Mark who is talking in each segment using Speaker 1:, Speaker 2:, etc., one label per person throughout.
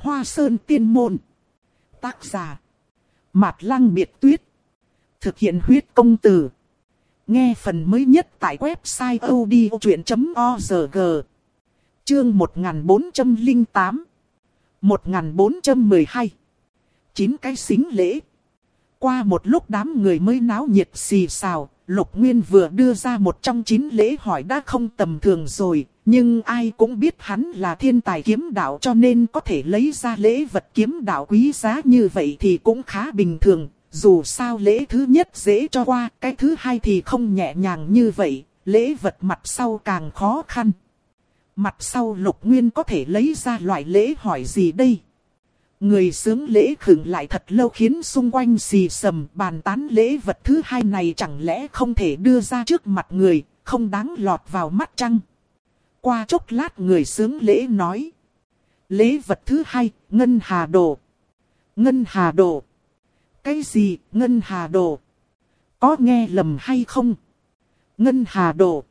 Speaker 1: Hoa Sơn Tiên Môn. Tác giả Mạt Lăng Biệt Tuyết. Thực hiện huyết công từ. Nghe phần mới nhất tại website odchuyện.org. Chương 1408 1412 9 cái xính lễ. Qua một lúc đám người mới náo nhiệt xì xào, Lục Nguyên vừa đưa ra một trong 9 lễ hỏi đã không tầm thường rồi. Nhưng ai cũng biết hắn là thiên tài kiếm đạo, cho nên có thể lấy ra lễ vật kiếm đạo quý giá như vậy thì cũng khá bình thường. Dù sao lễ thứ nhất dễ cho qua, cái thứ hai thì không nhẹ nhàng như vậy, lễ vật mặt sau càng khó khăn. Mặt sau Lục Nguyên có thể lấy ra loại lễ hỏi gì đây? Người xướng lễ khựng lại thật lâu khiến xung quanh xì xầm, bàn tán lễ vật thứ hai này chẳng lẽ không thể đưa ra trước mặt người, không đáng lọt vào mắt chăng? Qua chốc lát người xướng lễ nói. Lễ vật thứ hai, Ngân Hà Đồ. Ngân Hà Đồ? Cái gì, Ngân Hà Đồ? Có nghe lầm hay không? Ngân Hà Đồ.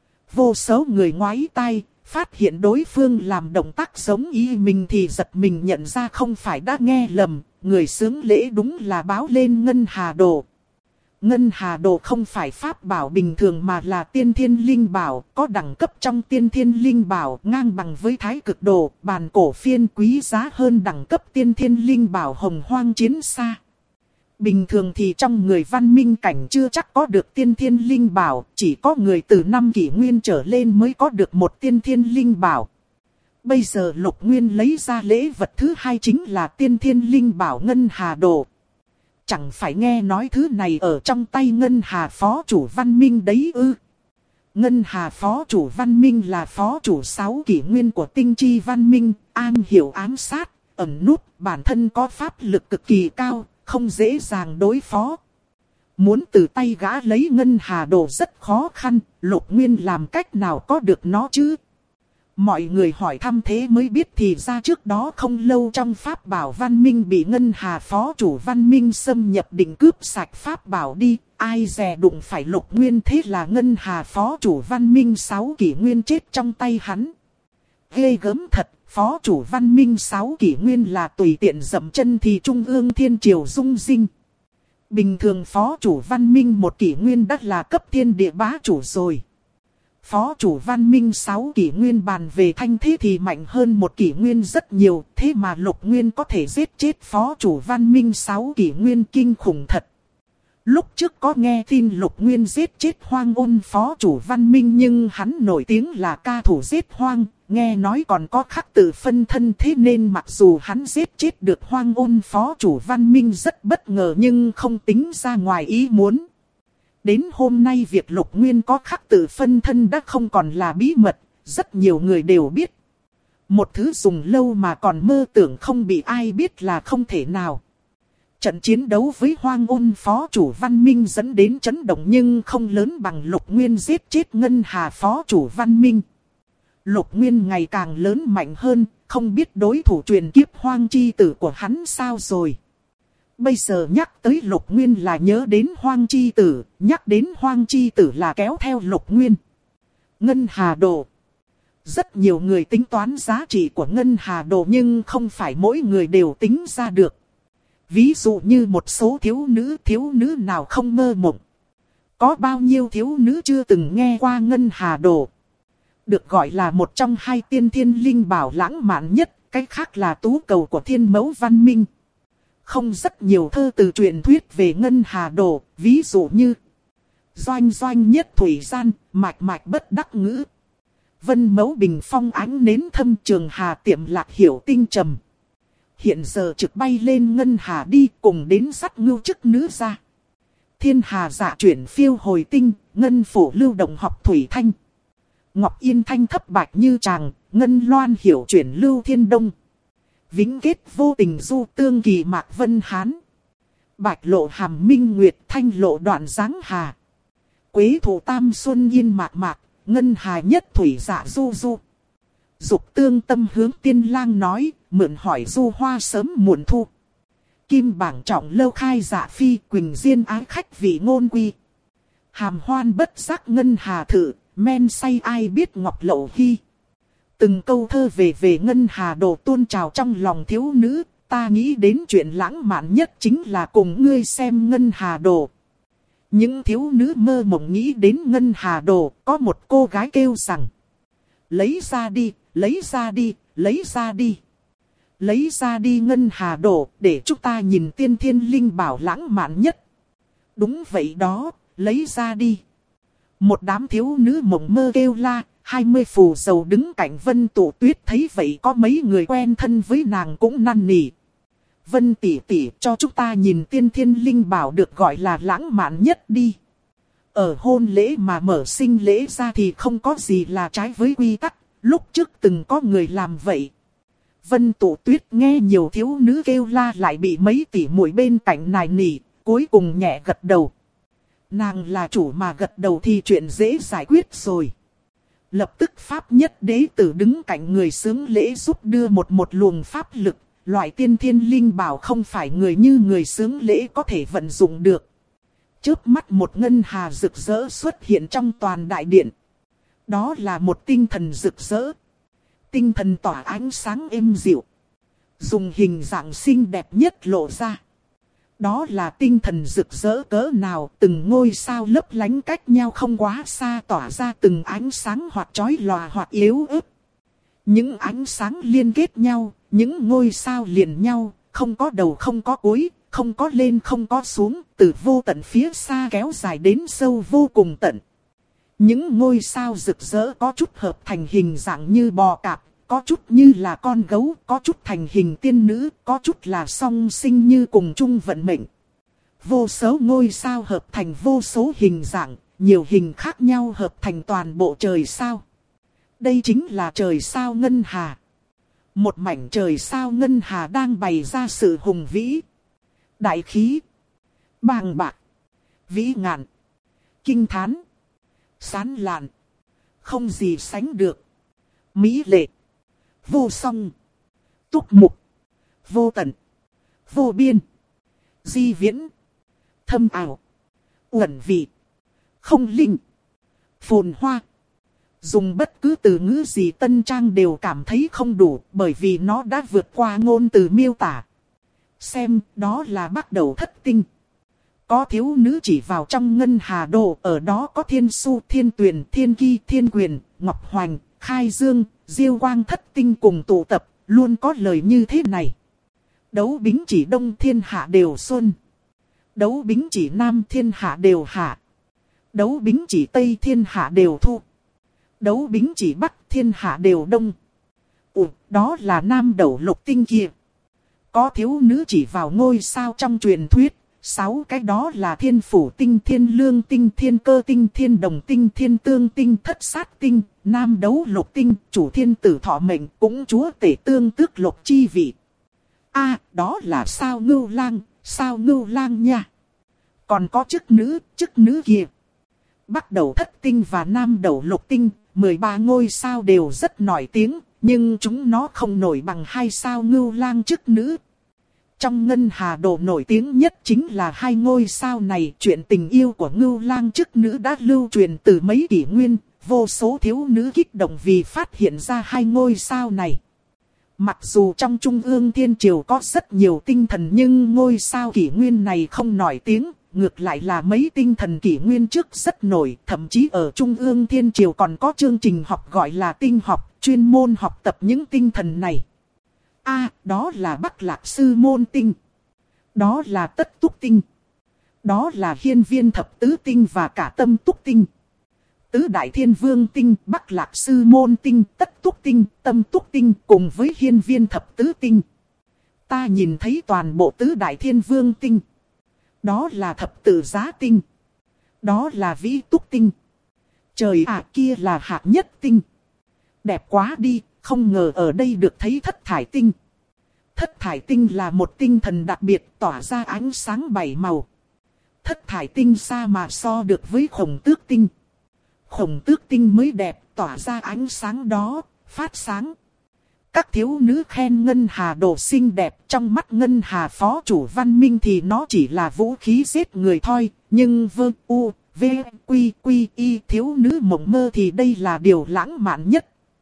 Speaker 1: Vô số người ngoái tai, phát hiện đối phương làm động tác giống ý mình thì giật mình nhận ra không phải đã nghe lầm. Người xướng lễ đúng là báo lên Ngân Hà Đồ. Ngân Hà Đồ không phải pháp bảo bình thường mà là tiên thiên linh bảo, có đẳng cấp trong tiên thiên linh bảo ngang bằng với Thái Cực Đồ, bàn cổ phiên quý giá hơn đẳng cấp tiên thiên linh bảo Hồng Hoang Chiến Xa. Bình thường thì trong người văn minh cảnh chưa chắc có được tiên thiên linh bảo, chỉ có người từ 5 kỷ nguyên trở lên mới có được một tiên thiên linh bảo. Bây giờ Lục Nguyên lấy ra lễ vật thứ hai chính là tiên thiên linh bảo Ngân Hà Đồ. Chẳng phải nghe nói thứ này ở trong tay Ngân Hà Phó Chủ Văn Minh đấy ư? Ngân Hà Phó Chủ Văn Minh là Phó Chủ 6 kỷ nguyên của Tinh Chi Văn Minh, am hiểu ám sát, ẩn núp, bản thân có pháp lực cực kỳ cao, không dễ dàng đối phó. Muốn từ tay gã lấy Ngân Hà Đồ rất khó khăn, Lục Nguyên làm cách nào có được nó chứ? Mọi người hỏi thăm thế mới biết thì ra trước đó không lâu trong pháp bảo văn minh bị Ngân Hà Phó Chủ Văn Minh xâm nhập định cướp sạch pháp bảo đi. Ai dè đụng phải Lục Nguyên, thế là Ngân Hà Phó Chủ Văn Minh 6 kỷ nguyên chết trong tay hắn. Ghê gớm thật, Phó Chủ Văn Minh 6 kỷ nguyên là tùy tiện dậm chân thì Trung ương Thiên Triều rung rinh. Bình thường Phó Chủ Văn Minh 1 kỷ nguyên đã là cấp thiên địa bá chủ rồi. Phó Chủ Văn Minh 6 kỷ nguyên bàn về thanh thế thì mạnh hơn 1 kỷ nguyên rất nhiều, thế mà Lục Nguyên có thể giết chết Phó Chủ Văn Minh 6 kỷ nguyên, kinh khủng thật. Lúc trước có nghe tin Lục Nguyên giết chết Hoang Ôn Phó Chủ Văn Minh, nhưng hắn nổi tiếng là ca thủ giết hoang, nghe nói còn có khắc tự phân thân, thế nên mặc dù hắn giết chết được Hoang Ôn Phó Chủ Văn Minh rất bất ngờ nhưng không tính ra ngoài ý muốn. Đến hôm nay việc Lục Nguyên có khắc tự phân thân đã không còn là bí mật, rất nhiều người đều biết. Một thứ dùng lâu mà còn mơ tưởng không bị ai biết là không thể nào. Trận chiến đấu với Hoang Ôn Phó Chủ Văn Minh dẫn đến chấn động nhưng không lớn bằng Lục Nguyên giết chết Ngân Hà Phó Chủ Văn Minh. Lục Nguyên ngày càng lớn mạnh hơn, không biết đối thủ truyền kiếp Hoang Chi Tử của hắn sao rồi. Bây giờ nhắc tới Lục Nguyên là nhớ đến Hoang Chi Tử, nhắc đến Hoang Chi Tử là kéo theo Lục Nguyên. Ngân Hà Đồ. Rất nhiều người tính toán giá trị của Ngân Hà Đồ nhưng không phải mỗi người đều tính ra được. Ví dụ như một số thiếu nữ nào không mơ mộng. Có bao nhiêu thiếu nữ chưa từng nghe qua Ngân Hà Đồ. Được gọi là một trong 2 tiên thiên linh bảo lãng mạn nhất, cái khác là tú cầu của Thiên Mẫu Văn Minh. Không rất nhiều thơ từ truyền thuyết về Ngân Hà Đồ, ví dụ như Doanh doanh nhất thủy gian, mạch mạch bất đắc ngữ. Vân mẫu bình phong ánh nến thâm, trường hà tiệm lạc hiểu tinh trầm. Hiện giờ trực bay lên Ngân Hà đi, cùng đến dắt ngưu chức nữ ra. Thiên hà dạ chuyển phiêu hồi tinh, ngân phủ lưu động học thủy thanh. Ngọc yên thanh thấp bạch như tràng, ngân loan hiểu chuyển lưu thiên đông. Vĩnh kết vô tình du tương kỳ mạc vân hán. Bạch lộ hàm minh nguyệt, thanh lộ đoạn giáng hà. Quế thủ tam xuân yên mạc mạc, ngân hà nhất thủy dạ du du. Dục tương tâm hướng tiên lang nói, mượn hỏi du hoa sớm muộn thu. Kim bảng trọng lâu khai dạ phi, quỳnh diên ái khách vị ngôn quy. Hàm hoan bất giác ngân hà thử, men say ai biết ngọc lậu hy. Từng câu thơ về ngân hà đồ tuôn trào trong lòng thiếu nữ, ta nghĩ đến chuyện lãng mạn nhất chính là cùng ngươi xem ngân hà đồ. Những thiếu nữ mơ mộng nghĩ đến ngân hà đồ, có một cô gái kêu rằng: lấy ra đi, lấy ra đi, lấy ra đi. Lấy ra đi ngân hà đồ, để chúng ta nhìn tiên thiên linh bảo lãng mạn nhất. Đúng vậy đó, lấy ra đi. Một đám thiếu nữ mộng mơ kêu la, 20 phù dầu đứng cạnh Vân Tụ Tuyết thấy vậy có mấy người quen thân với nàng cũng năn nỉ. Vân tỷ tỷ cho chúng ta nhìn tiên thiên linh bảo được gọi là lãng mạn nhất đi. Ở hôn lễ mà mở sinh lễ ra thì không có gì là trái với quy tắc, lúc trước từng có người làm vậy. Vân Tụ Tuyết nghe nhiều thiếu nữ kêu la lại bị mấy tỷ muội bên cạnh nài nỉ, cuối cùng nhẹ gật đầu. Nàng là chủ mà gật đầu thì chuyện dễ giải quyết rồi. Lập tức Pháp Nhất Đế Tử đứng cạnh người xướng lễ giúp đưa một luồng pháp lực. Loại tiên thiên linh bảo không phải người như người xướng lễ có thể vận dụng được. Chớp mắt một ngân hà rực rỡ xuất hiện trong toàn đại điện. Đó là một tinh thần rực rỡ. Tinh thần tỏa ánh sáng êm dịu. Dùng hình dạng xinh đẹp nhất lộ ra. Đó là tinh thần rực rỡ cỡ nào, từng ngôi sao lấp lánh cách nhau không quá xa tỏa ra từng ánh sáng hoặc chói lòa hoặc yếu ớt. Những ánh sáng liên kết nhau, những ngôi sao liền nhau, không có đầu không có cuối, không có lên không có xuống, từ vô tận phía xa kéo dài đến sâu vô cùng tận. Những ngôi sao rực rỡ có chút hợp thành hình dạng như bò cạp, có chút như là con gấu, có chút thành hình tiên nữ, có chút là song sinh như cùng chung vận mệnh. Vô số ngôi sao hợp thành vô số hình dạng, nhiều hình khác nhau hợp thành toàn bộ trời sao. Đây chính là trời sao ngân hà. Một mảnh trời sao ngân hà đang bày ra sự hùng vĩ, đại khí, bàng bạc, vĩ ngạn, kinh thán, sán lạn, không gì sánh được, mỹ lệ, vô song, túc mục, vô tận, vô biên, di viễn, thâm ảo, uẩn vị, không linh, phồn hoa. Dùng bất cứ từ ngữ gì Tân Trang đều cảm thấy không đủ, bởi vì nó đã vượt qua ngôn từ miêu tả. Xem, đó là bắt đầu thất tinh. Có thiếu nữ chỉ vào trong ngân hà đồ, ở đó có Thiên Su, Thiên Tuyền, Thiên Ki, Thiên Quyền, Ngọc Hoành, Khai Dương, Diêu Quang thất tinh cùng tụ tập, luôn có lời như thế này. Đấu bính chỉ đông thiên hạ đều xuân. Đấu bính chỉ nam thiên hạ đều hạ. Đấu bính chỉ tây thiên hạ đều thu. Đấu bính chỉ bắc thiên hạ đều đông. Đó là nam đẩu lục tinh kia. Có thiếu nữ chỉ vào ngôi sao trong truyền thuyết. 6 cái đó là thiên phủ tinh, thiên lương tinh, thiên cơ tinh, thiên đồng tinh, thiên tương tinh, thất sát tinh, nam đấu lục tinh, chủ thiên tử thọ mệnh, cũng chúa tể tương tước lục chi vị. Đó là sao ngưu lang nha. Còn có chức nữ kia. Bắc đầu thất tinh và nam đầu lục tinh, 13 ngôi sao đều rất nổi tiếng, nhưng chúng nó không nổi bằng 2 sao ngưu lang chức nữ. Trong ngân hà đồ nổi tiếng nhất chính là 2 ngôi sao này. Chuyện tình yêu của ngưu lang chức nữ đã lưu truyền từ mấy kỷ nguyên, vô số thiếu nữ kích động vì phát hiện ra 2 ngôi sao này. Mặc dù trong Trung ương Thiên Triều có rất nhiều tinh thần nhưng ngôi sao kỷ nguyên này không nổi tiếng. Ngược lại là mấy tinh thần kỷ nguyên trước rất nổi, thậm chí ở Trung ương Thiên Triều còn có chương trình học gọi là tinh học, chuyên môn học tập những tinh thần này. Đó là Bắc Lạc Sư Môn Tinh. Đó là Tất Túc Tinh. Đó là Hiên Viên Thập Tứ Tinh và cả Tâm Túc Tinh. Tứ Đại Thiên Vương Tinh, Bắc Lạc Sư Môn Tinh, Tất Túc Tinh, Tâm Túc Tinh cùng với Hiên Viên Thập Tứ Tinh. Ta nhìn thấy toàn bộ Tứ Đại Thiên Vương Tinh. Đó là Thập Tự Giá Tinh. Đó là Vĩ Túc Tinh. Trời ạ, kia là Hạc Nhất Tinh. Đẹp quá đi, không ngờ ở đây được thấy Thất Thải Tinh. Thất Thải Tinh là một tinh thần đặc biệt tỏa ra ánh sáng 7 màu. Thất Thải Tinh xa mà so được với Khổng Tước Tinh. Khổng Tước Tinh mới đẹp, tỏa ra ánh sáng đó, phát sáng. Các thiếu nữ khen ngân hà đồ xinh đẹp, trong mắt ngân hà phó chủ Văn Minh thì nó chỉ là vũ khí giết người thôi. Nhưng V, Quy, Y thiếu nữ mộng mơ thì đây là điều lãng mạn nhất.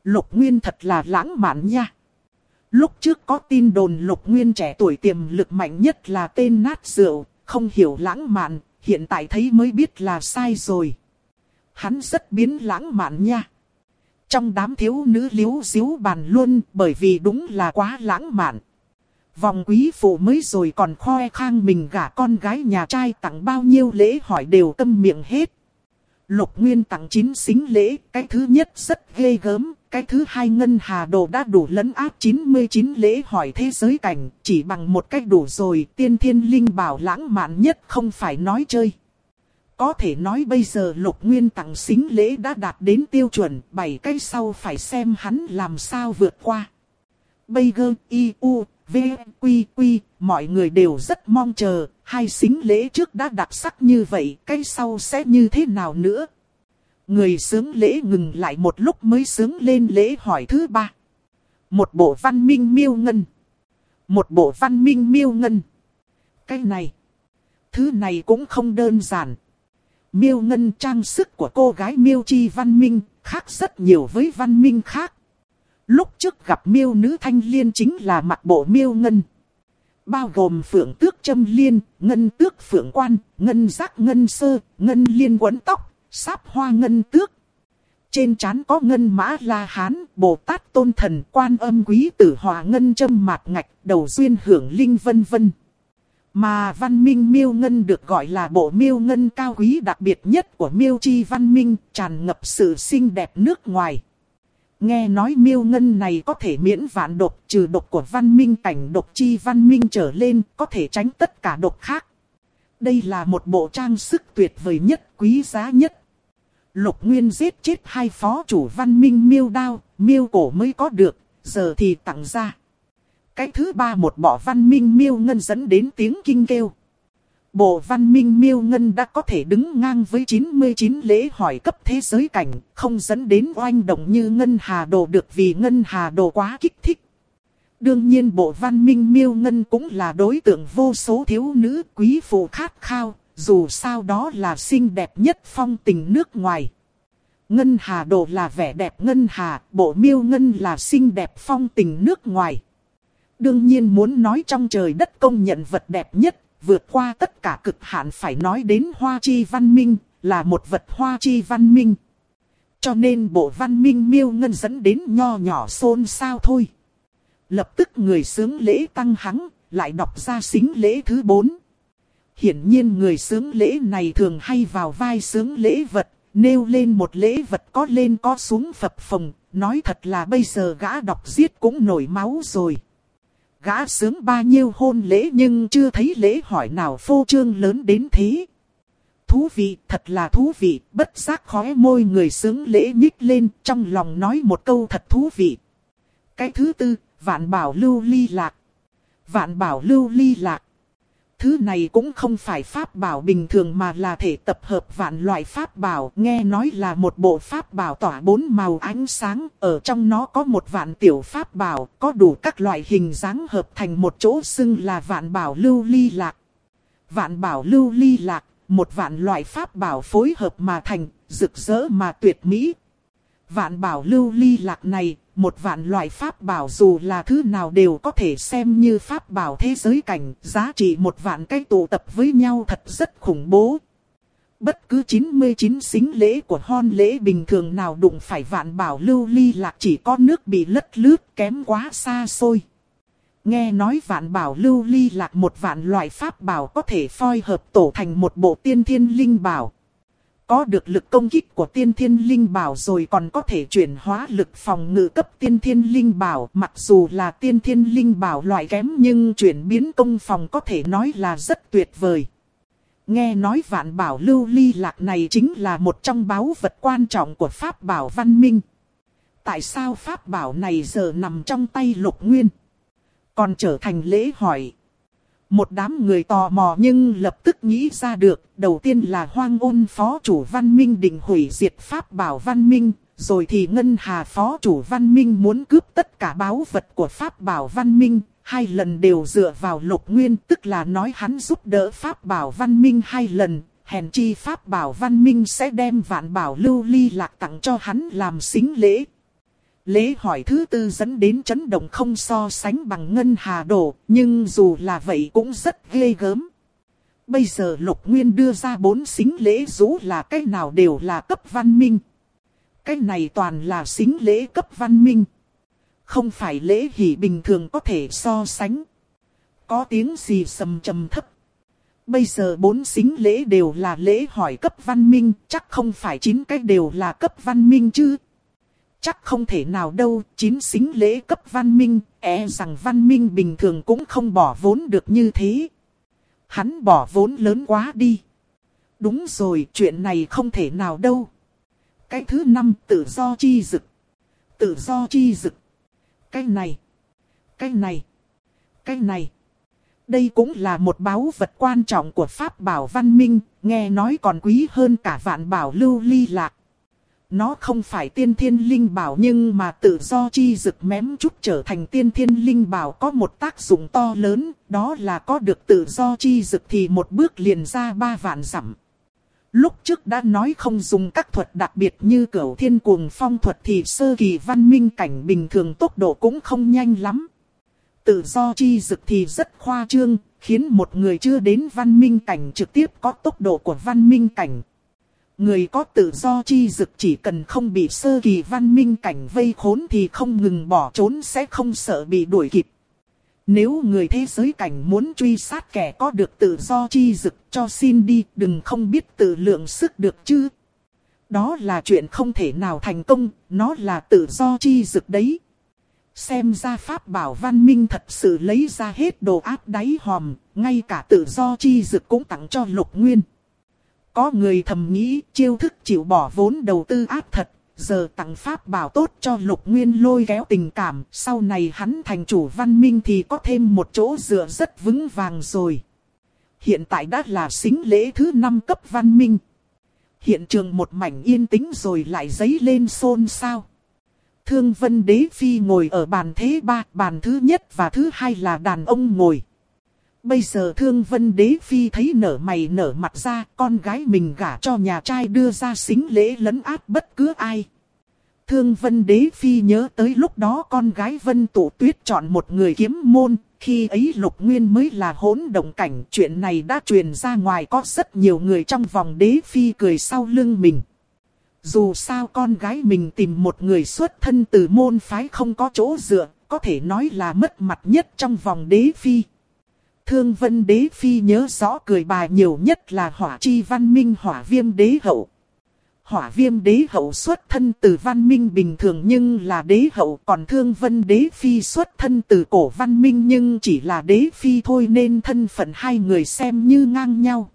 Speaker 1: Lục Nguyên thật là lãng mạn nha. Lúc trước có tin đồn Lục Nguyên trẻ tuổi tiềm lực mạnh nhất là tên nát rượu, không hiểu lãng mạn, hiện tại thấy mới biết là sai rồi. Hắn rất biến lãng mạn nha. Trong đám thiếu nữ liếu ríu bàn luôn, bởi vì đúng là quá lãng mạn. Vòng quý phụ mới rồi còn khoe khang mình gả con gái nhà trai tặng bao nhiêu lễ hỏi đều câm miệng hết. Lục Nguyên tặng 9 sính lễ, cái thứ nhất rất ghê gớm, cái thứ hai ngân hà đồ đã đủ lấn áp 99 lễ hỏi thế giới cảnh, chỉ bằng một cách đủ rồi, tiên thiên linh bảo lãng mạn nhất không phải nói chơi. Có thể nói bây giờ Lục Nguyên tặng sính lễ đã đạt đến tiêu chuẩn, 7 cái sau phải xem hắn làm sao vượt qua. Bây giờ V, Quy, mọi người đều rất mong chờ, hai sính lễ trước đã đặc sắc như vậy, cái sau sẽ như thế nào nữa? Người sướng lễ ngừng lại một lúc mới sướng lên lễ hỏi thứ 3. Một bộ văn minh miêu ngân. Một bộ văn minh miêu ngân. Cái này, thứ này cũng không đơn giản. Miêu ngân trang sức của cô gái Miêu Chi văn minh, khác rất nhiều với văn minh khác. Lúc trước gặp miêu nữ thanh liên chính là mặc bộ miêu ngân. Bao gồm phượng tước châm liên, ngân tước phượng quan, ngân giác ngân sơ, ngân liên quấn tóc, sáp hoa ngân tước. Trên trán có ngân mã la hán, Bồ Tát tôn thần, Quan Âm quý tử hòa ngân châm mạt ngạch, đầu duyên hưởng linh vân vân. Mà văn minh miêu ngân được gọi là bộ miêu ngân cao quý đặc biệt nhất của Miêu Chi văn minh, tràn ngập sự xinh đẹp nước ngoài. Nghe nói miêu ngân này có thể miễn vạn độc, trừ độc của văn minh cảnh độc chi văn minh trở lên, có thể tránh tất cả độc khác. Đây là một bộ trang sức tuyệt vời nhất, quý giá nhất. Lục Nguyên giết chết 2 phó chủ văn minh miêu đao, miêu cổ mới có được, giờ thì tặng ra. Cái thứ 3 một bộ văn minh miêu ngân dẫn đến tiếng kinh kêu. Bộ văn minh miêu ngân đã có thể đứng ngang với 99 lễ hỏi cấp thế giới cảnh, không dẫn đến oanh động như ngân hà đồ được vì ngân hà đồ quá kích thích. Đương nhiên bộ văn minh miêu ngân cũng là đối tượng vô số thiếu nữ quý phụ khát khao, dù sao đó là xinh đẹp nhất phong tình nước ngoài. Ngân hà đồ là vẻ đẹp ngân hà, bộ miêu ngân là xinh đẹp phong tình nước ngoài. Đương nhiên muốn nói trong trời đất công nhận vật đẹp nhất, vượt qua tất cả cực hạn phải nói đến hoa chi văn minh, là một vật hoa chi văn minh. Cho nên bộ văn minh miêu ngân dẫn đến nho nhỏ xôn xao thôi. Lập tức người sướng lễ tăng hắng, lại đọc ra sính lễ thứ 4. Hiển nhiên người sướng lễ này thường hay vào vai sướng lễ vật, nêu lên một lễ vật có lên có xuống phập phồng, nói thật là bây giờ gã đọc giết cũng nổi máu rồi. Gã sướng bao nhiêu hôn lễ nhưng chưa thấy lễ hỏi nào phô trương lớn đến thế. Thú vị, thật là thú vị, bất giác khóe môi người sướng lễ nhích lên, trong lòng nói một câu thật thú vị. Cái thứ 4, vạn bảo lưu ly lạc. Vạn bảo lưu ly lạc. Thứ này cũng không phải pháp bảo bình thường mà là thể tập hợp vạn loại pháp bảo. Nghe nói là một bộ pháp bảo tỏa 4 màu ánh sáng. Ở trong nó có một vạn tiểu pháp bảo, có đủ các loại hình dáng hợp thành một chỗ xưng là vạn bảo lưu ly lạc. Vạn bảo lưu ly lạc, một vạn loại pháp bảo phối hợp mà thành, rực rỡ mà tuyệt mỹ. Vạn bảo lưu ly lạc này, một vạn loại pháp bảo dù là thứ nào đều có thể xem như pháp bảo thế giới cảnh, giá trị một vạn cái tụ tập với nhau thật rất khủng bố. Bất cứ 99 sính lễ của hôn lễ bình thường nào đụng phải vạn bảo lưu ly lạc chỉ có nước bị lất lướt kém quá xa xôi. Nghe nói vạn bảo lưu ly lạc một vạn loại pháp bảo có thể phối hợp tổ thành một bộ tiên thiên linh bảo. Có được lực công kích của tiên thiên linh bảo rồi còn có thể chuyển hóa lực phòng ngự cấp tiên thiên linh bảo. Mặc dù là tiên thiên linh bảo loại kém nhưng chuyển biến công phòng có thể nói là rất tuyệt vời. Nghe nói vạn bảo lưu ly lạc này chính là một trong báu vật quan trọng của pháp bảo văn minh. Tại sao pháp bảo này giờ nằm trong tay Lục Nguyên, còn trở thành lễ hỏi? Một đám người tò mò nhưng lập tức nghĩ ra được, đầu tiên là Hoang Ôn phó chủ văn minh định hủy diệt pháp bảo văn minh, rồi thì Ngân Hà phó chủ văn minh muốn cướp tất cả báu vật của pháp bảo văn minh, 2 lần đều dựa vào Lục Nguyên, tức là nói hắn giúp đỡ pháp bảo văn minh 2 lần, hèn chi pháp bảo văn minh sẽ đem vạn bảo lưu ly lạc tặng cho hắn làm sính lễ. Lễ hỏi thứ tư dẫn đến chấn động không so sánh bằng Ngân Hà Đồ, nhưng dù là vậy cũng rất ghê gớm. Bây giờ Lục Nguyên đưa ra 4 sính lễ rũ là cái nào đều là cấp văn minh. Cái này toàn là sính lễ cấp văn minh. Không phải lễ hỷ bình thường có thể so sánh. Có tiếng xì sầm trầm thấp. Bây giờ 4 sính lễ đều là lễ hỏi cấp văn minh, chắc không phải 9 cái đều là cấp văn minh chứ. Chắc không thể nào đâu, 9 sính lễ cấp văn minh, rằng văn minh bình thường cũng không bỏ vốn được như thế. Hắn bỏ vốn lớn quá đi. Đúng rồi, chuyện này không thể nào đâu. Cái thứ 5, tự do chi dực. Tự do chi dực. Cái này. Đây cũng là một báu vật quan trọng của pháp bảo văn minh, nghe nói còn quý hơn cả vạn bảo lưu ly lạc. Nó không phải tiên thiên linh bảo nhưng mà tự do chi dực mém chút trở thành tiên thiên linh bảo có một tác dụng to lớn, đó là có được tự do chi dực thì một bước liền ra 3 vạn dặm. Lúc trước đã nói không dùng các thuật đặc biệt như Cửu Thiên Cuồng Phong thuật thì sơ kỳ văn minh cảnh bình thường tốc độ cũng không nhanh lắm. Tự do chi dực thì rất khoa trương, khiến một người chưa đến văn minh cảnh trực tiếp có tốc độ của văn minh cảnh. Người có tự do chi dực chỉ cần không bị sơ kỳ văn minh cảnh vây khốn thì không ngừng bỏ trốn sẽ không sợ bị đuổi kịp. Nếu người thế giới cảnh muốn truy sát kẻ có được tự do chi dực cho xin đi, đừng không biết tự lượng sức được chứ. Đó là chuyện không thể nào thành công, nó là tự do chi dực đấy. Xem ra pháp bảo văn minh thật sự lấy ra hết đồ áp đáy hòm, ngay cả tự do chi dực cũng tặng cho Lục Nguyên. Có người thầm nghĩ chiêu thức chịu bỏ vốn đầu tư áp thật, giờ tặng pháp bảo tốt cho Lục Nguyên lôi kéo tình cảm, sau này hắn thành chủ văn minh thì có thêm một chỗ dựa rất vững vàng rồi. Hiện tại đã là sính lễ thứ 5 cấp văn minh. Hiện trường một mảnh yên tĩnh rồi lại dấy lên xôn xao. Thương Vân Đế Phi ngồi ở bàn thế 3, bàn thứ nhất và thứ 2 là đàn ông ngồi. Bây giờ Thương Vân Đế Phi thấy nở mày nở mặt ra, con gái mình gả cho nhà trai đưa ra sính lễ lấn át bất cứ ai. Thương Vân Đế Phi nhớ tới lúc đó con gái Vân Tụ Tuyết chọn một người kiếm môn, khi ấy Lục Nguyên mới là hỗn động cảnh. Chuyện này đã truyền ra ngoài, có rất nhiều người trong vòng Đế Phi cười sau lưng mình. Dù sao con gái mình tìm một người xuất thân từ môn phái không có chỗ dựa, có thể nói là mất mặt nhất trong vòng Đế Phi. Thương Vân Đế Phi nhớ rõ cười bà nhiều nhất là Hỏa Chi văn minh Hỏa Viêm Đế Hậu. Hỏa Viêm Đế Hậu xuất thân từ văn minh bình thường nhưng là đế hậu, còn Thương Vân Đế Phi xuất thân từ cổ văn minh nhưng chỉ là đế phi thôi, nên thân phận hai người xem như ngang nhau.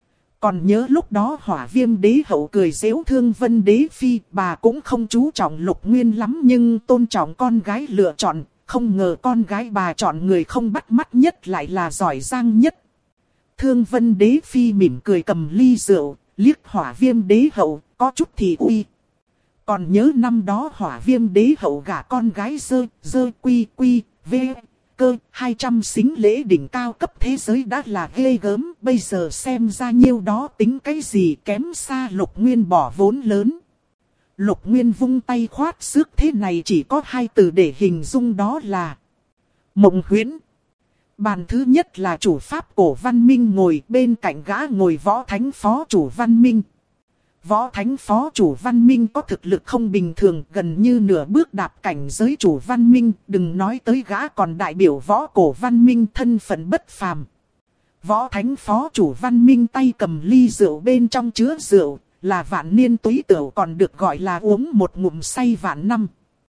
Speaker 1: Còn nhớ lúc đó Hỏa Viêm Đế Hậu cười giễu Thương Vân Đế Phi, bà cũng không chú trọng Lục Nguyên lắm nhưng tôn trọng con gái lựa chọn. Không ngờ con gái bà chọn người không bắt mắt nhất lại là giỏi giang nhất. Thương Vân Đế Phi mỉm cười cầm ly rượu, liếc Hỏa Viêm Đế Hậu, có chút thì uy. Còn nhớ năm đó Hỏa Viêm Đế Hậu gả con gái dơ quy v cơ 200 sính lễ đỉnh cao cấp thế giới đã là ghê gớm. Bây giờ xem ra nhiêu đó tính cái gì, kém xa Lục Nguyên bỏ vốn lớn. Lục Nguyên vung tay khoát xước, thế này chỉ có 2 từ để hình dung, đó là mộng huyễn. Bàn thứ nhất là chủ pháp cổ văn minh ngồi, bên cạnh gã ngồi Võ Thánh phó chủ văn minh. Võ Thánh phó chủ văn minh có thực lực không bình thường, gần như nửa bước đạp cảnh giới chủ văn minh, đừng nói tới gã còn đại biểu võ cổ văn minh, thân phận bất phàm. Võ Thánh phó chủ văn minh tay cầm ly rượu, bên trong chứa rượu là vạn niên túy tửu, còn được gọi là uống một ngụm say vạn năm.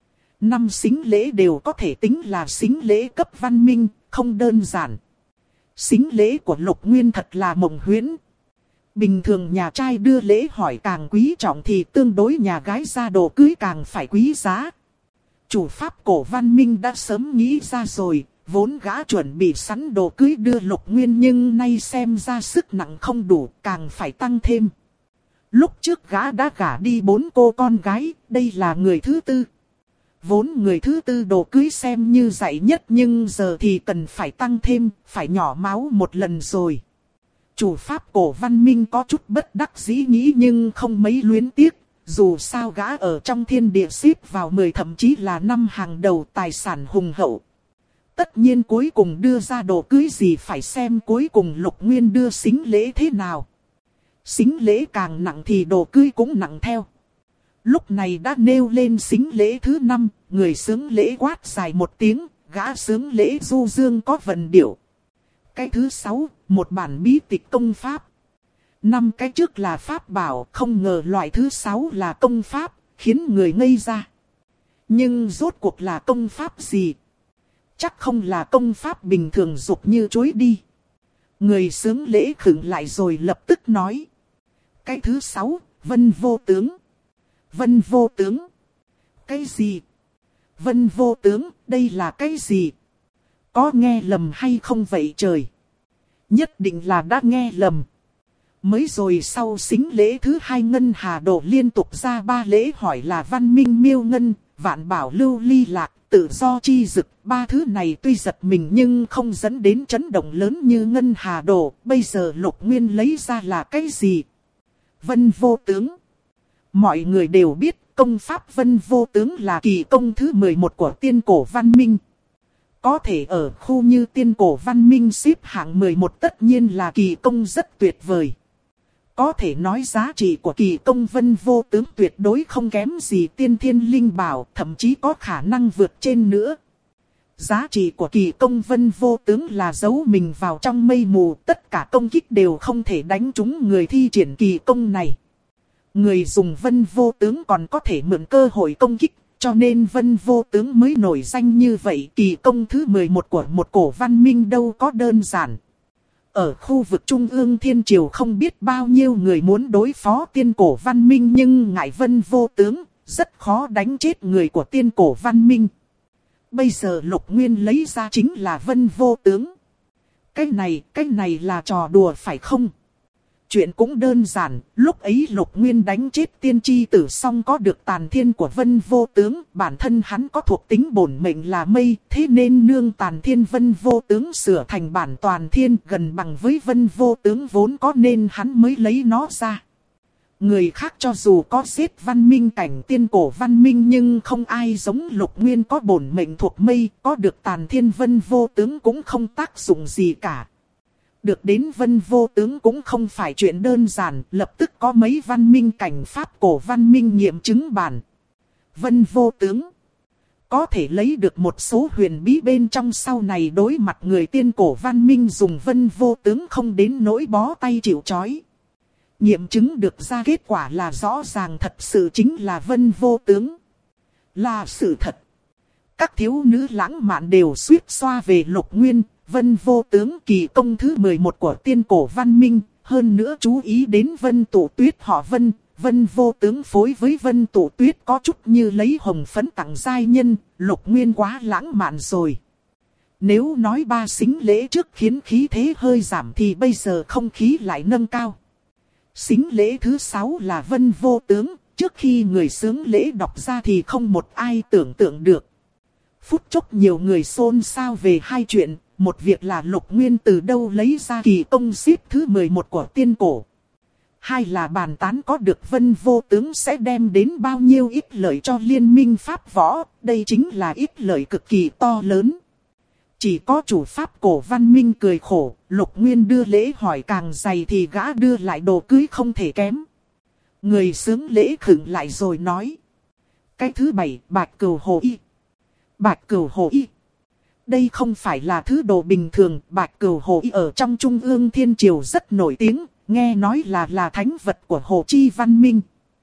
Speaker 1: 5 sính lễ đều có thể tính là sính lễ cấp văn minh, không đơn giản. Sính lễ của Lục Nguyên thật là mộng huyễn. Bình thường nhà trai đưa lễ hỏi càng quý trọng thì tương đối nhà gái ra đồ cưới càng phải quý giá. Chủ pháp cổ văn minh đã sớm nghĩ ra rồi, vốn gã chuẩn bị sẵn đồ cưới đưa Lục Nguyên nhưng nay xem ra sức nặng không đủ, càng phải tăng thêm. Lúc trước gã đã gả đi 4 cô con gái, đây là người thứ 4. Vốn người thứ 4 đồ cưới xem như dạy nhất nhưng giờ thì cần phải tăng thêm, phải nhỏ máu một lần rồi. Chủ pháp cổ văn minh có chút bất đắc dĩ nghĩ nhưng không mấy luyến tiếc, dù sao gã ở trong thiên địa xếp vào 10 thậm chí là 5 hàng đầu tài sản hùng hậu. Tất nhiên cuối cùng đưa ra đồ cưới gì phải xem cuối cùng Lục Nguyên đưa sính lễ thế nào. Sính lễ càng nặng thì đồ cưới cũng nặng theo. Lúc này đã nêu lên sính lễ thứ 5, người xướng lễ quát dài một tiếng, gã xướng lễ du dương có vần điệu. Cái thứ 6, một bản bí tịch công pháp. 5 cái trước là pháp bảo, không ngờ loại thứ 6 là công pháp, khiến người ngây ra. Nhưng rốt cuộc là công pháp gì? Chắc không là công pháp bình thường dục như chối đi. Người xướng lễ khựng lại rồi lập tức nói. Cái thứ 6, Vân Vô Tướng. Vân Vô Tướng? Cái gì? Vân Vô Tướng, đây là cái gì? Có nghe lầm hay không vậy trời? Nhất định là đã nghe lầm. Mới rồi sau sính lễ thứ 2 Ngân Hà đổ liên tục ra 3 lễ hỏi là Văn Minh Miêu Ngân, Vạn Bảo Lưu Ly Lạc, Tự Do Chi Dực. 3 thứ này tuy giật mình nhưng không dẫn đến chấn động lớn như Ngân Hà đổ. Bây giờ Lục Nguyên lấy ra là cái gì? Vân Vô Tướng. Mọi người đều biết công pháp Vân Vô Tướng là kỳ công thứ 11 của tiên cổ văn minh. Có thể ở khu như tiên cổ văn minh xếp hạng 11 tất nhiên là kỳ công rất tuyệt vời. Có thể nói giá trị của kỳ công Vân Vô Tướng tuyệt đối không kém gì tiên thiên linh bảo, thậm chí có khả năng vượt trên nữa. Giá trị của kỳ công Vân Vô Tướng là giấu mình vào trong mây mù, tất cả công kích đều không thể đánh trúng người thi triển kỳ công này. Người dùng Vân Vô Tướng còn có thể mượn cơ hội công kích, cho nên Vân Vô Tướng mới nổi danh như vậy. Kỳ công thứ 11 của một cổ văn minh đâu có đơn giản. Ở khu vực Trung ương Thiên Triều không biết bao nhiêu người muốn đối phó tiên cổ văn minh nhưng ngại Vân Vô Tướng, rất khó đánh chết người của tiên cổ văn minh. Bây giờ Lục Nguyên lấy ra chính là Vân Vô Tướng. Cái này là trò đùa phải không? Chuyện cũng đơn giản, lúc ấy Lục Nguyên đánh chết tiên tri tử xong có được tàn thiên của Vân Vô Tướng, bản thân hắn có thuộc tính bổn mệnh là mây, thế nên nương tàn thiên Vân Vô Tướng sửa thành bản toàn thiên gần bằng với Vân Vô Tướng vốn có nên hắn mới lấy nó ra. Người khác cho dù có giết văn minh cảnh tiên cổ văn minh nhưng không ai giống Lục Nguyên có bổn mệnh thuộc mây, có được tàn thiên Vân Vô Tướng cũng không tác dụng gì cả. Được đến Vân Vô Tướng cũng không phải chuyện đơn giản, lập tức có mấy văn minh cảnh pháp cổ văn minh nghiệm chứng bản. Vân Vô Tướng có thể lấy được một số huyền bí bên trong, sau này đối mặt người tiên cổ văn minh dùng Vân Vô Tướng không đến nỗi bó tay chịu trói. Nghiệm chứng được ra kết quả là rõ ràng thật sự chính là Vân Vô Tướng. Là sự thật. Các thiếu nữ lãng mạn đều suýt xoa về Lục Nguyên. Vân Vô Tướng kỳ công thứ 11 của tiên cổ văn minh, hơn nữa chú ý đến Vân Tụ Tuyết họ Vân. Vân Vô Tướng phối với Vân Tụ Tuyết có chút như lấy hồng phấn tặng giai nhân, Lục Nguyên quá lãng mạn rồi. Nếu nói 3 sính lễ trước khiến khí thế hơi giảm thì bây giờ không khí lại nâng cao. Sính lễ thứ 6 là Vân Vô Tướng, trước khi người xướng lễ đọc ra thì không một ai tưởng tượng được. Phút chốc nhiều người xôn xao về 2 chuyện. Một việc là Lục Nguyên từ đâu lấy ra kỳ công xếp thứ 11 của tiên cổ. 2 là bàn tán có được Vân Vô Tướng sẽ đem đến bao nhiêu ích lợi cho liên minh pháp võ. Đây chính là ích lợi cực kỳ to lớn. Chỉ có chủ pháp cổ văn minh cười khổ, Lục Nguyên đưa lễ hỏi càng dày thì gã đưa lại đồ cưới không thể kém. Người xướng lễ khựng lại rồi nói. Cái thứ 7, Bạch Cừu Hồ Y. Bạch Cừu Hồ Y. Đây không phải là thứ đồ bình thường, Bạch Cừu Hồ Y ở trong Trung ương Thiên Triều rất nổi tiếng, nghe nói là thánh vật của Hồ Chi Văn Minh.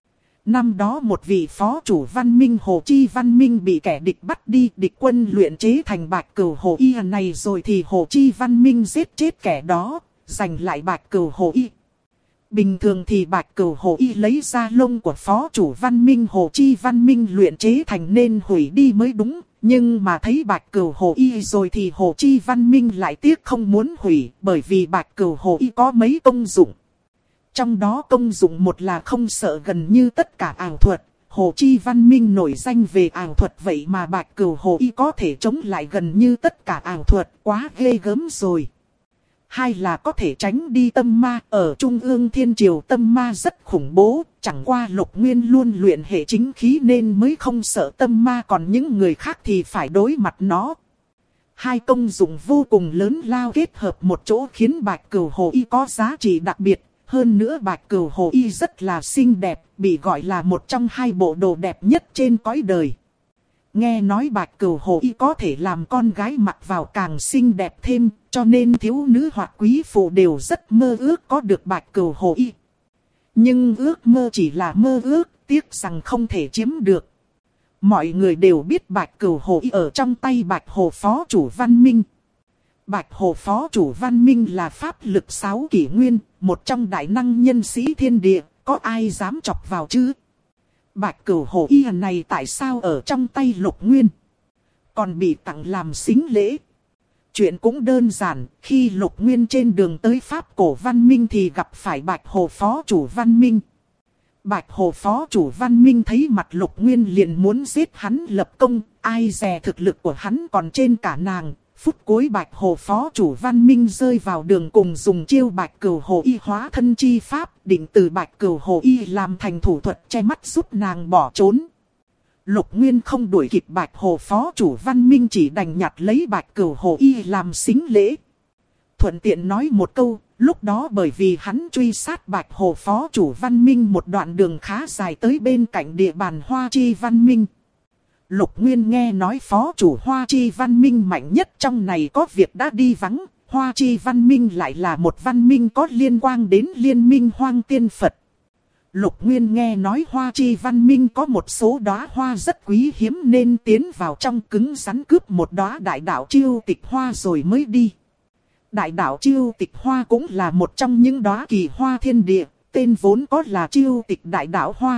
Speaker 1: Năm đó một vị phó chủ văn minh Hồ Chi Văn Minh bị kẻ địch bắt đi, địch quân luyện chế thành Bạch Cừu Hồ Y này rồi thì Hồ Chi Văn Minh giết chết kẻ đó, giành lại Bạch Cừu Hồ Y. Bình thường thì Bạch Cừu Hồ Y lấy ra lông của phó chủ văn minh Hồ Chi Văn Minh luyện chế thành nên hủy đi mới đúng. Nhưng mà thấy Bạch Cừu Hồ Y rồi thì Hồ Chi Văn Minh lại tiếc không muốn hủy, bởi vì Bạch Cừu Hồ Y có mấy công dụng. Trong đó công dụng một là không sợ gần như tất cả ảo thuật. Hồ Chi Văn Minh nổi danh về ảo thuật, vậy mà Bạch Cừu Hồ Y có thể chống lại gần như tất cả ảo thuật, quá ghê gớm rồi. hai là có thể tránh đi tâm ma. Ở Trung ương Thiên Triều tâm ma rất khủng bố, chẳng qua Lục Nguyên luôn luyện hệ chính khí nên mới không sợ tâm ma, còn những người khác thì phải đối mặt nó. Hai công dụng vô cùng lớn lao kết hợp một chỗ khiến Bạch Cửu Hồ Y có giá trị đặc biệt. Hơn nữa Bạch Cửu Hồ Y rất là xinh đẹp, bị gọi là một trong hai bộ đồ đẹp nhất trên cõi đời. Nghe nói Bạch Cửu Hồ Y có thể làm con gái mặc vào càng xinh đẹp thêm, cho nên thiếu nữ hoặc quý phụ đều rất mơ ước có được Bạch Cửu Hồ Y. Nhưng ước mơ chỉ là mơ ước, tiếc rằng không thể chiếm được. Mọi người đều biết Bạch Cửu Hồ Y ở trong tay Bạch Hồ Phó Chủ Văn Minh. Bạch Hồ Phó Chủ Văn Minh là pháp lực 6 kỷ nguyên, một trong đại năng nhân sĩ thiên địa, có ai dám chọc vào chứ? Bạch Cửu Hồ Y này tại sao ở trong tay Lục Nguyên, còn bị tặng làm sính lễ? Chuyện cũng đơn giản, khi Lục Nguyên trên đường tới Pháp Cổ Văn Minh thì gặp phải Bạch Hồ Phó Chủ Văn Minh. Bạch Hồ Phó Chủ Văn Minh thấy mặt Lục Nguyên liền muốn giết hắn lập công, ai dè thực lực của hắn còn trên cả nàng. Phút cuối Bạch Hồ Phó Chủ Văn Minh rơi vào đường cùng, dùng chiêu Bạch Cửu Hồ Y hóa thân chi pháp, định từ Bạch Cửu Hồ Y làm thành thủ thuật che mắt giúp nàng bỏ trốn. Lục Nguyên không đuổi kịp Bạch Hồ Phó Chủ Văn Minh, chỉ đành nhặt lấy Bạch Cửu Hồ Y làm sính lễ. Thuận tiện nói một câu, lúc đó bởi vì hắn truy sát Bạch Hồ Phó Chủ Văn Minh một đoạn đường khá dài tới bên cạnh địa bàn Hoa Chi Văn Minh. Lục Nguyên nghe nói Phó Chủ Hoa Chi Văn Minh mạnh nhất trong này có việc đã đi vắng. Hoa Chi Văn Minh lại là một văn minh có liên quan đến Liên minh Hoang Tiên Phật. Lục Nguyên nghe nói Hoa Chi Văn Minh có một số đóa hoa rất quý hiếm nên tiến vào trong cứng rắn cướp một đóa đại đạo chiêu tịch hoa rồi mới đi. Đại đạo chiêu tịch hoa cũng là một trong những đóa kỳ hoa thiên địa, tên vốn có là chiêu tịch đại đạo hoa.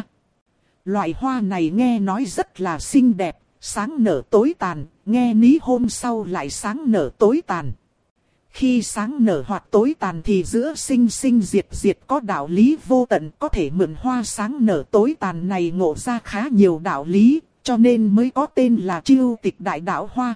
Speaker 1: Loại hoa này nghe nói rất là xinh đẹp, sáng nở tối tàn, nghe ní hôm sau lại sáng nở tối tàn. Khi sáng nở hoặc tối tàn thì giữa sinh sinh diệt diệt có đạo lý vô tận, có thể mượn hoa sáng nở tối tàn này ngộ ra khá nhiều đạo lý, cho nên mới có tên là chiêu tịch đại đạo hoa.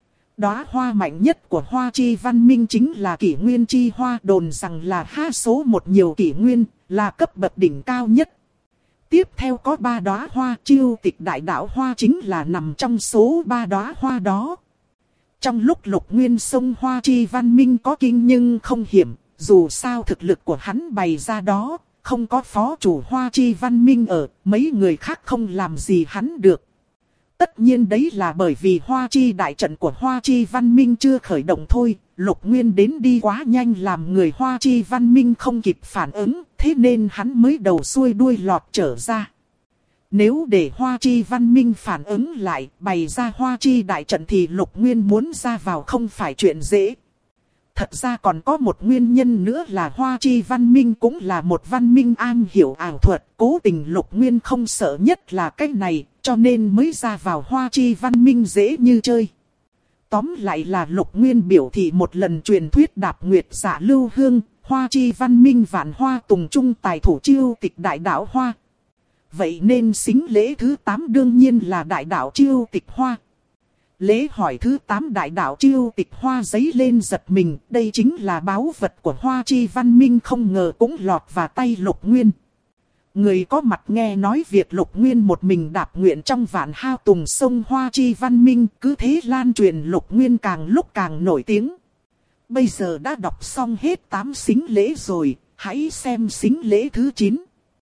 Speaker 1: Đóa hoa mạnh nhất của Hoa Chi Văn Minh chính là Kỷ Nguyên Chi Hoa, đồn rằng là ha số một nhiều kỷ nguyên, là cấp bậc đỉnh cao nhất. Tiếp theo có 3 đóa hoa, chiêu tịch đại đạo hoa chính là nằm trong số 3 đóa hoa đó. Trong lúc Lục Nguyên xông Hoa Chi Văn Minh có kinh nhưng không hiểm, dù sao thực lực của hắn bày ra đó, không có Phó Chủ Hoa Chi Văn Minh ở, mấy người khác không làm gì hắn được. Tất nhiên đấy là bởi vì Hoa Chi đại trận của Hoa Chi Văn Minh chưa khởi động thôi. Lục Nguyên đến đi quá nhanh làm người Hoa Chi Văn Minh không kịp phản ứng, thế nên hắn mới đầu xuôi đuôi lọt trở ra. Nếu để Hoa Chi Văn Minh phản ứng lại, bày ra Hoa Chi đại trận thì Lục Nguyên muốn ra vào không phải chuyện dễ. Thật ra còn có một nguyên nhân nữa là Hoa Chi Văn Minh cũng là một văn minh am hiểu ảo thuật. Cố tình Lục Nguyên không sợ nhất là cái này, cho nên mới ra vào Hoa Chi Văn Minh dễ như chơi. Tóm lại là Lục Nguyên biểu thị một lần truyền thuyết đạp nguyệt dạ lưu hương, Hoa Chi Văn Minh vạn hoa tùng trung tài thủ chiêu tịch đại đạo hoa. Vậy nên sính lễ thứ 8 đương nhiên là đại đạo chiêu tịch hoa. Lễ hỏi thứ 8 đại đạo chiêu tịch hoa giấy lên giật mình, đây chính là báu vật của Hoa Chi Văn Minh, không ngờ cũng lọt vào tay Lục Nguyên. Người có mặt nghe nói việc Lục Nguyên một mình đạp nguyện trong vạn hao tùng sông Hoa Chi Văn Minh, cứ thế lan truyền Lục Nguyên càng lúc càng nổi tiếng. Bây giờ đã đọc xong hết 8 sính lễ rồi, hãy xem sính lễ thứ 9.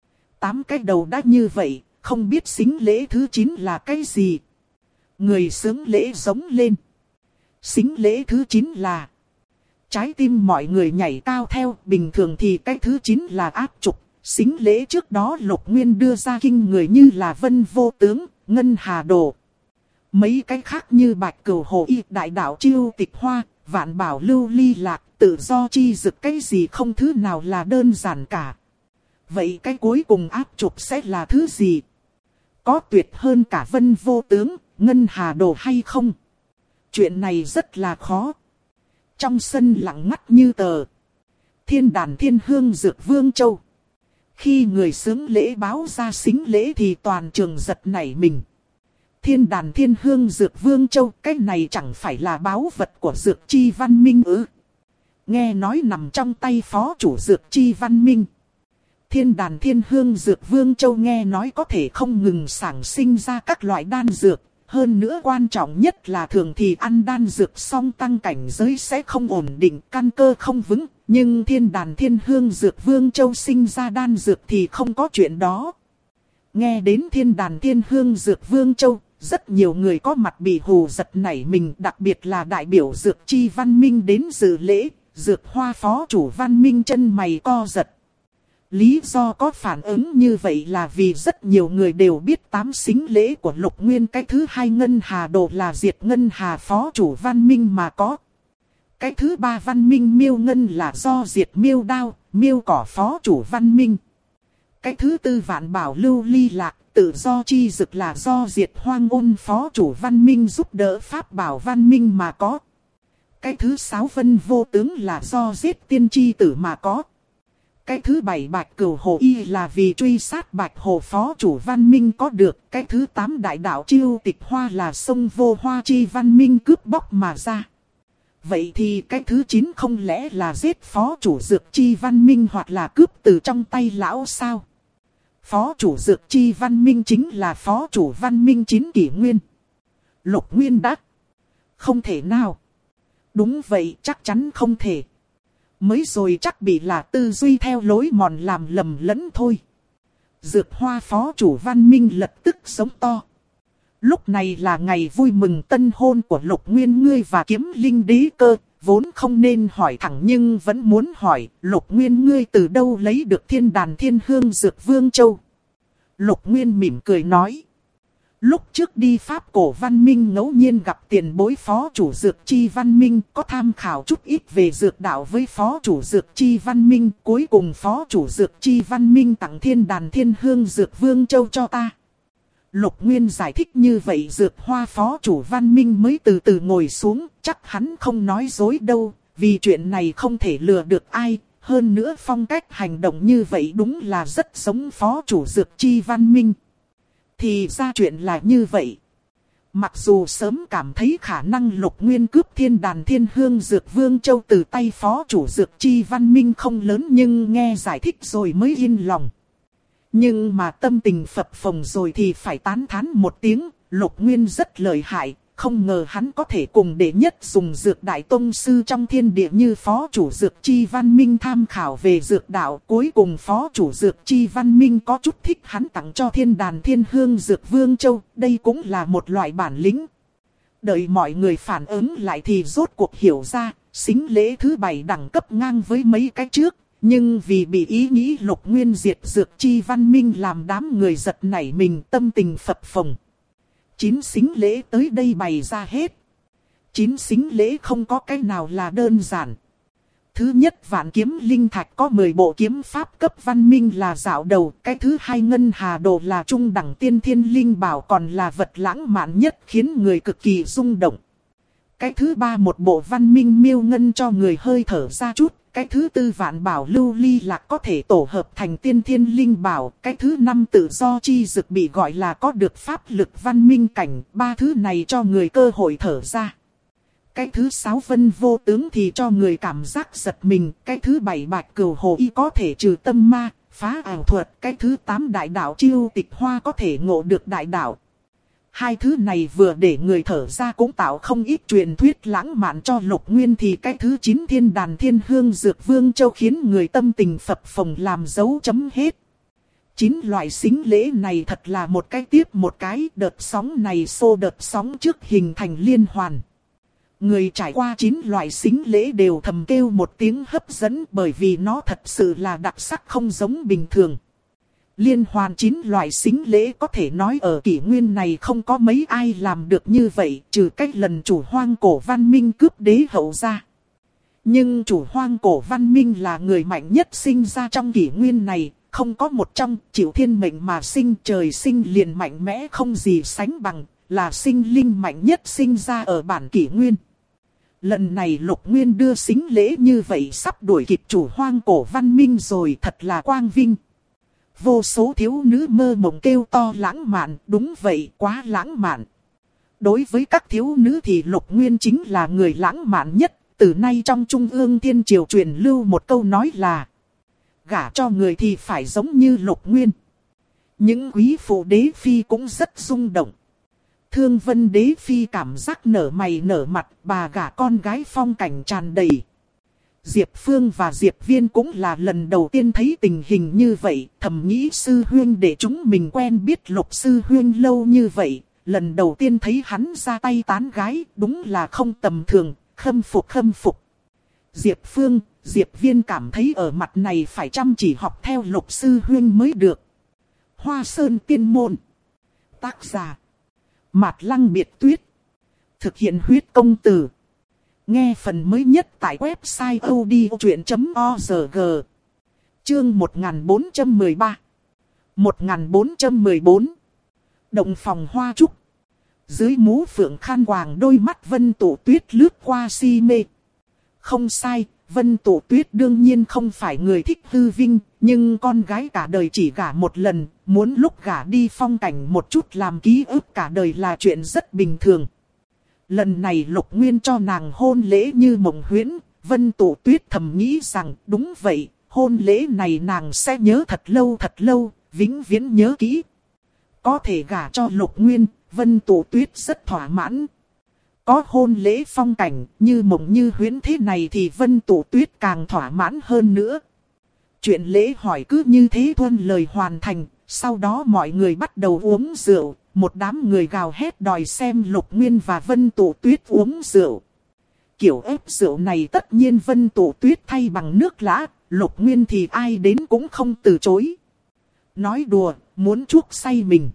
Speaker 1: 8 cái đầu đã như vậy, không biết sính lễ thứ 9 là cái gì? Người sướng lễ giống lên. Sính lễ thứ 9 là... Trái tim mọi người nhảy cao theo, bình thường thì cái thứ 9 là áp trục. Sính lễ trước đó Lục Nguyên đưa ra kinh người như là Vân Vô Tướng, Ngân Hà Đồ. Mấy cái khác như Bạch Cửu Hồ Y, đại đạo chiêu tịch hoa, vạn bảo lưu ly lạc, tự do chi dực, cái gì không thứ nào là đơn giản cả. Vậy cái cuối cùng áp trục sẽ là thứ gì? Có tuyệt hơn cả Vân Vô Tướng, Ngân Hà Đồ hay không? Chuyện này rất là khó. Trong sân lặng ngắt như tờ. Thiên đàn Thiên Hương Dược Vương Châu. Khi người sướng lễ báo ra sính lễ thì toàn trường giật nảy mình. Thiên đàn Thiên Hương Dược Vương Châu, cái này chẳng phải là báu vật của Dược Chi Văn Minh ư? nghe nói nằm trong tay phó chủ Dược Chi Văn Minh. Thiên đàn Thiên Hương Dược Vương Châu nghe nói có thể không ngừng sản sinh ra các loại đan dược. Hơn nữa quan trọng nhất là thường thì ăn đan dược xong tăng cảnh giới sẽ không ổn định, căn cơ không vững. Nhưng thiên đàn Thiên Hương Dược Vương Châu sinh ra đan dược thì không có chuyện đó. Nghe đến thiên đàn Thiên Hương Dược Vương Châu, rất nhiều người có mặt bị hù giật nảy mình, đặc biệt là đại biểu Dược Chi Văn Minh đến dự lễ. Dược Hoa phó chủ Văn Minh chân mày co giật. Lý do có phản ứng như vậy là vì rất nhiều người đều biết 8 sính lễ của Lục Nguyên. Cái thứ 2 Ngân Hà Đồ là Diệt Ngân Hà phó chủ Văn Minh mà có. Cái thứ 3 Văn Minh Miêu Ngân là do Diệt Miêu Đao, Miêu Cỏ phó chủ Văn Minh. Cái thứ 4 Vạn Bảo Lưu Ly Lạc, Tự Do Chi Dực là do Diệt Hoang Ôn phó chủ Văn Minh giúp đỡ Pháp Bảo Văn Minh mà có. Cái thứ 6 Vân Vô Tướng là do Giết Tiên Chi Tử mà có. Cái thứ 7 Bạch Cửu Hồ Y là vì truy sát Bạch Hồ phó chủ Văn Minh có được. Cái thứ 8 Đại Đạo Chiêu Tịch Hoa là sông Vô Hoa Chi Văn Minh cướp bóc mà ra. Vậy thì cái thứ 9 không lẽ là giết phó chủ Dược Chi Văn Minh hoặc là cướp từ trong tay lão sao? Phó chủ Dược Chi Văn Minh chính là phó chủ Văn Minh 9 kỷ nguyên. Lục Nguyên đáp. Không thể nào. Đúng vậy, chắc chắn không thể. Mới rồi chắc bị là tư duy theo lối mòn làm lầm lẫn thôi. Dược Hoa phó chủ Văn Minh lập tức sống to. Lúc này là ngày vui mừng tân hôn của Lục Nguyên ngươi và Kiếm Linh Đế Cơ. Vốn không nên hỏi thẳng nhưng vẫn muốn hỏi. Lục Nguyên ngươi từ đâu lấy được thiên đàn Thiên Hương Dược Vương Châu? Lục Nguyên mỉm cười nói. Lúc trước đi Pháp cổ Văn Minh ngẫu nhiên gặp tiền bối phó chủ Dược Chi Văn Minh, có tham khảo chút ít về dược đạo với phó chủ Dược Chi Văn Minh. Cuối cùng phó chủ Dược Chi Văn Minh tặng thiên đàn Thiên Hương Dược Vương Châu cho ta. Lục Nguyên giải thích như vậy Dược Hoa phó chủ Văn Minh mới từ từ ngồi xuống, chắc hắn không nói dối đâu, vì chuyện này không thể lừa được ai. Hơn nữa phong cách hành động như vậy đúng là rất giống phó chủ Dược Chi Văn Minh. Thì ra chuyện là như vậy. Mặc dù sớm cảm thấy khả năng Lục Nguyên cướp thiên đàn Thiên Hương Dược Vương Châu từ tay phó chủ Dược Chi Văn Minh không lớn, nhưng nghe giải thích rồi mới yên lòng. Nhưng mà tâm tình phập phồng rồi thì phải tán thán một tiếng. Lục Nguyên rất lợi hại. Không ngờ hắn có thể cùng đệ nhất dùng dược đại tông sư trong thiên địa như phó chủ Dược Chi Văn Minh tham khảo về dược đạo. Cuối cùng phó chủ Dược Chi Văn Minh có chút thích hắn tặng cho thiên đàn Thiên Hương Dược Vương Châu. Đây cũng là một loại bản lĩnh. Đợi mọi người phản ứng lại thì rốt cuộc hiểu ra. Sính lễ thứ 7 đẳng cấp ngang với mấy cái trước. Nhưng vì bị ý nghĩ Lục Nguyên diệt Dược Chi Văn Minh làm đám người giật nảy mình, tâm tình phập phồng. 9 sính lễ tới đây bày ra hết. 9 sính lễ không có cái nào là đơn giản. Thứ nhất Vạn Kiếm Linh Thạch có 10 bộ kiếm pháp cấp văn minh là dạo đầu. Cái thứ 2 Ngân Hà Đồ là trung đẳng tiên thiên linh bảo, còn là vật lãng mạn nhất khiến người cực kỳ rung động. Cái thứ 3 một bộ văn minh miêu ngân cho người hơi thở ra chút. Cái thứ 4 Vạn Bảo Lưu Ly Lạc có thể tổ hợp thành tiên thiên linh bảo. Cái thứ 5 Tự Do Chi Dực bị gọi là có được pháp lực văn minh cảnh. 3 thứ này cho người cơ hội thở ra. Cái thứ 6 Vân Vô Tướng thì cho người cảm giác giật mình. Cái thứ 7 Bạch Cửu Hồ Y có thể trừ tâm ma, phá ảo thuật. Cái thứ 8 Đại Đạo Chiêu Tịch Hoa có thể ngộ được đại đạo. 2 thứ này vừa để người thở ra cũng tạo không ít truyền thuyết lãng mạn cho Lục Nguyên, thì cái thứ 9 thiên đàn Thiên Hương Dược Vương Châu khiến người tâm tình phập phồng làm dấu chấm hết. 9 loại sính lễ này thật là một cái tiếp một cái, đợt sóng này xô đợt sóng trước hình thành liên hoàn. Người trải qua 9 loại sính lễ đều thầm kêu một tiếng hấp dẫn, bởi vì nó thật sự là đặc sắc không giống bình thường. Liên hoàn 9 loại sính lễ có thể nói ở kỷ nguyên này không có mấy ai làm được như vậy, trừ cách lần chủ Hoang Cổ Văn Minh cướp đế hậu ra. Nhưng chủ Hoang Cổ Văn Minh là người mạnh nhất sinh ra trong kỷ nguyên này, không có một trong, chịu thiên mệnh mà sinh, trời sinh liền mạnh mẽ không gì sánh bằng, là sinh linh mạnh nhất sinh ra ở bản kỷ nguyên. Lần này Lục Nguyên đưa sính lễ như vậy sắp đuổi kịp chủ Hoang Cổ Văn Minh rồi, thật là quang vinh. Vô số thiếu nữ mơ mộng kêu to lãng mạn, đúng vậy, quá lãng mạn. Đối với các thiếu nữ thì Lục Nguyên chính là người lãng mạn nhất, từ nay trong Trung ương Thiên Triều truyền lưu một câu nói là gả cho người thì phải giống như Lục Nguyên. Những quý phụ đế phi cũng rất rung động. Thương Vân đế phi cảm giác nở mày nở mặt, bà gả con gái phong cảnh tràn đầy. Diệp Phương và Diệp Viên cũng là lần đầu tiên thấy tình hình như vậy, thầm nghĩ sư huynh để chúng mình quen biết Lục sư huynh lâu như vậy, lần đầu tiên thấy hắn ra tay tán gái, đúng là không tầm thường, khâm phục khâm phục. Diệp Phương, Diệp Viên cảm thấy ở mặt này phải chăm chỉ học theo Lục sư huynh mới được. Hoa Sơn Tiên Môn. Tác giả Mạt Lăng Biệt Tuyết. Thực hiện huyết công từ. Nghe phần mới nhất tại website odchuyện.org. Chương 1413 1414 Động phòng hoa trúc. Dưới mũ phượng khăn quàng, đôi mắt Vân Tụ Tuyết lướt qua si mê. Không sai, Vân Tụ Tuyết đương nhiên không phải người thích hư vinh, nhưng con gái cả đời chỉ gả một lần, muốn lúc gả đi phong cảnh một chút làm ký ức cả đời là chuyện rất bình thường. Lần này Lục Nguyên cho nàng hôn lễ như mộng huyễn, Vân Tụ Tuyết thầm nghĩ rằng đúng vậy, hôn lễ này nàng sẽ nhớ thật lâu, vĩnh viễn nhớ kỹ. Có thể gả cho Lục Nguyên, Vân Tụ Tuyết rất thỏa mãn. Có hôn lễ phong cảnh như mộng như huyễn thế này thì Vân Tụ Tuyết càng thỏa mãn hơn nữa. Chuyện lễ hỏi cứ như thế thuận lời hoàn thành, sau đó mọi người bắt đầu uống rượu. Một đám người gào hét đòi xem Lục Nguyên và Vân Tụ Tuyết uống rượu. Kiểu ép rượu này tất nhiên Vân Tụ Tuyết thay bằng nước lã, Lục Nguyên thì ai đến cũng không từ chối. Nói đùa, muốn chuốc say mình.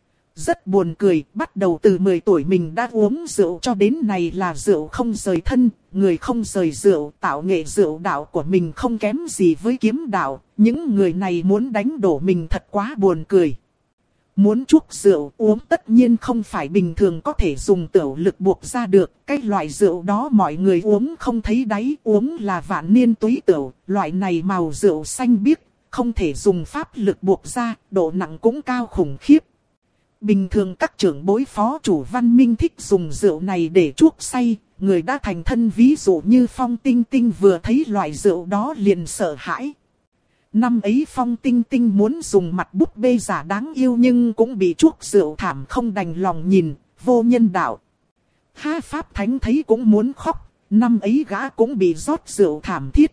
Speaker 1: Rất buồn cười, bắt đầu từ 10 tuổi mình đã uống rượu cho đến này là rượu không rời thân, người không rời rượu, tạo nghệ rượu đạo của mình không kém gì với kiếm đạo, những người này muốn đánh đổ mình thật quá buồn cười. Muốn chuốc rượu uống tất nhiên không phải bình thường có thể dùng tửu lực buộc ra được. Cái loại rượu đó mọi người uống không thấy đáy, uống là vạn niên túy tửu. Loại này màu rượu xanh biếc, không thể dùng pháp lực buộc ra, độ nặng cũng cao khủng khiếp. Bình thường các trưởng bối phó chủ văn minh thích dùng rượu này để chuốc say. Người đã thành thân ví dụ như Phong Tinh Tinh vừa thấy loại rượu đó liền sợ hãi. Năm ấy Phong Tinh Tinh muốn dùng mặt búp bê giả đáng yêu nhưng cũng bị chuốc rượu thảm không đành lòng nhìn, vô nhân đạo. Ha Pháp Thánh thấy cũng muốn khóc, năm ấy gã cũng bị rót rượu thảm thiết.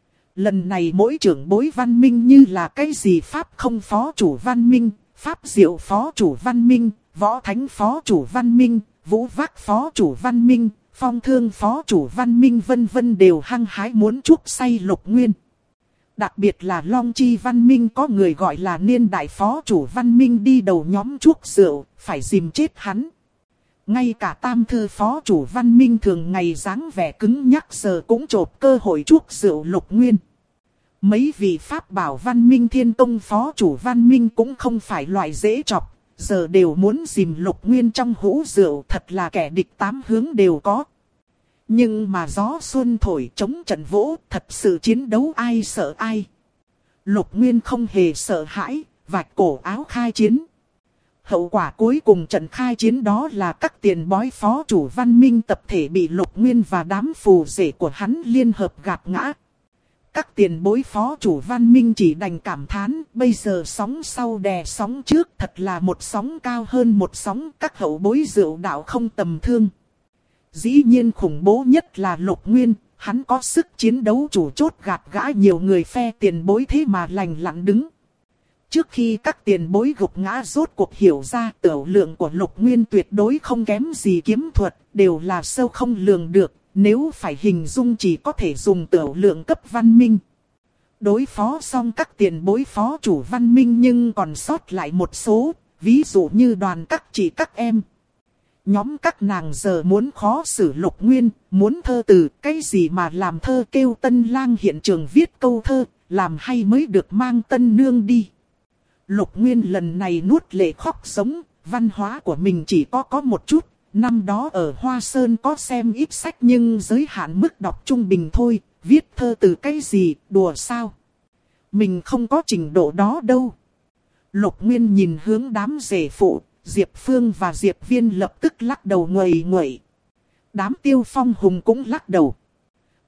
Speaker 1: Lần này mỗi trưởng bối văn minh như là cái gì Pháp không phó chủ văn minh, Pháp Diệu phó chủ văn minh, Võ Thánh phó chủ văn minh, Vũ Vác phó chủ văn minh, Phong Thương phó chủ văn minh vân vân đều hăng hái muốn chuốc say Lục Nguyên. Đặc biệt là Long Chi văn minh có người gọi là niên đại phó chủ văn minh đi đầu nhóm chuốc rượu, phải dìm chết hắn. Ngay cả tam thư phó chủ văn minh thường ngày dáng vẻ cứng nhắc giờ cũng chộp cơ hội chuốc rượu Lục Nguyên. Mấy vị pháp bảo văn minh thiên tông phó chủ văn minh cũng không phải loại dễ chọc, giờ đều muốn dìm Lục Nguyên trong hũ rượu, thật là kẻ địch tám hướng đều có. Nhưng mà gió xuân thổi chống trận vỗ, thật sự chiến đấu ai sợ ai. Lục Nguyên không hề sợ hãi, vạch cổ áo khai chiến. Hậu quả cuối cùng trận khai chiến đó là các tiền bói phó chủ văn minh tập thể bị Lục Nguyên và đám phù rể của hắn liên hợp gạt ngã. Các tiền bối phó chủ văn minh chỉ đành cảm thán, bây giờ sóng sau đè sóng trước, thật là một sóng cao hơn một sóng, các hậu bối rượu đạo không tầm thương. Dĩ nhiên khủng bố nhất là Lục Nguyên, hắn có sức chiến đấu chủ chốt gạt gã nhiều người phe tiền bối thế mà lành lặn đứng. Trước khi các tiền bối gục ngã rốt cuộc hiểu ra tửu lượng của Lục Nguyên tuyệt đối không kém gì kiếm thuật, đều là sâu không lường được, nếu phải hình dung chỉ có thể dùng tửu lượng cấp văn minh. Đối phó xong các tiền bối phó chủ văn minh nhưng còn sót lại một số, ví dụ như đoàn các chị các em. Nhóm các nàng giờ muốn khó xử Lục Nguyên, muốn thơ từ, cái gì mà làm thơ kêu tân lang hiện trường viết câu thơ, làm hay mới được mang tân nương đi. Lục Nguyên lần này nuốt lệ khóc sống, văn hóa của mình chỉ có một chút, năm đó ở Hoa Sơn có xem ít sách nhưng giới hạn mức đọc trung bình thôi, viết thơ từ cái gì, đùa sao. Mình không có trình độ đó đâu. Lục Nguyên nhìn hướng đám rể phụ. Diệp Phương và Diệp Viên lập tức lắc đầu nguậy nguậy. Đám Tiêu Phong Hùng cũng lắc đầu.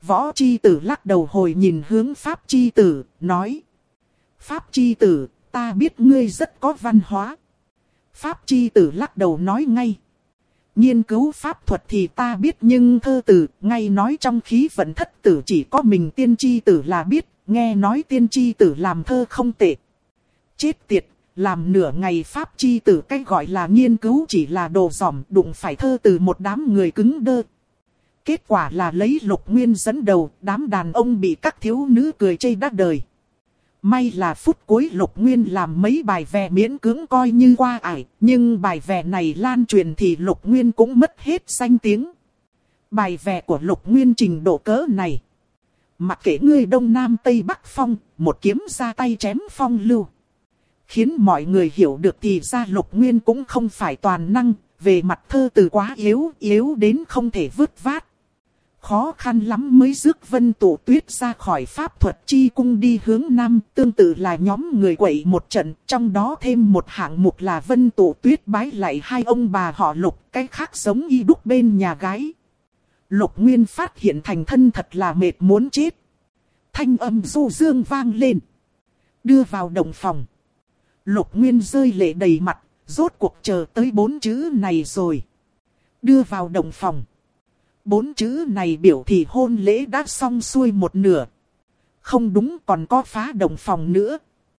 Speaker 1: Võ chi tử lắc đầu hồi nhìn hướng Pháp chi tử, nói. Pháp chi tử, ta biết ngươi rất có văn hóa. Pháp chi tử lắc đầu nói ngay. Nghiên cứu pháp thuật thì ta biết, nhưng thơ tử, ngay nói trong khí vận thất tử chỉ có mình tiên chi tử là biết, nghe nói tiên chi tử làm thơ không tệ. Chết tiệt, làm nửa ngày Pháp chi tử cái gọi là nghiên cứu chỉ là đồ dỏm, đụng phải thơ từ một đám người cứng đơ. Kết quả là lấy Lục Nguyên dẫn đầu, đám đàn ông bị các thiếu nữ cười chê đắc đời. May là phút cuối Lục Nguyên làm mấy bài vè miễn cưỡng coi như qua ải, nhưng bài vè này lan truyền thì Lục Nguyên cũng mất hết danh tiếng. Bài vè của Lục Nguyên trình độ cỡ này. Mặc kệ ngươi Đông Nam Tây Bắc Phong, một kiếm ra tay chém phong lưu. Khiến mọi người hiểu được thì ra Lục Nguyên cũng không phải toàn năng, về mặt thơ từ quá yếu đến không thể vứt vát. Khó khăn lắm mới rước Vân Tụ Tuyết ra khỏi pháp thuật chi cung đi hướng Nam, tương tự là nhóm người quậy một trận, trong đó thêm một hạng mục là Vân Tụ Tuyết bái lại hai ông bà họ Lục, cái khác giống y đúc bên nhà gái. Lục Nguyên phát hiện thành thân thật là mệt muốn chết. Thanh âm du dương vang lên. Đưa vào động phòng. Lục Nguyên rơi lệ đầy mặt, rốt cuộc chờ tới 4 chữ này rồi. Đưa vào động phòng. 4 chữ này biểu thị hôn lễ đã xong xuôi một nửa. Không đúng, còn có phá động phòng nữa.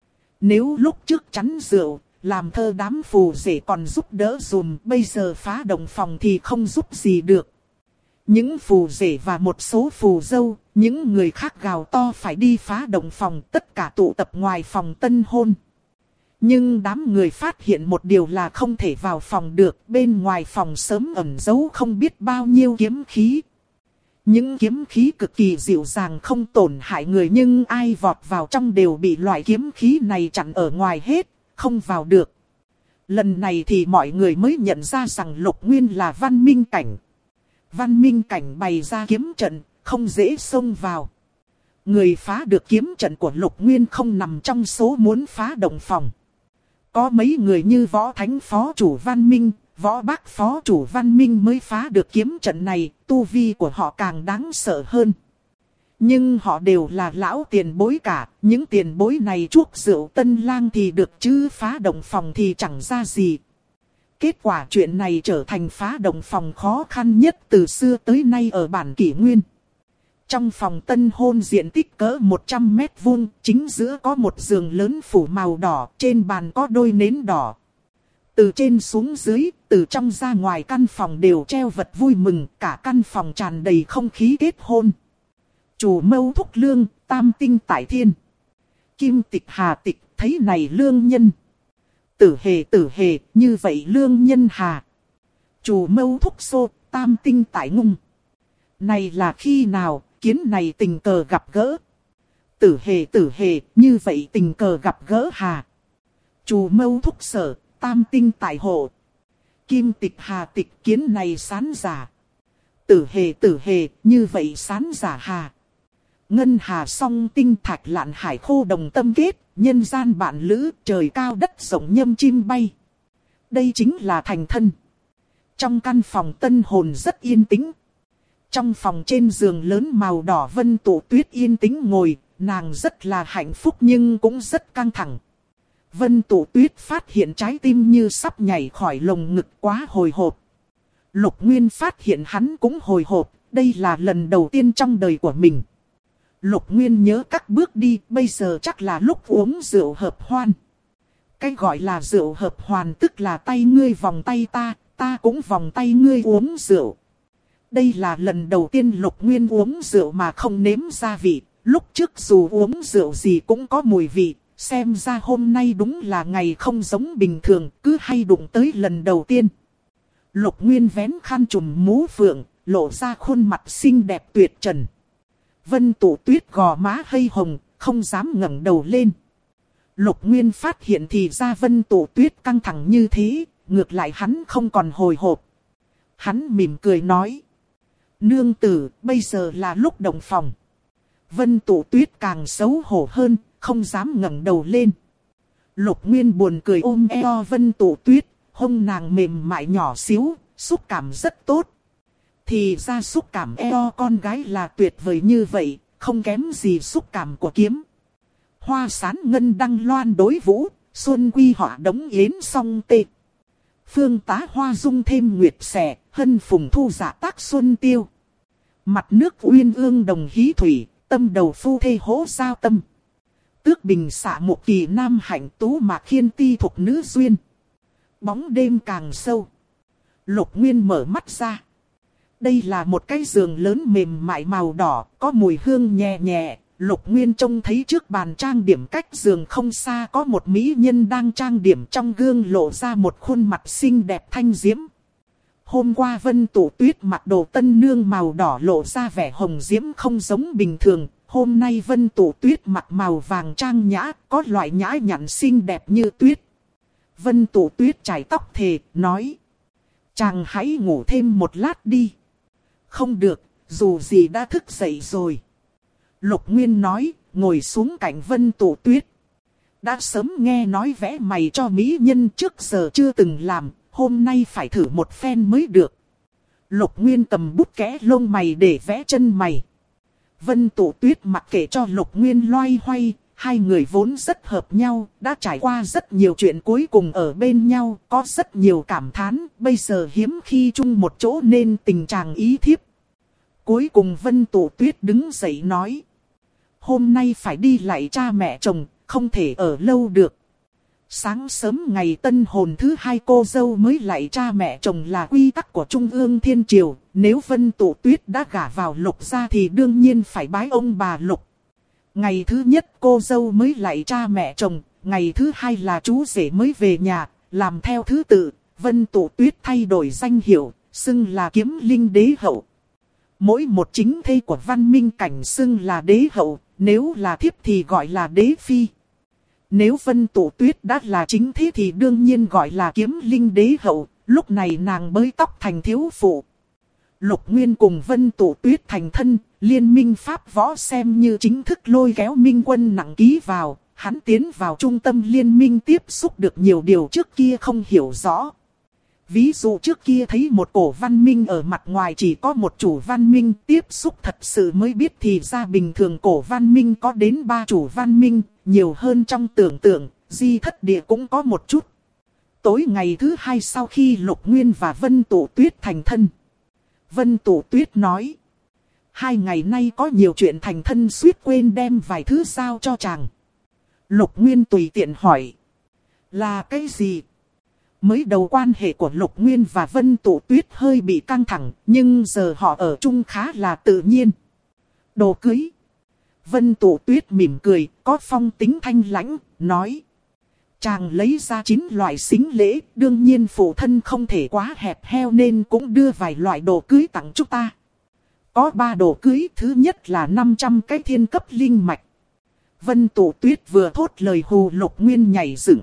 Speaker 1: Nếu lúc trước chắn rượu, làm thơ đám phù rể còn giúp đỡ dùm, bây giờ phá động phòng thì không giúp gì được. Những phù rể và một số phù dâu, những người khác gào to phải đi phá động phòng, tất cả tụ tập ngoài phòng tân hôn. Nhưng đám người phát hiện một điều là không thể vào phòng được, bên ngoài phòng sớm ẩn giấu không biết bao nhiêu kiếm khí. Những kiếm khí cực kỳ dịu dàng không tổn hại người, nhưng ai vọt vào trong đều bị loại kiếm khí này chặn ở ngoài hết, không vào được. Lần này thì mọi người mới nhận ra rằng Lục Nguyên là văn minh cảnh. Văn minh cảnh bày ra kiếm trận, không dễ xông vào. Người phá được kiếm trận của Lục Nguyên không nằm trong số muốn phá động phòng. Có mấy người như Võ Thánh Phó Chủ Văn Minh, Võ Bác Phó Chủ Văn Minh mới phá được kiếm trận này, tu vi của họ càng đáng sợ hơn. Nhưng họ đều là lão tiền bối cả, những tiền bối này chuốc rượu tân lang thì được chứ phá động phòng thì chẳng ra gì. Kết quả chuyện này trở thành phá động phòng khó khăn nhất từ xưa tới nay ở bản Kỷ Nguyên. Trong phòng tân hôn diện tích cỡ 100 mét vuông, chính giữa có một giường lớn phủ màu đỏ, trên bàn có đôi nến đỏ. Từ trên xuống dưới, từ trong ra ngoài căn phòng đều treo vật vui mừng, cả căn phòng tràn đầy không khí kết hôn. Chủ mâu thúc lương, tam tinh tại thiên. Kim tịch hà tịch, thấy này lương nhân. Tử hề, như vậy lương nhân hà. Chủ mâu thúc xô, tam tinh tại ngung. Này là khi nào, kiến này tình cờ gặp gỡ. Tử hề, như vậy tình cờ gặp gỡ hà. Chủ mâu thúc sở, tam tinh tại hộ. Kim tịch hà tịch, kiến này sán giả. Tử hề, như vậy sán giả hà. Ngân hà song tinh thạch lạn hải khô đồng tâm kết, nhân gian bạn lữ, trời cao đất rộng nhâm chim bay. Đây chính là thành thân. Trong căn phòng tân hồn rất yên tĩnh. Trong phòng trên giường lớn màu đỏ Vân Tụ Tuyết yên tĩnh ngồi, nàng rất là hạnh phúc nhưng cũng rất căng thẳng. Vân Tụ Tuyết phát hiện trái tim như sắp nhảy khỏi lồng ngực, quá hồi hộp. Lục Nguyên phát hiện hắn cũng hồi hộp, đây là lần đầu tiên trong đời của mình. Lục Nguyên nhớ các bước đi, bây giờ chắc là lúc uống rượu hợp hoan. Cái gọi là rượu hợp hoàn tức là tay ngươi vòng tay ta, ta cũng vòng tay ngươi uống rượu. Đây là lần đầu tiên Lục Nguyên uống rượu mà không nếm gia vị, lúc trước dù uống rượu gì cũng có mùi vị, xem ra hôm nay đúng là ngày không giống bình thường, cứ hay đụng tới lần đầu tiên. Lục Nguyên vén khăn trùm mũ phượng, lộ ra khuôn mặt xinh đẹp tuyệt trần. Vân Tụ Tuyết gò má hơi hồng, không dám ngẩng đầu lên. Lục Nguyên phát hiện thì ra Vân Tụ Tuyết căng thẳng như thế, ngược lại hắn không còn hồi hộp. Hắn mỉm cười nói. Nương tử, bây giờ là lúc động phòng. Vân Tụ Tuyết càng xấu hổ hơn, không dám ngẩng đầu lên. Lục Nguyên buồn cười ôm eo Vân Tụ Tuyết, hông nàng mềm mại nhỏ xíu, xúc cảm rất tốt. Thì ra xúc cảm eo con gái là tuyệt vời như vậy, không kém gì xúc cảm của kiếm. Hoa sán ngân đăng loan đối vũ, xuân quy họa đống yến song tê. Phương tá hoa dung thêm nguyệt xẻ, hân phùng thu dạ tác xuân tiêu. Mặt nước uyên ương đồng hí thủy, tâm đầu phu thê hố giao tâm. Tước bình xạ một kỳ nam hạnh tú mạc khiên ti thuộc nữ duyên. Bóng đêm càng sâu. Lục Nguyên mở mắt ra. Đây là một cái giường lớn mềm mại màu đỏ, có mùi hương nhẹ nhẹ. Lục Nguyên trông thấy trước bàn trang điểm cách giường không xa có một mỹ nhân đang trang điểm, trong gương lộ ra một khuôn mặt xinh đẹp thanh diễm. Hôm qua Vân Tụ Tuyết mặc đồ tân nương màu đỏ lộ ra vẻ hồng diễm không giống bình thường. Hôm nay Vân Tụ Tuyết mặc màu vàng trang nhã, có loại nhã nhặn xinh đẹp như tuyết. Vân Tụ Tuyết chải tóc thề, nói. Chàng hãy ngủ thêm một lát đi. Không được, dù gì đã thức dậy rồi. Lục Nguyên nói, ngồi xuống cạnh Vân Tụ Tuyết. Đã sớm nghe nói vẽ mày cho mỹ nhân trước giờ chưa từng làm, hôm nay phải thử một phen mới được. Lục Nguyên cầm bút kẽ lông mày để vẽ chân mày. Vân Tụ Tuyết mặc kệ cho Lục Nguyên loay hoay, hai người vốn rất hợp nhau, đã trải qua rất nhiều chuyện cuối cùng ở bên nhau, có rất nhiều cảm thán, bây giờ hiếm khi chung một chỗ nên tình trạng ý thiếp. Cuối cùng Vân Tụ Tuyết đứng dậy nói. Hôm nay phải đi lại cha mẹ chồng, không thể ở lâu được. Sáng sớm ngày tân hồn thứ hai cô dâu mới lại cha mẹ chồng là quy tắc của Trung ương Thiên Triều. Nếu Vân Tụ Tuyết đã gả vào Lục gia thì đương nhiên phải bái ông bà Lục. Ngày thứ nhất cô dâu mới lại cha mẹ chồng, ngày thứ hai là chú rể mới về nhà, làm theo thứ tự. Vân Tụ Tuyết thay đổi danh hiệu, xưng là Kiếm Linh Đế Hậu. Mỗi một chính thê của Văn Minh Cảnh xưng là Đế Hậu, nếu là thiếp thì gọi là Đế Phi. Nếu Vân Tụ Tuyết đã là chính thế thì đương nhiên gọi là Kiếm Linh Đế Hậu, lúc này nàng bới tóc thành thiếu phụ. Lục Nguyên cùng Vân Tụ Tuyết thành thân, liên minh pháp võ xem như chính thức lôi kéo Minh Quân nặng ký vào, hắn tiến vào trung tâm liên minh tiếp xúc được nhiều điều trước kia không hiểu rõ. Ví dụ trước kia thấy một cổ văn minh ở mặt ngoài chỉ có một chủ văn minh, tiếp xúc thật sự mới biết thì ra bình thường cổ văn minh có đến 3 chủ văn minh, nhiều hơn trong tưởng tượng, Di Thất Địa cũng có một chút. Tối ngày thứ hai sau khi Lục Nguyên và Vân Tụ Tuyết thành thân, Vân Tụ Tuyết nói. 2 ngày nay có nhiều chuyện thành thân suýt quên đem vài thứ giao cho chàng. Lục Nguyên tùy tiện hỏi. Là cái gì? Mới đầu quan hệ của Lục Nguyên và Vân Tụ Tuyết hơi bị căng thẳng, nhưng giờ họ ở chung khá là tự nhiên. Đồ cưới. Vân Tụ Tuyết mỉm cười, có phong tính thanh lãnh, nói. Chàng lấy ra 9 loại sính lễ, đương nhiên phụ thân không thể quá hẹp heo nên cũng đưa vài loại đồ cưới tặng chúng ta. Có 3 đồ cưới, thứ nhất là 500 cái thiên cấp linh mạch. Vân Tụ Tuyết vừa thốt lời hù Lục Nguyên nhảy dựng.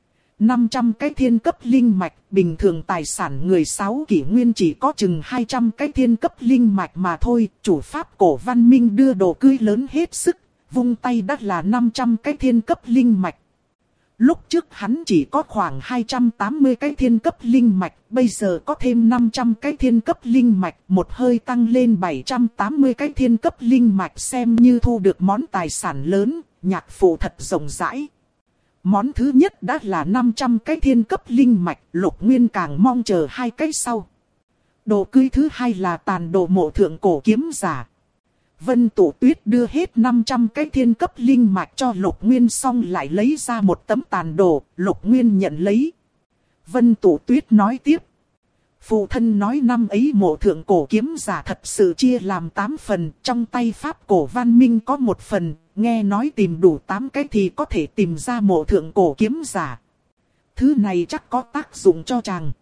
Speaker 1: 500 cái thiên cấp linh mạch, bình thường tài sản người 6 kỷ nguyên chỉ có chừng 200 cái thiên cấp linh mạch mà thôi. Chủ pháp cổ văn minh đưa đồ cưới lớn hết sức, vung tay đã là 500 cái thiên cấp linh mạch. Lúc trước hắn chỉ có khoảng 280 cái thiên cấp linh mạch, bây giờ có thêm 500 cái thiên cấp linh mạch, một hơi tăng lên 780 cái thiên cấp linh mạch, xem như thu được món tài sản lớn, nhạc phụ thật rộng rãi. Món thứ nhất đã là 500 cái thiên cấp linh mạch, Lục Nguyên càng mong chờ 2 cái sau. Đồ cưới thứ hai là tàn đồ mộ thượng cổ kiếm giả. Vân Tụ Tuyết đưa hết 500 cái thiên cấp linh mạch cho Lục Nguyên xong lại lấy ra một tấm tàn đồ, Lục Nguyên nhận lấy. Vân Tụ Tuyết nói tiếp. Phụ thân nói năm ấy mộ thượng cổ kiếm giả thật sự chia làm 8 phần, trong tay pháp cổ văn minh có 1 phần, nghe nói tìm đủ 8 cái thì có thể tìm ra mộ thượng cổ kiếm giả. Thứ này chắc có tác dụng cho chàng.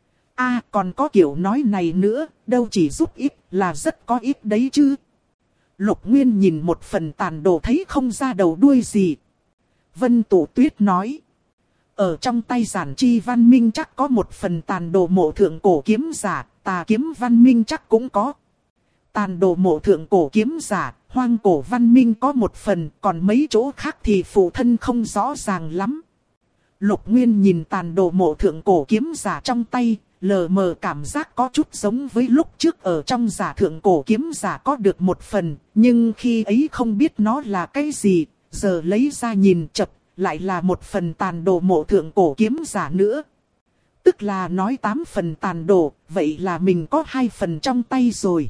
Speaker 1: Còn có kiểu nói này nữa, đâu chỉ giúp ít là rất có ít đấy chứ. Lục Nguyên nhìn một phần tàn đồ thấy không ra đầu đuôi gì. Vân Tụ Tuyết nói. Ở trong tay giản chi văn minh chắc có 1 phần tàn đồ mộ thượng cổ kiếm giả, tà kiếm văn minh chắc cũng có. Tàn đồ mộ thượng cổ kiếm giả, hoang cổ văn minh có 1 phần, còn mấy chỗ khác thì phụ thân không rõ ràng lắm. Lục Nguyên nhìn tàn đồ mộ thượng cổ kiếm giả trong tay, lờ mờ cảm giác có chút giống với lúc trước ở trong giả thượng cổ kiếm giả có được một phần, nhưng khi ấy không biết nó là cái gì, giờ lấy ra nhìn chập, lại là một phần tàn đồ mộ thượng cổ kiếm giả nữa. Tức là nói 8 phần tàn đồ, vậy là mình có 2 phần trong tay rồi.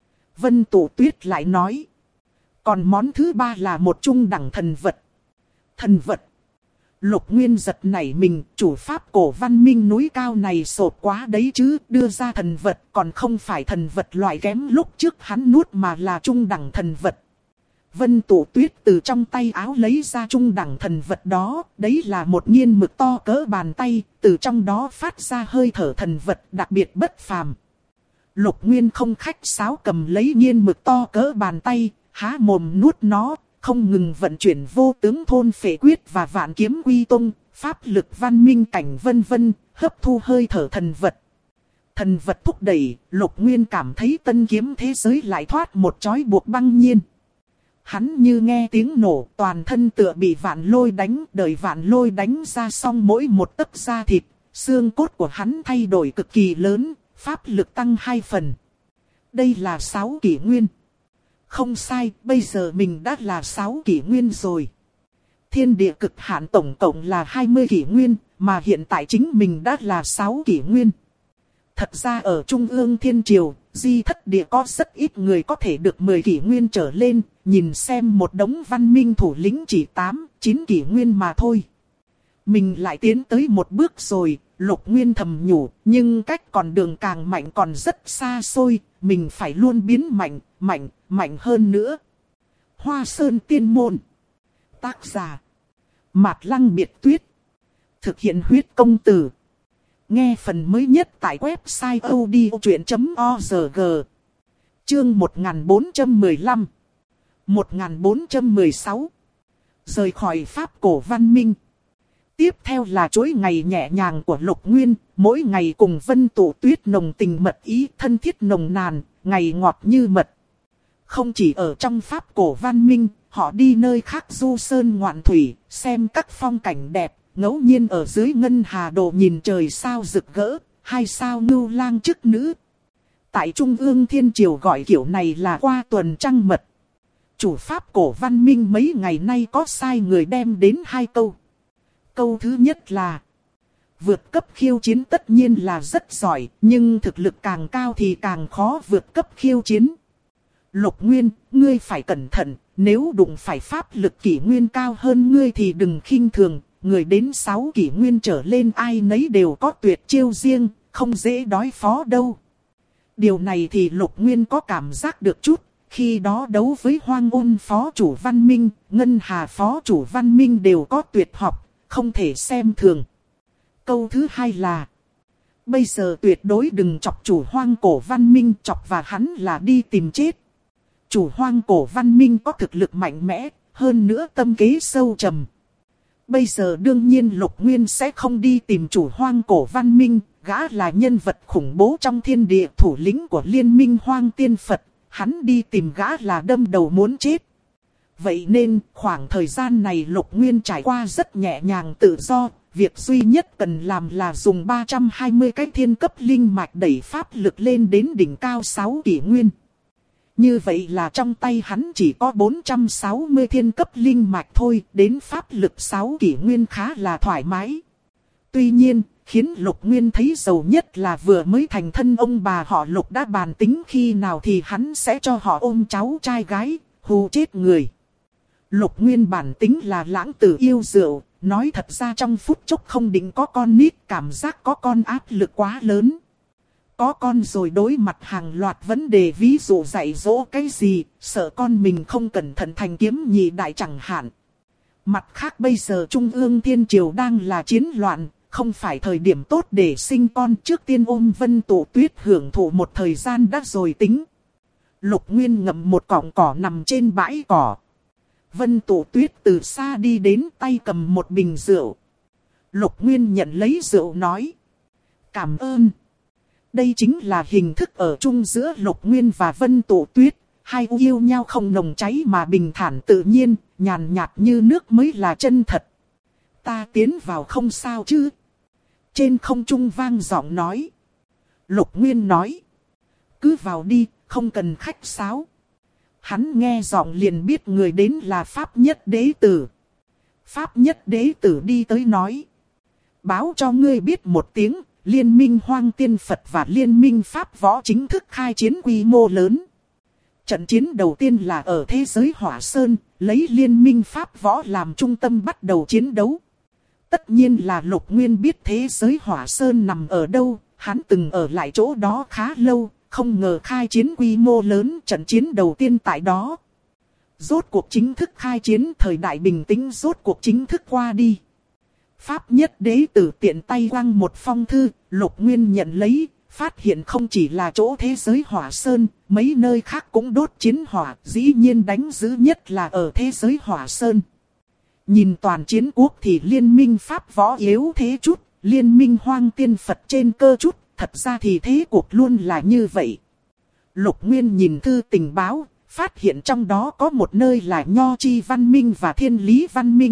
Speaker 1: Vân Tụ Tuyết lại nói. Còn món thứ 3 là một trung đẳng thần vật. Thần vật. Lục Nguyên giật nảy mình, chủ pháp cổ văn minh núi cao này sột quá đấy chứ, đưa ra thần vật còn không phải thần vật loại kém lúc trước hắn nuốt mà là trung đẳng thần vật. Vân Tụ Tuyết từ trong tay áo lấy ra trung đẳng thần vật đó, đấy là một nghiên mực to cỡ bàn tay, từ trong đó phát ra hơi thở thần vật đặc biệt bất phàm. Lục Nguyên không khách sáo cầm lấy nghiên mực to cỡ bàn tay, há mồm nuốt nó, không ngừng vận chuyển vô tướng thôn phệ quyết và vạn kiếm quy tông, pháp lực văn minh cảnh vân vân, hấp thu hơi thở thần vật. Thần vật thúc đẩy, Lục Nguyên cảm thấy tân kiếm thế giới lại thoát một chói buộc băng nhiên. Hắn như nghe tiếng nổ, toàn thân tựa bị vạn lôi đánh, đợi vạn lôi đánh ra xong mỗi một tấc da thịt, xương cốt của hắn thay đổi cực kỳ lớn, pháp lực tăng 2 phần. Đây là 6 kỷ nguyên. Không sai, bây giờ mình đã là 6 kỷ nguyên rồi. Thiên địa cực hạn tổng cộng là 20 kỷ nguyên, mà hiện tại chính mình đã là 6 kỷ nguyên. Thật ra ở Trung ương Thiên Triều, Di Thất Địa có rất ít người có thể được 10 kỷ nguyên trở lên, nhìn xem một đống văn minh thủ lĩnh chỉ 8, 9 kỷ nguyên mà thôi. Mình lại tiến tới một bước rồi, Lục Nguyên thầm nhủ, nhưng cách còn đường càng mạnh còn rất xa xôi, mình phải luôn biến mạnh, mạnh hơn nữa. Hoa Sơn Tiên Môn. Tác giả Mạt Lăng Biệt Tuyết. Thực hiện huyết công từ. Nghe phần mới nhất tại website odchuyện.org. Chương 1415 1416. Rời khỏi pháp cổ văn minh. Tiếp theo là chuỗi ngày nhẹ nhàng của Lục Nguyên, mỗi ngày cùng Vân Tụ Tuyết nồng tình mật ý, thân thiết nồng nàn, ngày ngọt như mật. Không chỉ ở trong pháp cổ văn minh, họ đi nơi khác du sơn ngoạn thủy, xem các phong cảnh đẹp, ngẫu nhiên ở dưới ngân hà đồ nhìn trời sao rực rỡ, hay sao ngưu lang chức nữ. Tại Trung ương Thiên Triều gọi kiểu này là qua tuần trăng mật. Chủ pháp cổ văn minh mấy ngày nay có sai người đem đến 2 câu. Câu thứ nhất là vượt cấp khiêu chiến tất nhiên là rất giỏi, nhưng thực lực càng cao thì càng khó vượt cấp khiêu chiến. Lục Nguyên, ngươi phải cẩn thận, nếu đụng phải pháp lực kỷ nguyên cao hơn ngươi thì đừng khinh thường, người đến 6 kỷ nguyên trở lên ai nấy đều có tuyệt chiêu riêng, không dễ đối phó đâu. Điều này thì Lục Nguyên có cảm giác được chút, khi đó đấu với Hoang Ôn phó chủ văn minh, Ngân Hà phó chủ văn minh đều có tuyệt học, không thể xem thường. Câu thứ hai là bây giờ tuyệt đối đừng chọc chủ Hoang cổ văn minh, chọc và hắn là đi tìm chết. Chủ Hoang cổ văn minh có thực lực mạnh mẽ, hơn nữa tâm kế sâu trầm. Bây giờ đương nhiên Lục Nguyên sẽ không đi tìm chủ Hoang cổ văn minh, gã là nhân vật khủng bố trong thiên địa, thủ lĩnh của liên minh Hoang Tiên Phật, hắn đi tìm gã là đâm đầu muốn chết. Vậy nên khoảng thời gian này Lục Nguyên trải qua rất nhẹ nhàng tự do, việc duy nhất cần làm là dùng 320 cái thiên cấp linh mạch đẩy pháp lực lên đến đỉnh cao 6 kỷ nguyên. Như vậy là trong tay hắn chỉ có 460 thiên cấp linh mạch thôi, đến pháp lực 6 kỷ nguyên khá là thoải mái. Tuy nhiên, khiến Lục Nguyên thấy giàu nhất là vừa mới thành thân ông bà họ Lục đã bàn tính khi nào thì hắn sẽ cho họ ôm cháu trai gái, hù chết người. Lục Nguyên bản tính là lãng tử yêu rượu, nói thật ra trong phút chốc không định có con nít, cảm giác có con áp lực quá lớn. Có con rồi đối mặt hàng loạt vấn đề, ví dụ dạy dỗ cái gì, sợ con mình không cẩn thận thành kiếm nhị đại chẳng hạn. Mặt khác bây giờ Trung ương Thiên Triều đang là chiến loạn, không phải thời điểm tốt để sinh con, trước tiên ôm Vân Tụ Tuyết hưởng thụ một thời gian đã rồi tính. Lục Nguyên ngậm một cọng cỏ nằm trên bãi cỏ. Vân Tụ Tuyết từ xa đi đến, tay cầm một bình rượu. Lục Nguyên nhận lấy rượu nói: cảm ơn. Đây chính là hình thức ở chung giữa Lục Nguyên và Vân Tụ Tuyết. Hai yêu nhau không nồng cháy mà bình thản tự nhiên, nhàn nhạt như nước mới là chân thật. Ta tiến vào không sao chứ? Trên không trung vang giọng nói. Lục Nguyên nói. Cứ vào đi, không cần khách sáo. Hắn nghe giọng liền biết người đến là Pháp Nhất Đế Tử. Pháp Nhất Đế Tử đi tới nói. Báo cho ngươi biết một tiếng, Liên minh Hoang Tiên Phật và Liên minh Pháp Võ chính thức khai chiến quy mô lớn. Trận chiến đầu tiên là ở thế giới Hỏa Sơn, lấy Liên minh Pháp Võ làm trung tâm bắt đầu chiến đấu. Tất nhiên là Lục Nguyên biết thế giới Hỏa Sơn nằm ở đâu, hắn từng ở lại chỗ đó khá lâu, không ngờ khai chiến quy mô lớn, trận chiến đầu tiên tại đó. Rốt cuộc chính thức khai chiến, thời đại bình tĩnh rốt cuộc chính thức qua đi. Pháp Nhất Đế Tử tiện tay quăng một phong thư, Lục Nguyên nhận lấy, phát hiện không chỉ là chỗ thế giới Hỏa Sơn, mấy nơi khác cũng đốt chiến hỏa, dĩ nhiên đánh dữ nhất là ở thế giới Hỏa Sơn. Nhìn toàn chiến quốc thì Liên minh Pháp Võ yếu thế chút, Liên minh Hoang Tiên Phật trên cơ chút, thật ra thì thế cuộc luôn là như vậy. Lục Nguyên nhìn thư tình báo, phát hiện trong đó có một nơi là Nho Chi Văn Minh và Thiên Lý Văn Minh.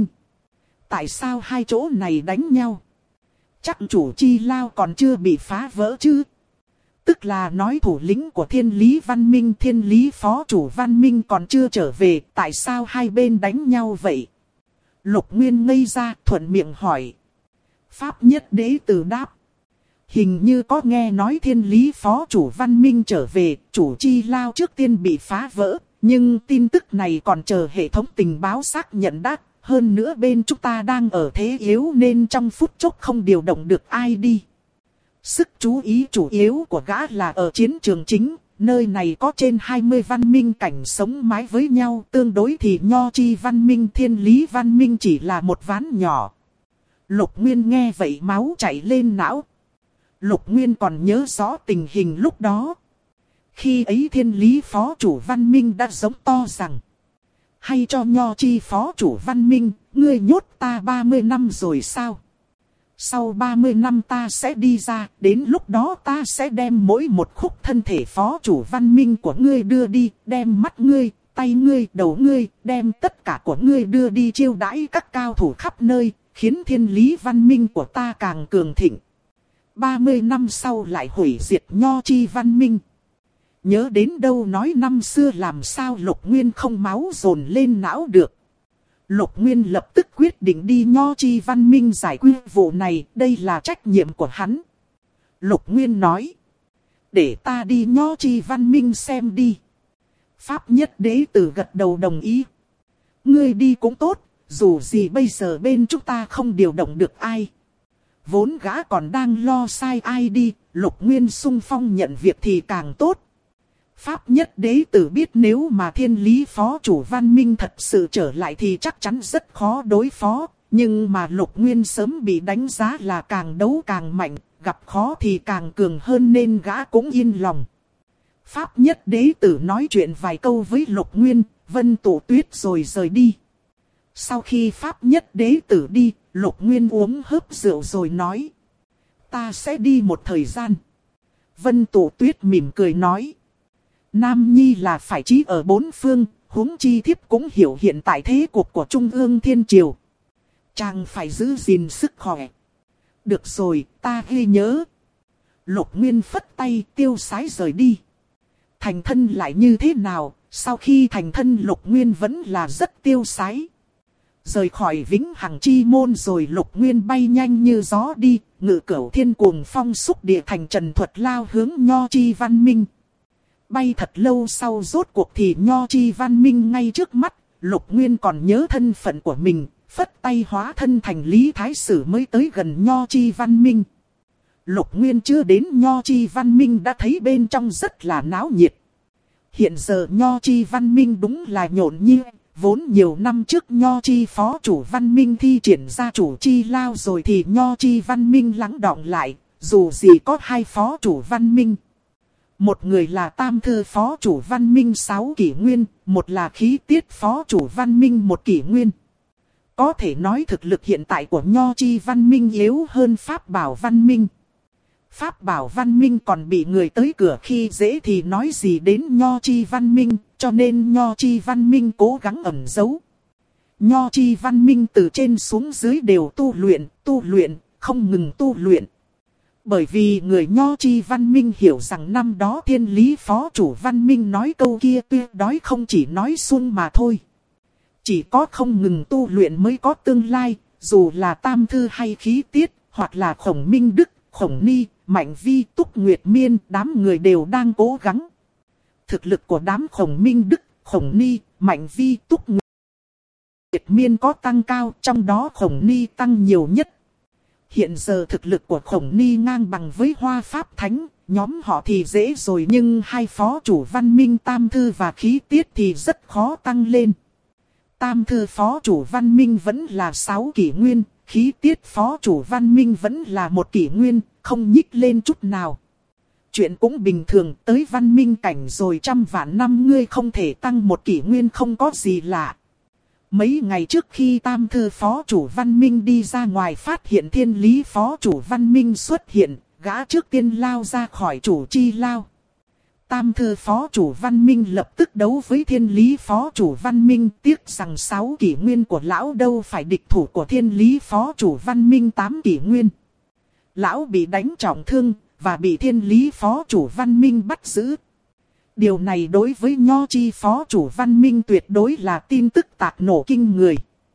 Speaker 1: Tại sao hai chỗ này đánh nhau? Chắc chủ Chi Lao còn chưa bị phá vỡ chứ? Tức là nói thủ lĩnh của Thiên Lý Văn Minh, Thiên Lý Phó chủ Văn Minh còn chưa trở về, tại sao hai bên đánh nhau vậy? Lục Nguyên ngây ra, thuận miệng hỏi. Pháp Nhất Đế Tử đáp. Hình như có nghe nói Thiên Lý Phó chủ Văn Minh trở về, chủ Chi Lao trước tiên bị phá vỡ, nhưng tin tức này còn chờ hệ thống tình báo xác nhận đã. Hơn nữa bên chúng ta đang ở thế yếu nên trong phút chốc không điều động được ai đi. Sức chú ý chủ yếu của gã là ở chiến trường chính, nơi này có trên 20 văn minh cảnh sống mái với nhau. Tương đối thì Nho Chi Văn Minh, Thiên Lý Văn Minh chỉ là một ván nhỏ. Lục Nguyên nghe vậy máu chảy lên não. Lục Nguyên còn nhớ rõ tình hình lúc đó. Khi ấy Thiên Lý Phó chủ Văn Minh đã giống to rằng. Hay cho Nho Chi Phó chủ Văn Minh, ngươi nhốt ta 30 năm rồi sao? Sau 30 năm ta sẽ đi ra, đến lúc đó ta sẽ đem mỗi một khúc thân thể Phó chủ Văn Minh của ngươi đưa đi, đem mắt ngươi, tay ngươi, đầu ngươi, đem tất cả của ngươi đưa đi chiêu đãi các cao thủ khắp nơi, khiến Thiên Lý Văn Minh của ta càng cường thịnh. 30 năm sau lại hủy diệt Nho Chi Văn Minh. Nhớ đến đâu nói năm xưa làm sao Lục Nguyên không máu dồn lên não được. Lục Nguyên lập tức quyết định đi Nho Chi Văn Minh giải quyết vụ này, đây là trách nhiệm của hắn. Lục Nguyên nói, để ta đi Nho Chi Văn Minh xem đi. Pháp Nhất Đế Tử gật đầu đồng ý. Ngươi đi cũng tốt, dù gì bây giờ bên chúng ta không điều động được ai. Vốn gã còn đang lo sai ai đi, Lục Nguyên xung phong nhận việc thì càng tốt. Pháp Nhất Đế Tử biết nếu mà Thiên Lý Phó chủ Văn Minh thật sự trở lại thì chắc chắn rất khó đối phó. Nhưng mà Lục Nguyên sớm bị đánh giá là càng đấu càng mạnh, gặp khó thì càng cường hơn nên gã cũng yên lòng. Pháp Nhất Đế Tử nói chuyện vài câu với Lục Nguyên, Vân Tụ Tuyết rồi rời đi. Sau khi Pháp Nhất Đế Tử đi, Lục Nguyên uống hớp rượu rồi nói. Ta sẽ đi một thời gian. Vân Tụ Tuyết mỉm cười nói. Nam Nhi là phải trí ở bốn phương, huống chi thiếp cũng hiểu hiện tại thế cuộc của Trung ương Thiên Triều. Chàng phải giữ gìn sức khỏe. Được rồi, ta ghi nhớ. Lục Nguyên phất tay tiêu sái rời đi. Thành thân lại như thế nào, sau khi thành thân Lục Nguyên vẫn là rất tiêu sái. Rời khỏi Vĩnh Hằng Chi Môn rồi Lục Nguyên bay nhanh như gió đi, ngự cửu thiên cuồng phong xúc địa thành trần thuật lao hướng Nho Chi Văn Minh. Bay thật lâu sau rốt cuộc thì Nho Chi Văn Minh ngay trước mắt, Lục Nguyên còn nhớ thân phận của mình, phất tay hóa thân thành Lý Thái Sử mới tới gần Nho Chi Văn Minh. Lục Nguyên chưa đến Nho Chi Văn Minh đã thấy bên trong rất là náo nhiệt. Hiện giờ Nho Chi Văn Minh đúng là nhộn nhịp, vốn nhiều năm trước Nho Chi Phó chủ Văn Minh thi triển ra chủ Chi Lao rồi thì Nho Chi Văn Minh lắng đọng lại, dù gì có hai Phó chủ Văn Minh. Một người là Tam Thư Phó chủ Văn Minh 6 kỷ nguyên, một là Khí Tiết Phó chủ Văn Minh 1 kỷ nguyên. Có thể nói thực lực hiện tại của Nho Chi Văn Minh yếu hơn Pháp Bảo Văn Minh. Pháp Bảo Văn Minh còn bị người tới cửa khi dễ thì nói gì đến Nho Chi Văn Minh, cho nên Nho Chi Văn Minh cố gắng ẩn giấu. Nho Chi Văn Minh từ trên xuống dưới đều tu luyện, không ngừng tu luyện. Bởi vì người Nho chi văn minh hiểu rằng năm đó thiên lý phó chủ văn minh nói câu kia tuyệt đối không chỉ nói suông mà thôi. Chỉ có không ngừng tu luyện mới có tương lai, dù là Tam Thư hay Khí Tiết, hoặc là Khổng Minh Đức, Khổng Ni, Mạnh Vi, Túc Nguyệt Miên, đám người đều đang cố gắng. Thực lực của đám Khổng Minh Đức, Khổng Ni, Mạnh Vi, Túc Nguyệt Miên có tăng cao, trong đó Khổng Ni tăng nhiều nhất. Hiện giờ thực lực của Khổng Ni ngang bằng với Hoa Pháp Thánh, nhóm họ thì dễ rồi nhưng hai phó chủ văn minh Tam Thư và Khí Tiết thì rất khó tăng lên. Tam Thư phó chủ văn minh vẫn là 6 kỷ nguyên, Khí Tiết phó chủ văn minh vẫn là 1 kỷ nguyên, không nhích lên chút nào. Chuyện cũng bình thường, tới văn minh cảnh rồi trăm vạn năm ngươi không thể tăng 1 kỷ nguyên không có gì lạ. Mấy ngày trước khi Tam Thư phó chủ văn minh đi ra ngoài phát hiện thiên lý phó chủ văn minh xuất hiện, gã trước tiên lao ra khỏi chủ chi lao. Tam Thư phó chủ văn minh lập tức đấu với thiên lý phó chủ văn minh, tiếc rằng 6 kỷ nguyên của lão đâu phải địch thủ của thiên lý phó chủ văn minh 8 kỷ nguyên. Lão bị đánh trọng thương và bị thiên lý phó chủ văn minh bắt giữ. Điều này đối với Nho chi phó chủ văn minh tuyệt đối là tin tức tạc nổ kinh người.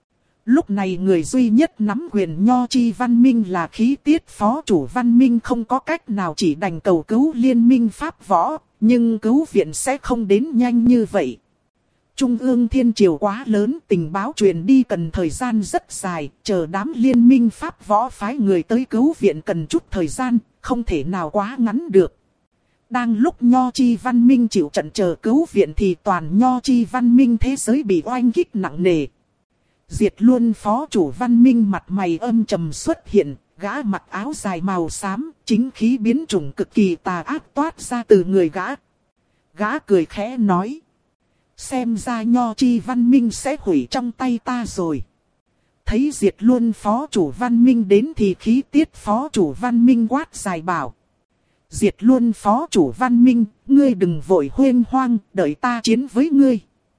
Speaker 1: Lúc này người duy nhất nắm quyền Nho chi văn minh là Khí Tiết phó chủ văn minh, không có cách nào, chỉ đành cầu cứu liên minh Pháp võ, nhưng cứu viện sẽ không đến nhanh như vậy. Trung ương thiên triều quá lớn, tình báo truyền đi cần thời gian rất dài, chờ đám liên minh Pháp võ phái người tới cứu viện cần chút thời gian, không thể nào quá ngắn được. Đang lúc Nho chi văn minh chịu trận chờ cứu viện thì toàn Nho chi văn minh thế giới bị oanh kích nặng nề. Diệt Luân phó chủ văn minh mặt mày âm trầm xuất hiện, gã mặc áo dài màu xám, chính khí biến chủng cực kỳ tà ác toát ra từ người gã. Gã cười khẽ nói: xem ra Nho chi văn minh sẽ hủy trong tay ta rồi. Thấy Diệt Luân phó chủ văn minh đến thì Khí Tiết phó chủ văn minh quát dài bảo: Diệt Luân phó chủ văn minh, ngươi đừng vội huênh hoang, đợi ta chiến với ngươi.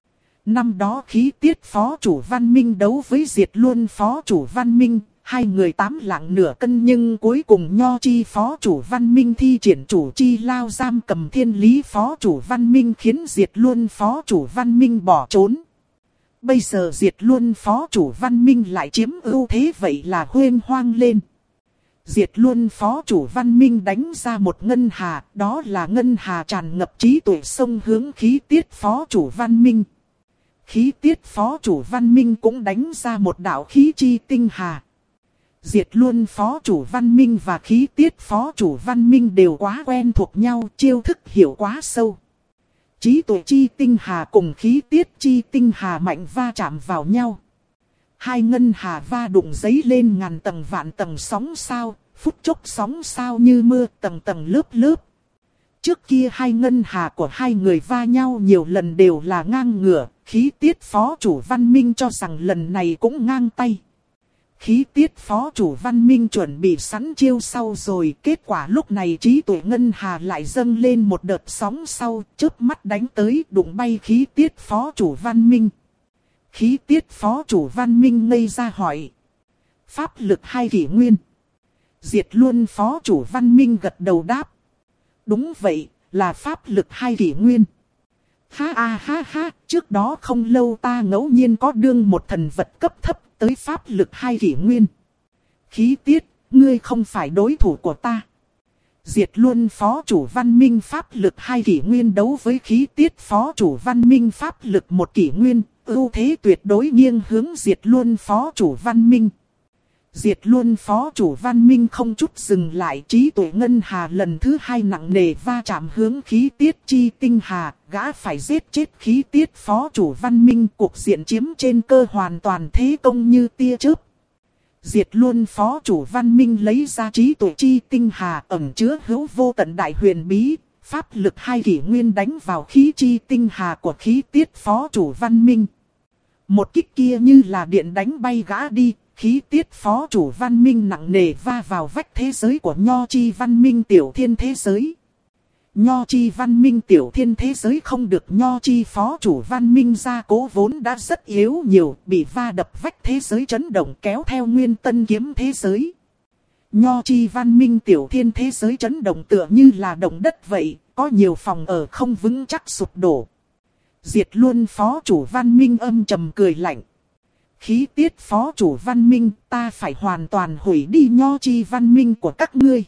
Speaker 1: Năm đó Khí Tiết phó chủ văn minh đấu với Diệt Luân phó chủ văn minh, hai người 8 lạng nửa cân, nhưng cuối cùng Nho chi phó chủ văn minh thi triển chủ chi lao giam cầm thiên lý phó chủ văn minh, khiến Diệt Luân phó chủ văn minh bỏ trốn. Bây giờ Diệt Luân phó chủ văn minh lại chiếm ưu thế, vậy là huênh hoang lên. Diệt Luân phó chủ văn minh đánh ra một ngân hà, đó là ngân hà tràn ngập trí tuệ sông hướng Khí Tiết phó chủ văn minh. Khí Tiết phó chủ văn minh cũng đánh ra một đạo khí chi tinh hà. Diệt Luân phó chủ văn minh và Khí Tiết phó chủ văn minh đều quá quen thuộc nhau, chiêu thức hiểu quá sâu. Trí tuệ chi tinh hà cùng khí tiết chi tinh hà mạnh va chạm vào nhau. Hai ngân hà va đụng dấy lên ngàn tầng vạn tầng sóng sao, phút chốc sóng sao như mưa, tầng tầng lớp lớp. Trước kia hai ngân hà của hai người va nhau nhiều lần đều là ngang ngửa, Khí Tiết phó chủ văn minh cho rằng lần này cũng ngang tay. Khí Tiết phó chủ văn minh chuẩn bị sẵn chiêu sau rồi, kết quả lúc này trí tuệ ngân hà lại dâng lên một đợt sóng sau, chớp mắt đánh tới, đụng bay Khí Tiết phó chủ văn minh. Khí Tiết phó chủ văn minh ngây ra hỏi: pháp lực 2 kỷ nguyên? Diệt Luân phó chủ văn minh gật đầu đáp: đúng vậy, là pháp lực 2 kỷ nguyên. Ha, trước đó không lâu ta ngẫu nhiên có đương một thần vật cấp thấp tới pháp lực 2 kỷ nguyên. Khí Tiết, ngươi không phải đối thủ của ta. Diệt Luân phó chủ văn minh pháp lực 2 kỷ nguyên đấu với Khí Tiết phó chủ văn minh pháp lực 1 kỷ nguyên, ưu thế tuyệt đối nghiêng hướng Diệt Luân phó chủ văn minh. Diệt Luân phó chủ văn minh không chút dừng lại, trí tuệ ngân hà lần thứ 2 nặng nề va chạm hướng Khí Tiết chi tinh hà, gã phải giết chết Khí Tiết phó chủ văn minh, cuộc diện chiếm trên cơ hoàn toàn thế công như tia chớp. Diệt Luân phó chủ văn minh lấy ra trí tuệ chi tinh hà ẩn chứa hữu vô tận đại huyền bí, pháp lực 2 kỷ nguyên đánh vào khí chi tinh hà của Khí Tiết phó chủ văn minh. Một kích kia như là điện đánh bay gã đi. Khí Tiết phó chủ văn minh nặng nề va vào vách thế giới của Nho chi văn minh tiểu thiên thế giới. Nho chi văn minh tiểu thiên thế giới không được Nho chi phó chủ văn minh gia cố vốn đã rất yếu nhiều, bị va đập vách thế giới chấn động kéo theo nguyên tân kiếm thế giới. Nho Chi Văn Minh tiểu thiên thế giới chấn động tựa như là động đất vậy, có nhiều phòng ở không vững chắc sụp đổ. Diệt luôn phó chủ Văn Minh âm trầm cười lạnh. Khí tiết phó chủ Văn Minh, ta phải hoàn toàn hủy đi Nho Chi Văn Minh của các ngươi.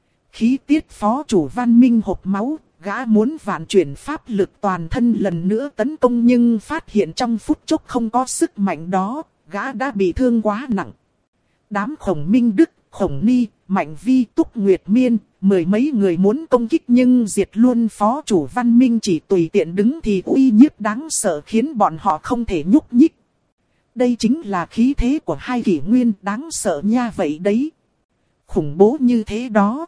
Speaker 1: Khí tiết phó chủ Văn Minh hộc máu, gã muốn vạn chuyển pháp lực toàn thân lần nữa tấn công nhưng phát hiện trong phút chốc không có sức mạnh đó, gã đã bị thương quá nặng. Đám Khổng Minh Đức, Khổng Ni, Mạnh Vi, Túc Nguyệt Miên, mười mấy người muốn công kích nhưng diệt luôn phó chủ Văn Minh chỉ tùy tiện đứng thì uy nhiếp đáng sợ khiến bọn họ không thể nhúc nhích. Đây chính là khí thế của hai kỷ nguyên đáng sợ nha vậy đấy. Khủng bố như thế đó.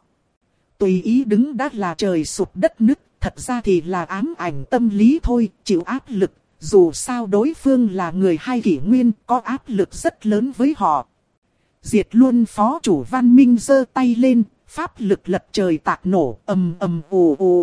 Speaker 1: Tùy ý đứng đã là trời sụp đất nứt, thật ra thì là ám ảnh tâm lý thôi, chịu áp lực. Dù sao đối phương là người hai kỷ nguyên, có áp lực rất lớn với họ. Diệt luôn phó chủ Văn Minh giơ tay lên, pháp lực lật trời tạc nổ, ầm ầm ù ù.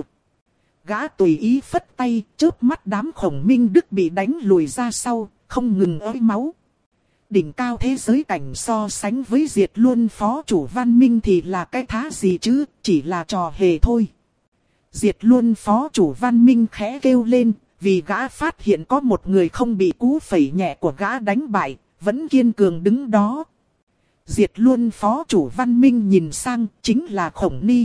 Speaker 1: Gã tùy ý phất tay, chớp mắt đám Khổng Minh Đức bị đánh lùi ra sau, không ngừng ới máu. Đỉnh cao thế giới cảnh so sánh với diệt luôn phó chủ Văn Minh thì là cái thá gì chứ, chỉ là trò hề thôi. Diệt luôn phó chủ Văn Minh khẽ kêu lên, vì gã phát hiện có một người không bị cú phẩy nhẹ của gã đánh bại, vẫn kiên cường đứng đó. Diệt luôn phó chủ Văn Minh nhìn sang, chính là Khổng Ni.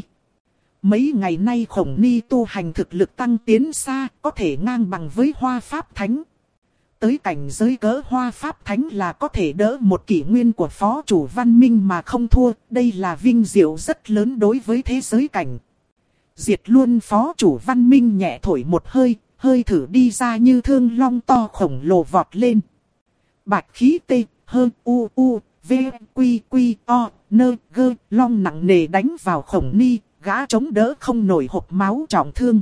Speaker 1: Mấy ngày nay Khổng Ni tu hành thực lực tăng tiến xa, có thể ngang bằng với Hoa Pháp Thánh. Tới cảnh giới cỡ Hoa Pháp Thánh là có thể đỡ một kỷ nguyên của phó chủ Văn Minh mà không thua, đây là vinh diệu rất lớn đối với thế giới cảnh. Diệt luôn phó chủ Văn Minh nhẹ thổi một hơi, hơi thử đi ra như thương long to khổng lồ vọt lên. Bạch khí tê, hơ u u, v quy quy o, nơ gơ, long nặng nề đánh vào Khổng Ni, gã chống đỡ không nổi hộc máu trọng thương.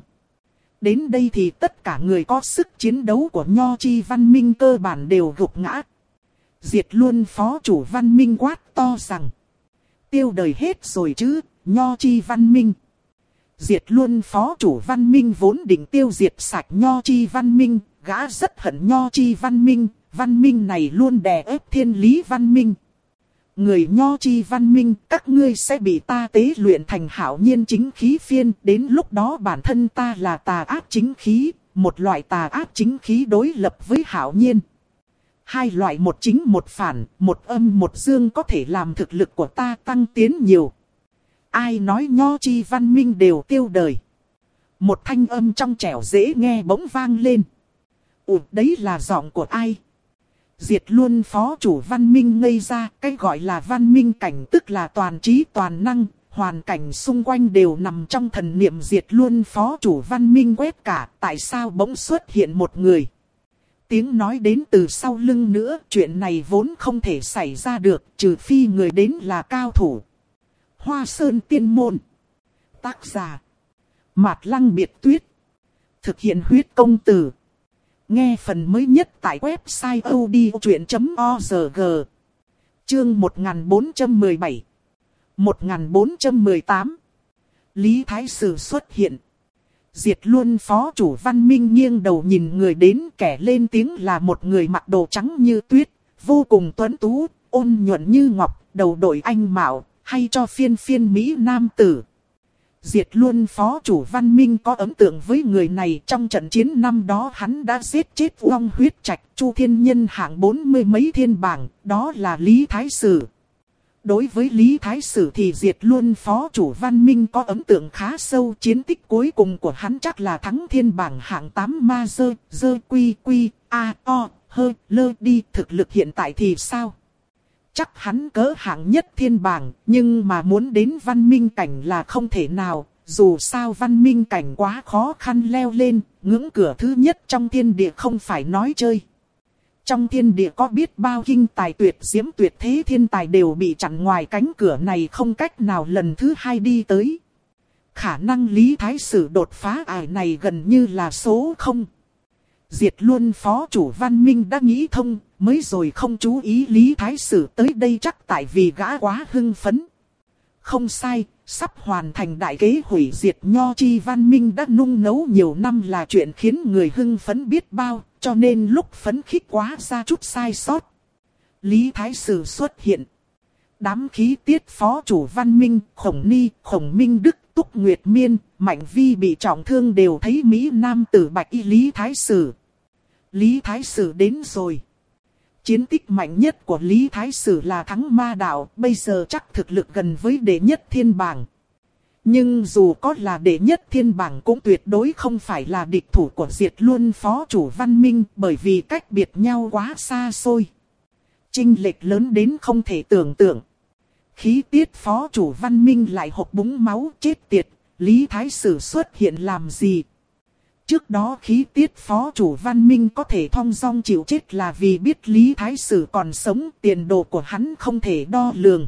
Speaker 1: Đến đây thì tất cả người có sức chiến đấu của Nho Chi Văn Minh cơ bản đều gục ngã. Diệt luôn phó chủ Văn Minh quát to rằng: tiêu đời hết rồi chứ, Nho Chi Văn Minh. Diệt luôn phó chủ Văn Minh vốn định tiêu diệt sạch Nho Chi Văn Minh, gã rất hận Nho Chi Văn Minh, Văn Minh này luôn đè ép thiên lý Văn Minh. Người Nho Chi Văn Minh, các ngươi sẽ bị ta tế luyện thành hảo nhiên chính khí phiên, đến lúc đó bản thân ta là tà ác chính khí, một loại tà ác chính khí đối lập với hảo nhiên. Hai loại một chính một phản, một âm một dương có thể làm thực lực của ta tăng tiến nhiều. Ai nói Nho Chi Văn Minh đều tiêu đời? Một thanh âm trong trẻo dễ nghe bỗng vang lên. Đấy là giọng của ai? Diệt luôn phó chủ Văn Minh ngây ra, cái gọi là Văn Minh cảnh tức là toàn trí toàn năng, hoàn cảnh xung quanh đều nằm trong thần niệm diệt luôn phó chủ Văn Minh quét cả, tại sao bỗng xuất hiện một người? Tiếng nói đến từ sau lưng nữa, chuyện này vốn không thể xảy ra được, trừ phi người đến là cao thủ. Hoa Sơn Tiên Môn. Tác giả: Mạt Lăng Biệt Tuyết. Thực hiện huyết công từ. Nghe phần mới nhất tại website odchuyện.org. Chương 1417. 1418. Lý Thái Sử xuất hiện. Diệt luôn phó chủ Văn Minh nghiêng đầu nhìn người đến, kẻ lên tiếng là một người mặc đồ trắng như tuyết, vô cùng tuấn tú, ôn nhuận như ngọc, đầu đội anh mạo, hay cho phiên phiên Mỹ Nam tử. Diệt luôn phó chủ Văn Minh có ấn tượng với người này, trong trận chiến năm đó hắn đã giết chết Long Huyết Trạch, Chu Thiên Nhân hạng 40 mấy thiên bảng, đó là Lý Thái Sử. Đối với Lý Thái Sử thì diệt luôn phó chủ Văn Minh có ấn tượng khá sâu, chiến tích cuối cùng của hắn chắc là thắng thiên bảng hạng 8 ma dơ quy quy, a o, hơ, lơ đi, thực lực hiện tại thì sao? Chắc hắn cỡ hạng nhất thiên bảng, nhưng mà muốn đến văn minh cảnh là không thể nào, dù sao văn minh cảnh quá khó khăn leo lên, ngưỡng cửa thứ nhất trong thiên địa không phải nói chơi. Trong thiên địa có biết bao kinh tài tuyệt diễm tuyệt thế thiên tài đều bị chặn ngoài cánh cửa này, không cách nào lần thứ hai đi tới. Khả năng Lý Thái Sử đột phá ải này gần như là số 0. Diệt luôn phó chủ Văn Minh đã nghĩ thông, mới rồi không chú ý Lý Thái Sử tới đây chắc tại vì gã quá hưng phấn. Không sai, sắp hoàn thành đại kế hủy diệt Nho Chi Văn Minh đã nung nấu nhiều năm là chuyện khiến người hưng phấn biết bao, cho nên lúc phấn khích quá ra chút sai sót. Lý Thái Sử xuất hiện. đám khí tiết phó chủ Văn Minh, Khổng Ni, Khổng Minh Đức, Túc Nguyệt Miên, Mạnh Vi bị trọng thương đều thấy Mỹ Nam tử bạch y Lý Thái Sử. Lý Thái Sử đến rồi. Chiến tích mạnh nhất của Lý Thái Sử là thắng ma đạo, bây giờ chắc thực lực gần với đệ nhất thiên bảng. Nhưng dù có là đệ nhất thiên bảng cũng tuyệt đối không phải là địch thủ của Diệt Luân phó chủ Văn Minh, bởi vì cách biệt nhau quá xa xôi. Chênh lệch lớn đến không thể tưởng tượng. Khí tiết phó chủ Văn Minh lại hộc búng máu chết tiệt, Lý Thái Sử xuất hiện làm gì? Trước đó khí tiết phó chủ Văn Minh có thể thong dong chịu chết là vì biết Lý Thái Sử còn sống, tiền đồ của hắn không thể đo lường.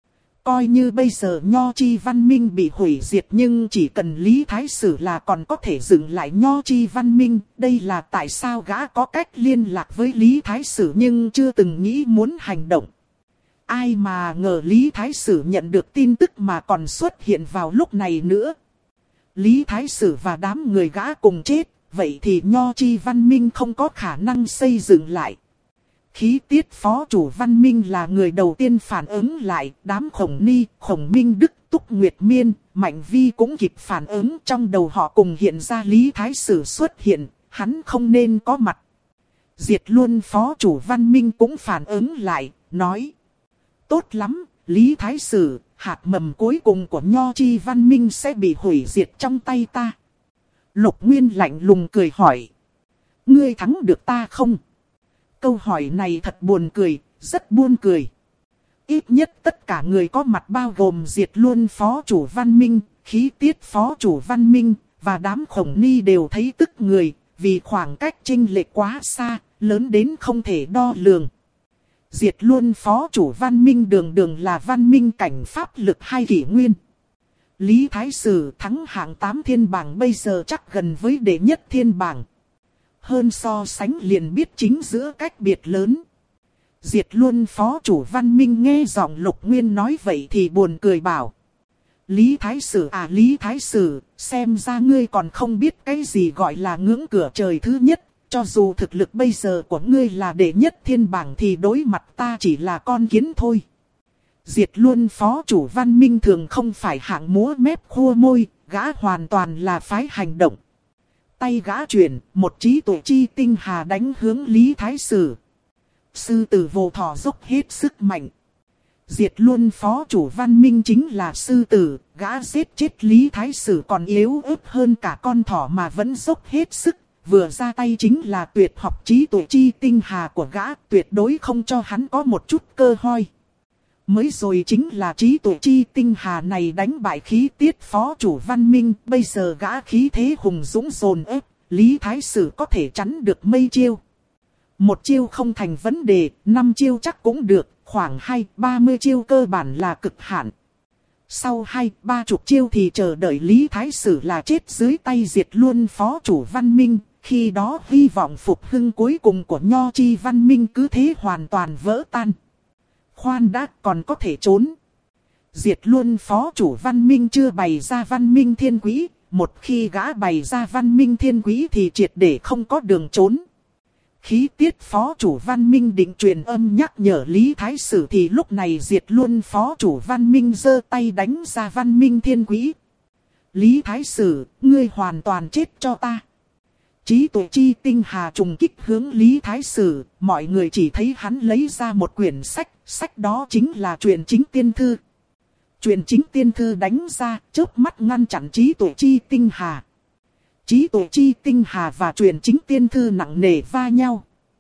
Speaker 1: Coi như bây giờ Nho Chi Văn Minh bị hủy diệt nhưng chỉ cần Lý Thái Sử là còn có thể dựng lại Nho Chi Văn Minh. Đây là tại sao gã có cách liên lạc với Lý Thái Sử nhưng chưa từng nghĩ muốn hành động. Ai mà ngờ Lý Thái Sử nhận được tin tức mà còn xuất hiện vào lúc này nữa. Lý Thái Sử và đám người gã cùng chết, vậy thì Nho Chi Văn Minh không có khả năng xây dựng lại. Khí tiết phó chủ Văn Minh là người đầu tiên phản ứng lại, đám Khổng Ni, Khổng Minh Đức, Túc Nguyệt Miên, Mạnh Vi cũng kịp phản ứng, trong đầu họ cùng hiện ra Lý Thái Sử xuất hiện, hắn không nên có mặt. Diệt Luân phó chủ Văn Minh cũng phản ứng lại, nói: tốt lắm, Lý Thái Sử, hạt mầm cuối cùng của Nho Chi Văn Minh sẽ bị hủy diệt trong tay ta. Lục Nguyên lạnh lùng cười hỏi: ngươi thắng được ta không? Câu hỏi này thật buồn cười, rất buồn cười. Ít nhất tất cả người có mặt bao gồm Diệt Luân phó chủ Văn Minh, khí tiết phó chủ Văn Minh, và đám Khổng Ni đều thấy tức người, vì khoảng cách chênh lệch quá xa, lớn đến không thể đo lường. Diệt Luân phó chủ Văn Minh đường đường là văn minh cảnh pháp lực 2 kỷ nguyên. Lý Thái Sử thắng hạng 8 thiên bảng bây giờ chắc gần với đệ nhất thiên bảng. Hơn so sánh liền biết chính giữa cách biệt lớn. Diệt Luân phó chủ Văn Minh nghe giọng Lục Nguyên nói vậy thì buồn cười bảo: Lý Thái Sử à, Lý Thái Sử, xem ra ngươi còn không biết cái gì gọi là ngưỡng cửa trời thứ nhất. Cho dù thực lực bây giờ của ngươi là đệ nhất thiên bảng thì đối mặt ta chỉ là con kiến thôi. Diệt Luân phó chủ Văn Minh thường không phải hạng múa mép khua môi, gã hoàn toàn là phái hành động. Tay gã chuyển, một trí tuệ chi tinh hà đánh hướng Lý Thái Sử. Sư tử vô thọ dốc hết sức mạnh. Diệt Luân phó chủ Văn Minh chính là sư tử, gã giết chết Lý Thái Sử còn yếu ớt hơn cả con thỏ mà vẫn dốc hết sức. Vừa ra tay chính là tuyệt học trí tuệ chi tinh hà của gã, tuyệt đối không cho hắn có một chút cơ hoi. Mới rồi chính là trí tuệ chi tinh hà này đánh bại khí tiết phó chủ Văn Minh, bây giờ gã khí thế hùng dũng dồn ép, Lý Thái Sử có thể chắn được mấy chiêu. Một chiêu không thành vấn đề, 5 chiêu chắc cũng được, khoảng 20-30 chiêu cơ bản là cực hạn. Sau 20-30 chiêu thì chờ đợi Lý Thái Sử là chết dưới tay Diệt Luân phó chủ Văn Minh. Khi đó hy vọng phục hưng cuối cùng của Nho Chi Văn Minh cứ thế hoàn toàn vỡ tan. Khoan đã, còn có thể trốn. Diệt Luân phó chủ Văn Minh chưa bày ra Văn Minh Thiên Quý. Một khi gã bày ra Văn Minh Thiên Quý thì triệt để không có đường trốn. Khí tiết phó chủ Văn Minh định truyền âm nhắc nhở Lý Thái Sử thì lúc này Diệt Luân phó chủ Văn Minh giơ tay đánh ra Văn Minh Thiên Quý. Lý Thái Sử, ngươi hoàn toàn chết cho ta. Trí tuệ chi tinh hà trùng kích hướng Lý Thái Sử, mọi người chỉ thấy hắn lấy ra một quyển sách, sách đó chính là Truyện Chính Tiên Thư. Truyện Chính Tiên Thư đánh ra, chớp mắt ngăn chặn trí tuệ chi tinh hà. Trí tuệ chi tinh hà và Truyện Chính Tiên Thư nặng nề va nhau.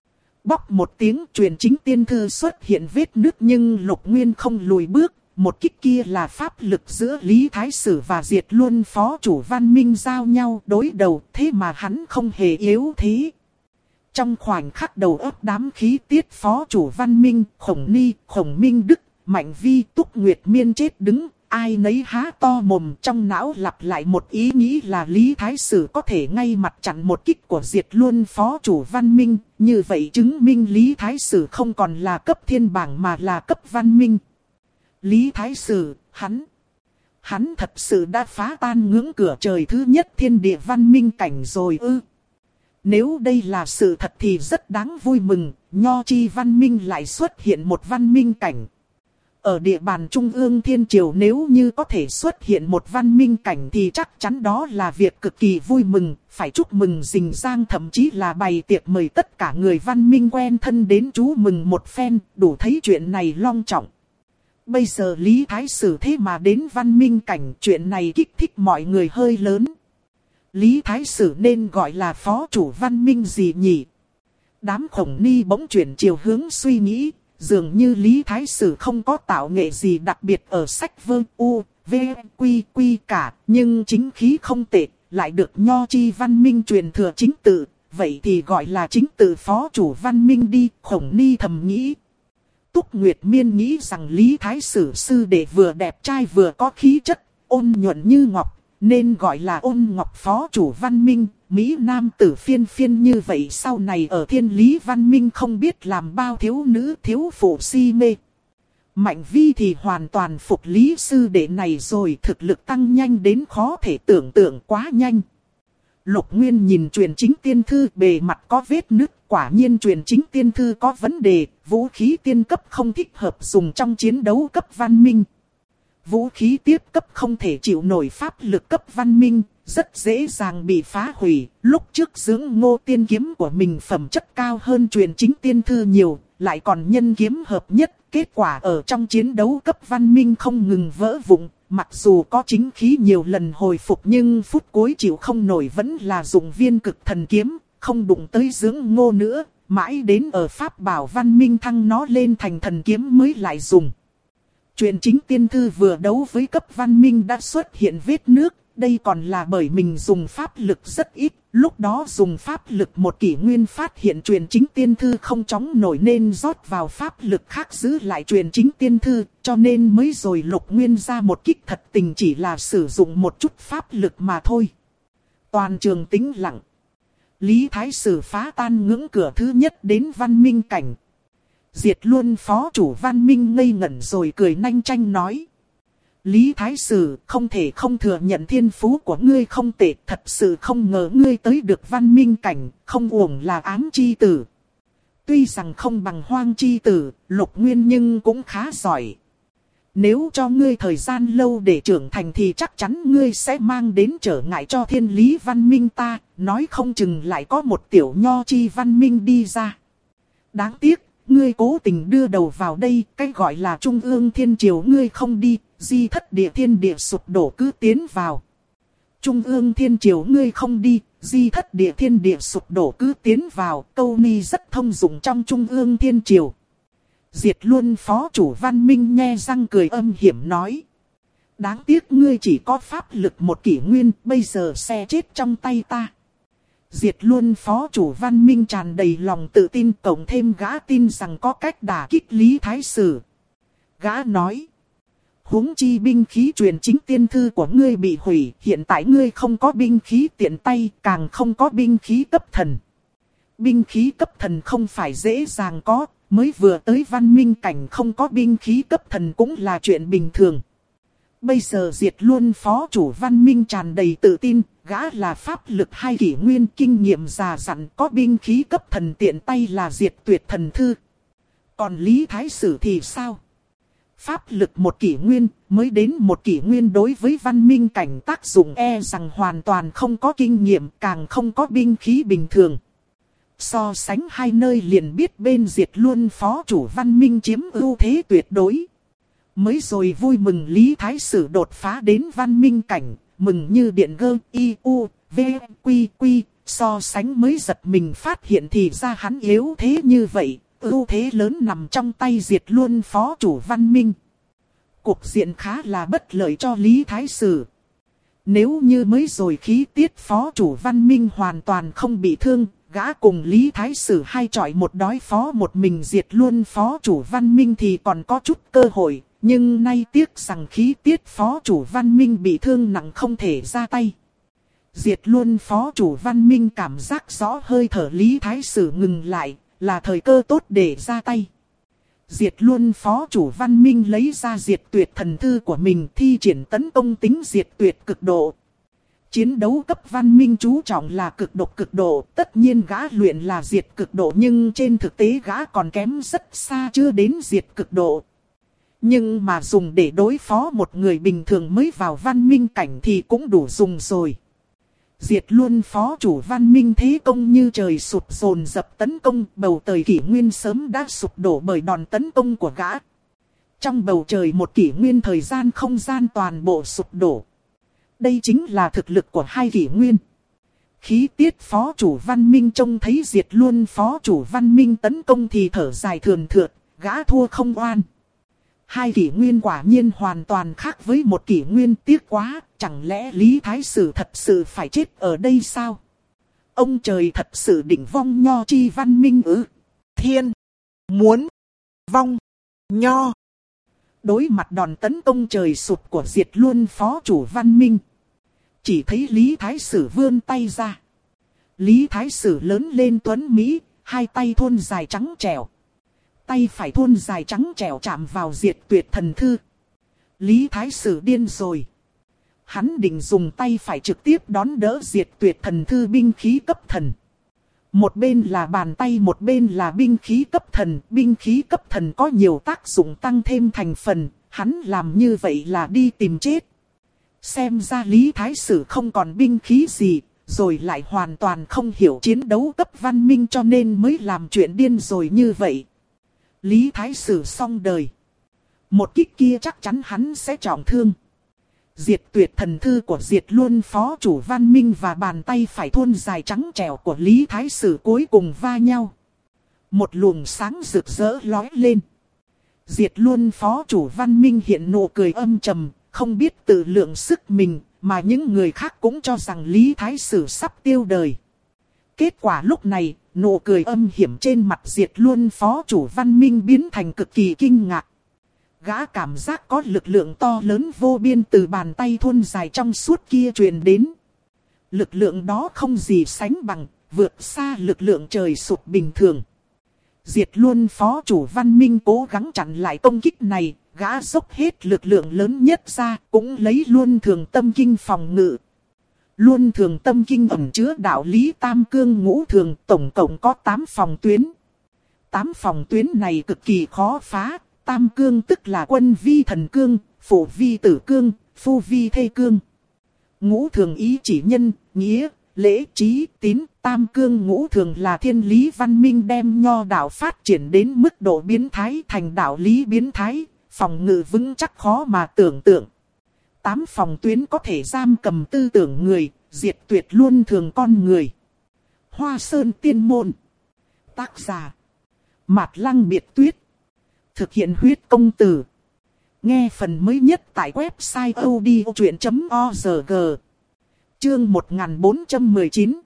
Speaker 1: Bóc một tiếng, Truyện Chính Tiên Thư xuất hiện vết nứt nhưng Lục Nguyên không lùi bước. Một kích kia là pháp lực giữa Lý Thái Sử và Diệt Luân phó chủ Văn Minh giao nhau đối đầu, thế mà hắn không hề yếu thế. Trong khoảnh khắc đầu óc đám khí tiết phó chủ Văn Minh, Khổng Ni, Khổng Minh Đức, Mạnh Vi, Túc Nguyệt Miên chết đứng, ai nấy há to mồm, trong não lặp lại một ý nghĩ là Lý Thái Sử có thể ngay mặt chặn một kích của Diệt Luân phó chủ Văn Minh, như vậy chứng minh Lý Thái Sử không còn là cấp thiên bảng mà là cấp Văn Minh. Lý Thái Sử, hắn thật sự đã phá tan ngưỡng cửa trời thứ nhất thiên địa văn minh cảnh rồi ư? Nếu đây là sự thật thì rất đáng vui mừng, Nho Chi Văn Minh lại xuất hiện một văn minh cảnh. Ở địa bàn Trung ương Thiên Triều nếu như có thể xuất hiện một văn minh cảnh thì chắc chắn đó là việc cực kỳ vui mừng, phải chúc mừng rình rang, thậm chí là bày tiệc mời tất cả người văn minh quen thân đến chú mừng một phen, đủ thấy chuyện này long trọng. Bây giờ Lý Thái Sử thế mà đến văn minh cảnh, chuyện này kích thích mọi người hơi lớn. Lý Thái Sử nên gọi là phó chủ văn minh gì nhỉ? Đám khổng ni bỗng chuyển chiều hướng suy nghĩ. Dường như Lý Thái Sử không có tạo nghệ gì đặc biệt ở sách vơ u, v, quy, quy cả, nhưng chính khí không tệ, lại được Nho Chi văn minh truyền thừa chính tự, vậy thì gọi là chính tự phó chủ văn minh đi, khổng ni thầm nghĩ. Túc Nguyệt Miên nghĩ rằng Lý Thái Sử sư đệ vừa đẹp trai vừa có khí chất, ôn nhuận như ngọc, nên gọi là ôn ngọc phó chủ văn minh. Mỹ nam tử phiên phiên như vậy sau này ở thiên lý văn minh không biết làm bao thiếu nữ thiếu phụ si mê. Mạnh Vi thì hoàn toàn phục Lý sư đệ này rồi, thực lực tăng nhanh đến khó thể tưởng tượng, quá nhanh. Lục Nguyên nhìn truyền chính tiên thư, bề mặt có vết nứt, quả nhiên truyền chính tiên thư có vấn đề, vũ khí tiên cấp không thích hợp dùng trong chiến đấu cấp văn minh. Vũ khí tiếp cấp không thể chịu nổi pháp lực cấp văn minh, rất dễ dàng bị phá hủy. Lúc trước dưỡng Ngô tiên kiếm của mình phẩm chất cao hơn truyền chính tiên thư nhiều, lại còn nhân kiếm hợp nhất. Kết quả ở trong chiến đấu cấp văn minh không ngừng vỡ vụn. Mặc dù có chính khí nhiều lần hồi phục nhưng phút cuối chịu không nổi vẫn là dùng viên cực thần kiếm, không đụng tới dưỡng Ngô nữa. Mãi đến ở pháp bảo văn minh thăng nó lên thành thần kiếm mới lại dùng. Truyền chính tiên thư vừa đấu với cấp văn minh đã xuất hiện vết nước, đây còn là bởi mình dùng pháp lực rất ít, lúc đó dùng pháp lực một kỷ nguyên phát hiện truyền chính tiên thư không chóng nổi nên rót vào pháp lực khác giữ lại truyền chính tiên thư, cho nên mới rồi Lục Nguyên ra một kích thật tình chỉ là sử dụng một chút pháp lực mà thôi. Toàn trường tĩnh lặng. Lý Thái Sử phá tan ngưỡng cửa thứ nhất đến văn minh cảnh. Diệt Luân phó chủ văn minh ngây ngẩn rồi cười nanh chanh nói. Lý Thái Sử, không thể không thừa nhận thiên phú của ngươi không tệ, thật sự không ngờ ngươi tới được văn minh cảnh, không uổng là ám chi tử. Tuy rằng không bằng hoang chi tử, Lục Nguyên nhưng cũng khá giỏi. Nếu cho ngươi thời gian lâu để trưởng thành thì chắc chắn ngươi sẽ mang đến trở ngại cho thiên lý văn minh ta, nói không chừng lại có một tiểu Nho Chi văn minh đi ra. Đáng tiếc, ngươi cố tình đưa đầu vào đây, cái gọi là Trung ương Thiên Triều ngươi không đi, di thất địa thiên địa sụp đổ cứ tiến vào. Trung ương Thiên Triều ngươi không đi, di thất địa thiên địa sụp đổ cứ tiến vào, câu ni rất thông dụng trong Trung ương Thiên Triều. Diệt Luân phó chủ văn minh nhe răng cười âm hiểm nói. Đáng tiếc ngươi chỉ có pháp lực một kỷ nguyên, bây giờ sẽ chết trong tay ta. Diệt Luân phó chủ văn minh tràn đầy lòng tự tin, cộng thêm gã tin rằng có cách đả kích Lý Thái Sử. Gã nói. Huống chi binh khí truyền chính tiên thư của ngươi bị hủy, hiện tại ngươi không có binh khí tiện tay, càng không có binh khí cấp thần. Binh khí cấp thần không phải dễ dàng có, mới vừa tới văn minh cảnh không có binh khí cấp thần cũng là chuyện bình thường. Bây giờ Diệt Luân phó chủ văn minh tràn đầy tự tin, gã là pháp lực 2 kỷ nguyên, kinh nghiệm già dặn, có binh khí cấp thần tiện tay là Diệt Tuyệt Thần Thư. Còn Lý Thái Sử thì sao? Pháp lực 1 kỷ nguyên, mới đến 1 kỷ nguyên đối với văn minh cảnh tác dụng e rằng hoàn toàn không có kinh nghiệm, càng không có binh khí bình thường. So sánh hai nơi liền biết bên Diệt Luân phó chủ văn minh chiếm ưu thế tuyệt đối. Mới rồi vui mừng Lý Thái Sử đột phá đến văn minh cảnh, mừng như điện gơ, y, u, v, quy, quy, so sánh mới giật mình phát hiện thì ra hắn yếu thế như vậy, ưu thế lớn nằm trong tay Diệt Luân phó chủ văn minh. Cục diện khá là bất lợi cho Lý Thái Sử. Nếu như mới rồi khí tiết phó chủ văn minh hoàn toàn không bị thương, gã cùng Lý Thái Sử hai chọi một đối phó một mình Diệt Luân phó chủ văn minh thì còn có chút cơ hội. Nhưng nay tiếc rằng khí tiết phó chủ văn minh bị thương nặng không thể ra tay. Diệt Luân phó chủ văn minh cảm giác rõ hơi thở Lý Thái Sử ngừng lại, là thời cơ tốt để ra tay. Diệt Luân phó chủ văn minh lấy ra Diệt Tuyệt Thần Thư của mình thi triển tấn công tính Diệt Tuyệt cực độ. Chiến đấu cấp văn minh chú trọng là cực độc cực độ, tất nhiên gã luyện là Diệt cực độ nhưng trên thực tế gã còn kém rất xa chưa đến Diệt cực độ. Nhưng mà dùng để đối phó một người bình thường mới vào văn minh cảnh thì cũng đủ dùng rồi. Diệt luôn phó chủ văn minh thế công như trời sụp dồn dập tấn công, bầu trời kỷ nguyên sớm đã sụp đổ bởi đòn tấn công của gã. Trong bầu trời một kỷ nguyên thời gian không gian toàn bộ sụp đổ. Đây chính là thực lực của hai kỷ nguyên. Khí tiết phó chủ văn minh trông thấy diệt luôn phó chủ văn minh tấn công thì thở dài thườn thượt, gã thua không oan. Hai kỷ nguyên quả nhiên hoàn toàn khác với một kỷ nguyên, tiếc quá, chẳng lẽ Lý Thái Sử thật sự phải chết ở đây sao? Ông trời thật sự định vong Nho chi văn minh ư? Thiên! Muốn! Vong! Nho! Đối mặt đòn tấn công trời sụp của diệt luôn phó chủ văn minh. Chỉ thấy Lý Thái Sử vươn tay ra. Lý Thái Sử lớn lên tuấn Mỹ, hai tay thon dài trắng trẻo. Tay phải thon dài trắng trẻo chạm vào diệt tuyệt thần thư. Lý Thái Sử điên rồi. Hắn định dùng tay phải trực tiếp đón đỡ diệt tuyệt thần thư binh khí cấp thần. Một bên là bàn tay, một bên là binh khí cấp thần. Binh khí cấp thần có nhiều tác dụng tăng thêm thành phần. Hắn làm như vậy là đi tìm chết. Xem ra Lý Thái Sử không còn binh khí gì, rồi lại hoàn toàn không hiểu chiến đấu cấp văn minh cho nên mới làm chuyện điên rồi như vậy. Lý Thái Sử xong đời. Một kích kia chắc chắn hắn sẽ trọng thương. Diệt tuyệt thần thư của diệt luôn phó chủ văn minh và bàn tay phải thon dài trắng trẻo của Lý Thái Sử cuối cùng va nhau. Một luồng sáng rực rỡ lóe lên. Diệt luôn phó chủ văn minh hiện nụ cười âm trầm, không biết tự lượng sức mình, mà những người khác cũng cho rằng Lý Thái Sử sắp tiêu đời. Kết quả lúc này, nụ cười âm hiểm trên mặt diệt luôn phó chủ văn minh biến thành cực kỳ kinh ngạc. Gã cảm giác có lực lượng to lớn vô biên từ bàn tay thon dài trong suốt kia truyền đến. Lực lượng đó không gì sánh bằng, vượt xa lực lượng trời sụp bình thường. Diệt luôn phó chủ văn minh cố gắng chặn lại công kích này, gã dốc hết lực lượng lớn nhất ra, cũng lấy luôn thường tâm kinh phòng ngự. Luôn thường tâm kinh ẩn chứa đạo lý tam cương ngũ thường, tổng cộng có 8 phòng tuyến. 8 phòng tuyến này cực kỳ khó phá, tam cương tức là quân vi thần cương, phụ vi tử cương, phu vi thê cương. Ngũ thường ý chỉ nhân, nghĩa, lễ, trí, tín, tam cương ngũ thường là thiên lý văn minh đem nho đạo phát triển đến mức độ biến thái thành đạo lý biến thái, phòng ngự vững chắc khó mà tưởng tượng. 8 phòng tuyến có thể giam cầm tư tưởng người, diệt tuyệt luôn thường con người. Hoa Sơn Tiên Môn. Tác giả Mạt Lăng Biệt Tuyết. Thực hiện huyết công từ. Nghe phần mới nhất tại website odchuyện.org. Chương 1419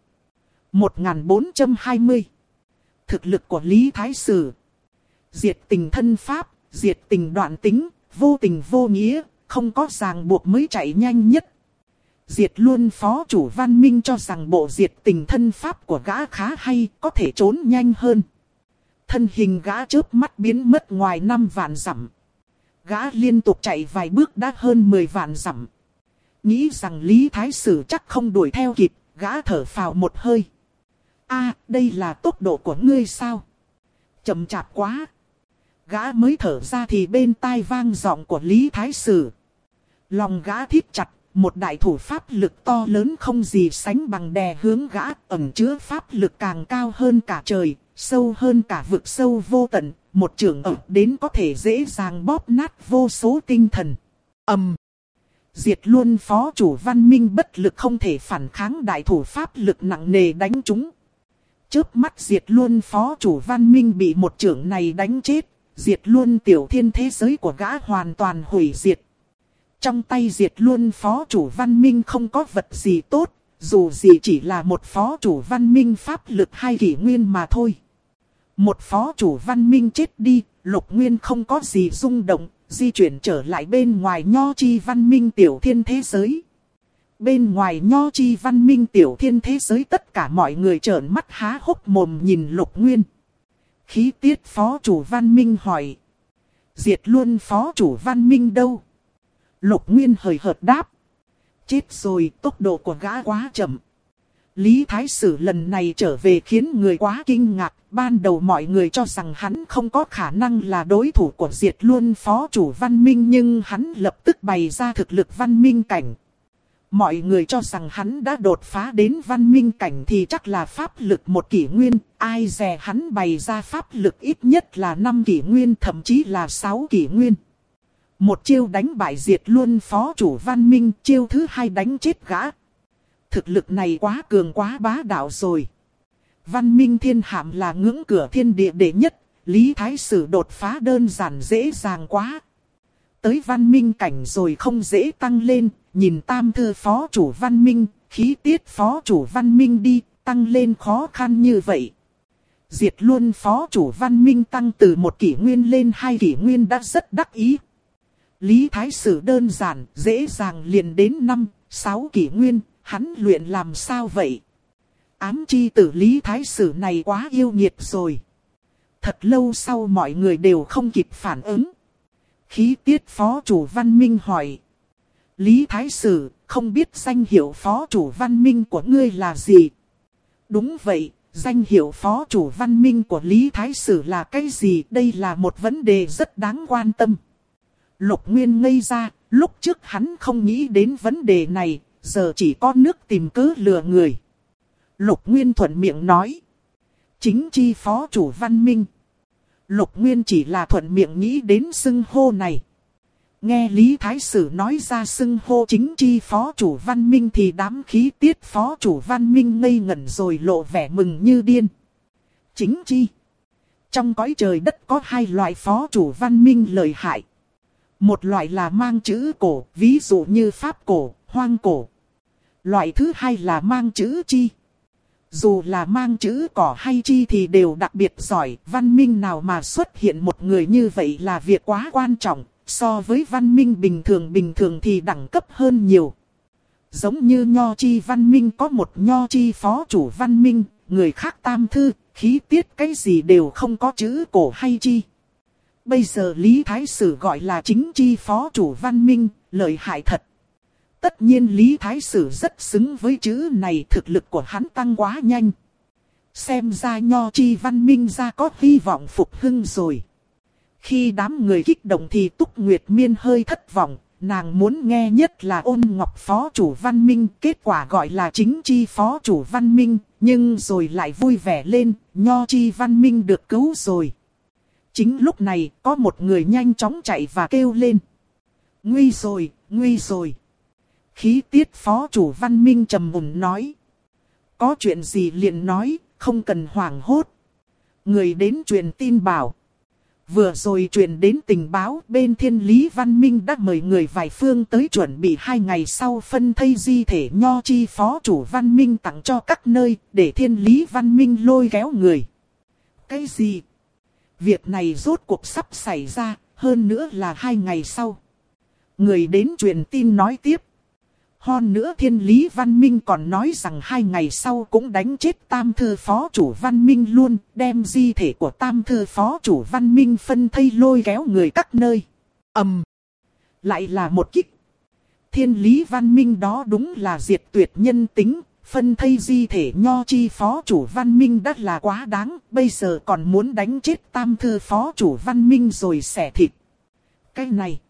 Speaker 1: 1420. Thực lực của Lý Thái Sử. Diệt tình thân pháp, diệt tình đoạn tính, vô tình vô nghĩa, không có ràng buộc mới chạy nhanh nhất. Diệt luôn phó chủ văn minh cho rằng bộ diệt tình thân pháp của gã khá hay, có thể trốn nhanh hơn. Thân hình gã chớp mắt biến mất ngoài 5 vạn dặm. Gã liên tục chạy vài bước đã hơn 10 vạn dặm. Nghĩ rằng Lý Thái Sử chắc không đuổi theo kịp, gã thở phào một hơi. A, đây là tốc độ của ngươi sao? Chậm chạp quá. Gã mới thở ra thì bên tai vang giọng của Lý Thái Sử. Lòng gã thít chặt, một đại thủ pháp lực to lớn không gì sánh bằng đè hướng gã, ẩn chứa pháp lực càng cao hơn cả trời, sâu hơn cả vực sâu vô tận, một chưởng ập đến có thể dễ dàng bóp nát vô số tinh thần. Diệt luôn phó chủ văn minh bất lực không thể phản kháng đại thủ pháp lực nặng nề đánh trúng. Chớp mắt diệt luôn phó chủ văn minh bị một chưởng này đánh chết, diệt luôn tiểu thiên thế giới của gã hoàn toàn hủy diệt. Trong tay diệt luôn phó chủ văn minh không có vật gì tốt, dù gì chỉ là một phó chủ văn minh pháp lực 2 kỷ nguyên mà thôi. Một phó chủ văn minh chết đi, Lục Nguyên không có gì rung động, di chuyển trở lại bên ngoài Nho chi văn minh tiểu thiên thế giới. Bên ngoài Nho chi văn minh tiểu thiên thế giới tất cả mọi người trợn mắt há hốc mồm nhìn Lục Nguyên. Khí tiết phó chủ văn minh hỏi. Diệt luôn phó chủ văn minh đâu? Lục Nguyên hời hợt đáp. Chết rồi, tốc độ của gã quá chậm. Lý Thái Sử lần này trở về khiến người quá kinh ngạc. Ban đầu mọi người cho rằng hắn không có khả năng là đối thủ của Diệt Luân phó chủ Văn Minh, nhưng hắn lập tức bày ra thực lực văn minh cảnh. Mọi người cho rằng hắn đã đột phá đến văn minh cảnh thì chắc là pháp lực 1 kỷ nguyên. Ai dè hắn bày ra pháp lực ít nhất là 5 kỷ nguyên, thậm chí là 6 kỷ nguyên. Một chiêu đánh bại Diệt Luân phó chủ Văn Minh, chiêu thứ hai đánh chết gã. Thực lực này quá cường quá bá đạo rồi. Văn Minh Thiên Hạm là ngưỡng cửa thiên địa đệ nhất, Lý Thái Sử đột phá đơn giản dễ dàng quá. Tới văn minh cảnh rồi không dễ tăng lên, nhìn Tam Thư phó chủ Văn Minh, Khí Tiết phó chủ Văn Minh đi, tăng lên khó khăn như vậy. Diệt Luân phó chủ Văn Minh tăng từ 1 kỷ nguyên lên 2 kỷ nguyên đã rất đắc ý. Lý Thái Sử đơn giản, dễ dàng liền đến 5, 6 kỷ nguyên, hắn luyện làm sao vậy? Ám chi tử Lý Thái Sử này quá yêu nghiệt rồi. Thật lâu sau mọi người đều không kịp phản ứng. Khí Tiết phó chủ Văn Minh hỏi. Lý Thái Sử, không biết danh hiệu phó chủ Văn Minh của ngươi là gì? Đúng vậy, danh hiệu phó chủ Văn Minh của Lý Thái Sử là cái gì? Đây là một vấn đề rất đáng quan tâm. Lục Nguyên ngây ra, lúc trước hắn không nghĩ đến vấn đề này, giờ chỉ có nước tìm cớ lừa người. Lục Nguyên thuận miệng nói. Chính chi phó chủ Văn Minh. Lục Nguyên chỉ là thuận miệng nghĩ đến xưng hô này. Nghe Lý Thái Sử nói ra xưng hô chính chi phó chủ Văn Minh thì đám Khí Tiết phó chủ Văn Minh ngây ngẩn rồi lộ vẻ mừng như điên. Chính chi. Trong cõi trời đất có 2 loại phó chủ Văn Minh lợi hại. Một loại là mang chữ cổ, ví dụ như Pháp cổ, Hoang cổ. Loại thứ hai là mang chữ chi. Dù là mang chữ cỏ hay chi thì đều đặc biệt giỏi, văn minh nào mà xuất hiện một người như vậy là việc quá quan trọng, so với văn minh bình thường thì đẳng cấp hơn nhiều. Giống như Nho Chi văn minh có một Nho Chi phó chủ văn minh, người khác Tam Thư, Khí Tiết cái gì đều không có chữ cổ hay chi. Bây giờ Lý Thái Sử gọi là chính chi phó chủ văn minh, lợi hại thật. Tất nhiên Lý Thái Sử rất xứng với chữ này, thực lực của hắn tăng quá nhanh. Xem ra Nho Chi văn minh ra có hy vọng phục hưng rồi. Khi đám người kích động thì Túc Nguyệt Miên hơi thất vọng, nàng muốn nghe nhất là Ôn Ngọc phó chủ văn minh, kết quả gọi là chính chi phó chủ văn minh, nhưng rồi lại vui vẻ lên, Nho Chi văn minh được cứu rồi. Chính lúc này, có một người nhanh chóng chạy và kêu lên. Nguy rồi, nguy rồi. Khí Tiết phó chủ Văn Minh trầm mùn nói. Có chuyện gì liền nói, không cần hoảng hốt. Người đến truyền tin bảo. Vừa rồi truyền đến tình báo, bên Thiên Lý Văn Minh đã mời người vài phương tới chuẩn bị 2 ngày sau phân thây di thể Nho Chi phó chủ Văn Minh tặng cho các nơi, để Thiên Lý Văn Minh lôi kéo người. Cái gì? Việc này rốt cuộc sắp xảy ra, hơn nữa là 2 ngày sau. Người đến truyền tin nói tiếp. Hơn nữa Thiên Lý Văn Minh còn nói rằng 2 ngày sau cũng đánh chết Tam Thư phó chủ Văn Minh luôn, đem di thể của Tam Thư phó chủ Văn Minh phân thây lôi kéo người các nơi. Lại là một kích. Thiên Lý Văn Minh đó đúng là diệt tuyệt nhân tính, phân thây di thể Nho Chi phó chủ Văn Minh đã là quá đáng, bây giờ còn muốn đánh chết Tam Thư phó chủ Văn Minh rồi xẻ thịt. Cái này.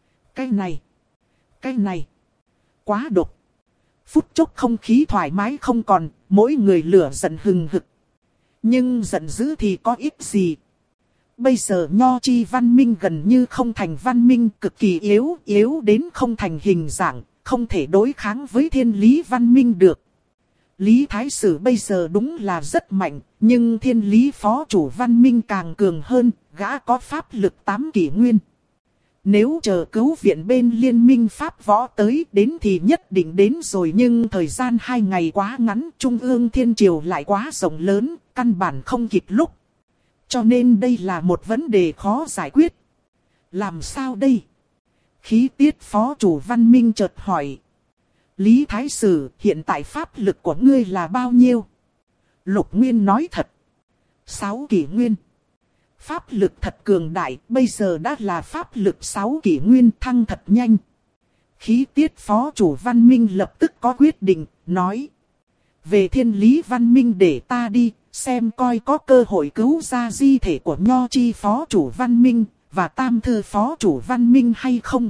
Speaker 1: Quá độc. Phút chốc không khí thoải mái không còn, mỗi người lửa giận hừng hực. Nhưng giận dữ thì có ích gì. Bây giờ Nho Chi văn minh gần như không thành văn minh, cực kỳ yếu đến không thành hình dạng, không thể đối kháng với Thiên Lý Văn Minh được. Lý Thái Sử bây giờ đúng là rất mạnh, nhưng Thiên Lý phó chủ văn minh càng cường hơn, gã có pháp lực 8 kỷ nguyên. Nếu chờ cứu viện bên liên minh Pháp võ tới đến thì nhất định đến rồi, nhưng thời gian 2 ngày quá ngắn, Trung ương Thiên Triều lại quá rộng lớn, căn bản không kịp lúc. Cho nên đây là một vấn đề khó giải quyết. Làm sao đây? Khí Tiết phó chủ văn minh chợt hỏi. Lý Thái Sử, hiện tại pháp lực của ngươi là bao nhiêu? Lục Nguyên nói thật. 6 kỷ nguyên. Pháp lực thật cường đại, bây giờ đã là pháp lực 6 kỷ nguyên, thăng thật nhanh. Khí Tiết phó chủ văn minh lập tức có quyết định, nói. về thiên lý văn minh để ta đi, xem coi có cơ hội cứu ra di thể của Nho Chi phó chủ văn minh, và Tam Thư phó chủ văn minh hay không.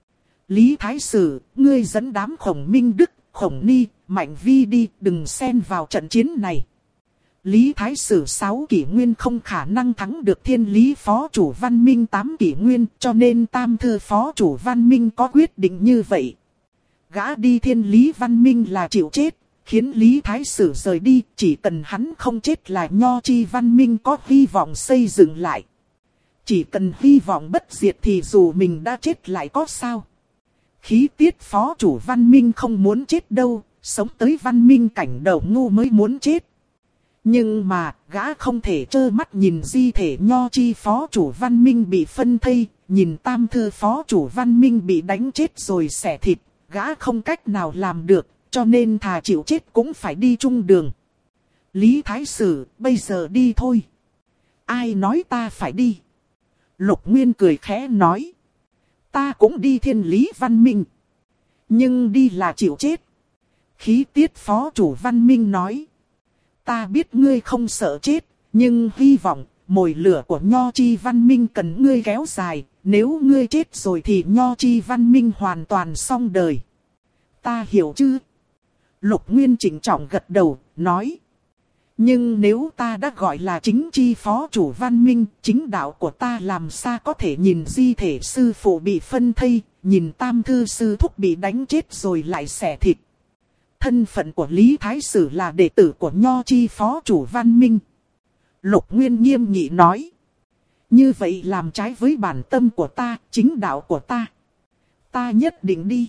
Speaker 1: Lý Thái Sử, ngươi dẫn đám Khổng Minh Đức, Khổng Ni, Mạnh Vi đi, đừng xen vào trận chiến này. Lý Thái Sử 6 kỷ nguyên không khả năng thắng được thiên lý phó chủ văn minh 8 kỷ nguyên, cho nên Tam Thư phó chủ văn minh có quyết định như vậy. Gã đi thiên lý văn minh là chịu chết, khiến Lý Thái Sử rời đi, chỉ cần hắn không chết là Nho Chi văn minh có hy vọng xây dựng lại. Chỉ cần hy vọng bất diệt thì dù mình đã chết lại có sao. Khí Tiết phó chủ văn minh không muốn chết đâu, sống tới văn minh cảnh đầu ngu mới muốn chết. Nhưng mà, gã không thể trơ mắt nhìn di thể Nho Chi phó chủ văn minh bị phân thây, nhìn Tam Thư phó chủ văn minh bị đánh chết rồi xẻ thịt, gã không cách nào làm được, cho nên thà chịu chết cũng phải đi chung đường. Lý Thái Sử, bây giờ đi thôi. Ai nói ta phải đi? Lục Nguyên cười khẽ nói. Ta cũng đi thiên lý văn minh. Nhưng đi là chịu chết. Khí Tiết phó chủ văn minh nói. Ta biết ngươi không sợ chết, nhưng hy vọng, mồi lửa của Nho Chi văn minh cần ngươi kéo dài. Nếu ngươi chết rồi thì Nho Chi văn minh hoàn toàn xong đời. Ta hiểu chứ? Lục Nguyên chỉnh trọng gật đầu, nói. Nhưng nếu ta đã gọi là chính chi phó chủ văn minh, chính đạo của ta làm sao có thể nhìn di thể sư phụ bị phân thây, nhìn Tam Thư sư thúc bị đánh chết rồi lại xẻ thịt. Thân phận của Lý Thái Sử là đệ tử của Nho Chi phó chủ văn minh. Lục Nguyên nghiêm nghị nói. Như vậy làm trái với bản tâm của ta, chính đạo của ta. Ta nhất định đi.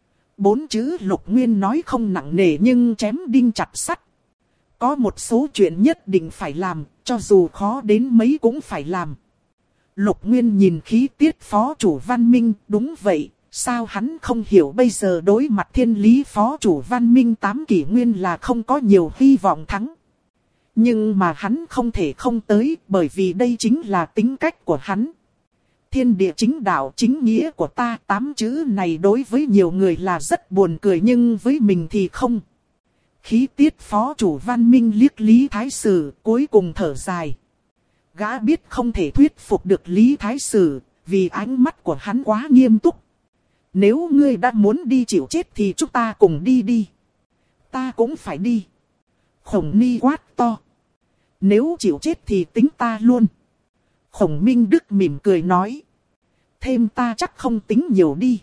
Speaker 1: 4 chữ Lục Nguyên nói không nặng nề nhưng chém đinh chặt sắt. Có một số chuyện nhất định phải làm, cho dù khó đến mấy cũng phải làm. Lục Nguyên nhìn Khí Tiết phó chủ văn minh, đúng vậy, sao hắn không hiểu bây giờ đối mặt thiên lý phó chủ văn minh 8 kỷ nguyên là không có nhiều hy vọng thắng. Nhưng mà hắn không thể không tới, bởi vì đây chính là tính cách của hắn. Thiên địa chính đạo chính nghĩa của ta, 8 chữ này đối với nhiều người là rất buồn cười nhưng với mình thì không. Khí Tiết phó chủ văn minh liếc Lý Thái Sử, cuối cùng thở dài. Gã biết không thể thuyết phục được Lý Thái Sử, vì ánh mắt của hắn quá nghiêm túc. Nếu ngươi đã muốn đi chịu chết thì chúng ta cùng đi đi. Ta cũng phải đi. Khổng Ni quát to. Nếu chịu chết thì tính ta luôn. Khổng Minh Đức mỉm cười nói. Thêm ta chắc không tính nhiều đi.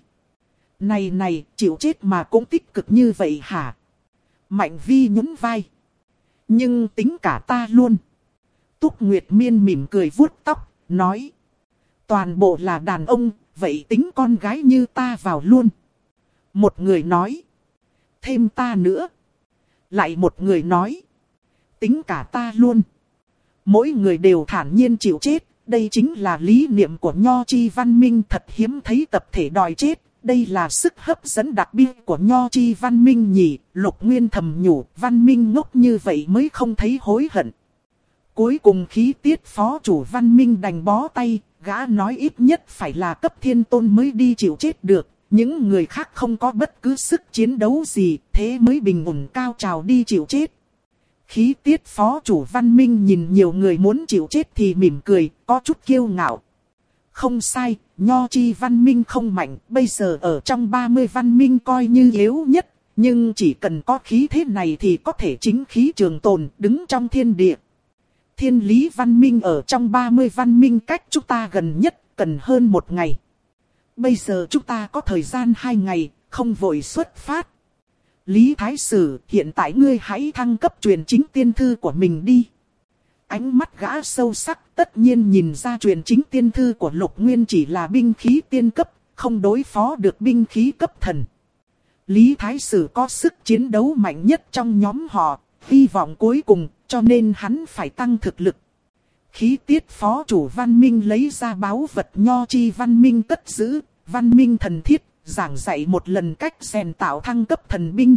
Speaker 1: Này, chịu chết mà cũng tích cực như vậy hả? Mạnh Vi nhún vai. Nhưng tính cả ta luôn. Túc Nguyệt Miên mỉm cười vuốt tóc, nói. Toàn bộ là đàn ông, vậy tính con gái như ta vào luôn. Một người nói. Thêm ta nữa. Lại một người nói. Tính cả ta luôn. Mỗi người đều thản nhiên chịu chết. Đây chính là lý niệm của Nho Chi văn minh, thật hiếm thấy tập thể đòi chết. Đây là sức hấp dẫn đặc biệt của Nho Chi văn minh nhỉ. Lục Nguyên thầm nhủ, văn minh ngốc như vậy mới không thấy hối hận. Cuối cùng Khí Tiết phó chủ văn minh đành bó tay, gã nói ít nhất phải là cấp thiên tôn mới đi chịu chết được. Những người khác không có bất cứ sức chiến đấu gì, thế mới bình ổn cao trào đi chịu chết. Khí Tiết phó chủ văn minh nhìn nhiều người muốn chịu chết thì mỉm cười, có chút kiêu ngạo. Không sai, Nho Chi văn minh không mạnh, bây giờ ở trong 30 văn minh coi như yếu nhất. Nhưng chỉ cần có khí thế này thì có thể chính khí trường tồn, đứng trong thiên địa. Thiên lý văn minh ở trong 30 văn minh cách chúng ta gần nhất, cần hơn 1 ngày. Bây giờ chúng ta có thời gian 2 ngày, không vội xuất phát. Lý Thái Sử, hiện tại ngươi hãy thăng cấp truyền chính tiên thư của mình đi. Ánh mắt gã sâu sắc, tất nhiên nhìn ra truyền chính tiên thư của Lục Nguyên chỉ là binh khí tiên cấp, không đối phó được binh khí cấp thần. Lý Thái Sử có sức chiến đấu mạnh nhất trong nhóm họ, hy vọng cuối cùng, cho nên hắn phải tăng thực lực. Khí Tiết phó chủ văn minh lấy ra báu vật Nho Chi văn minh cất giữ, văn minh thần thiết, giảng dạy một lần cách rèn tạo thăng cấp thần binh.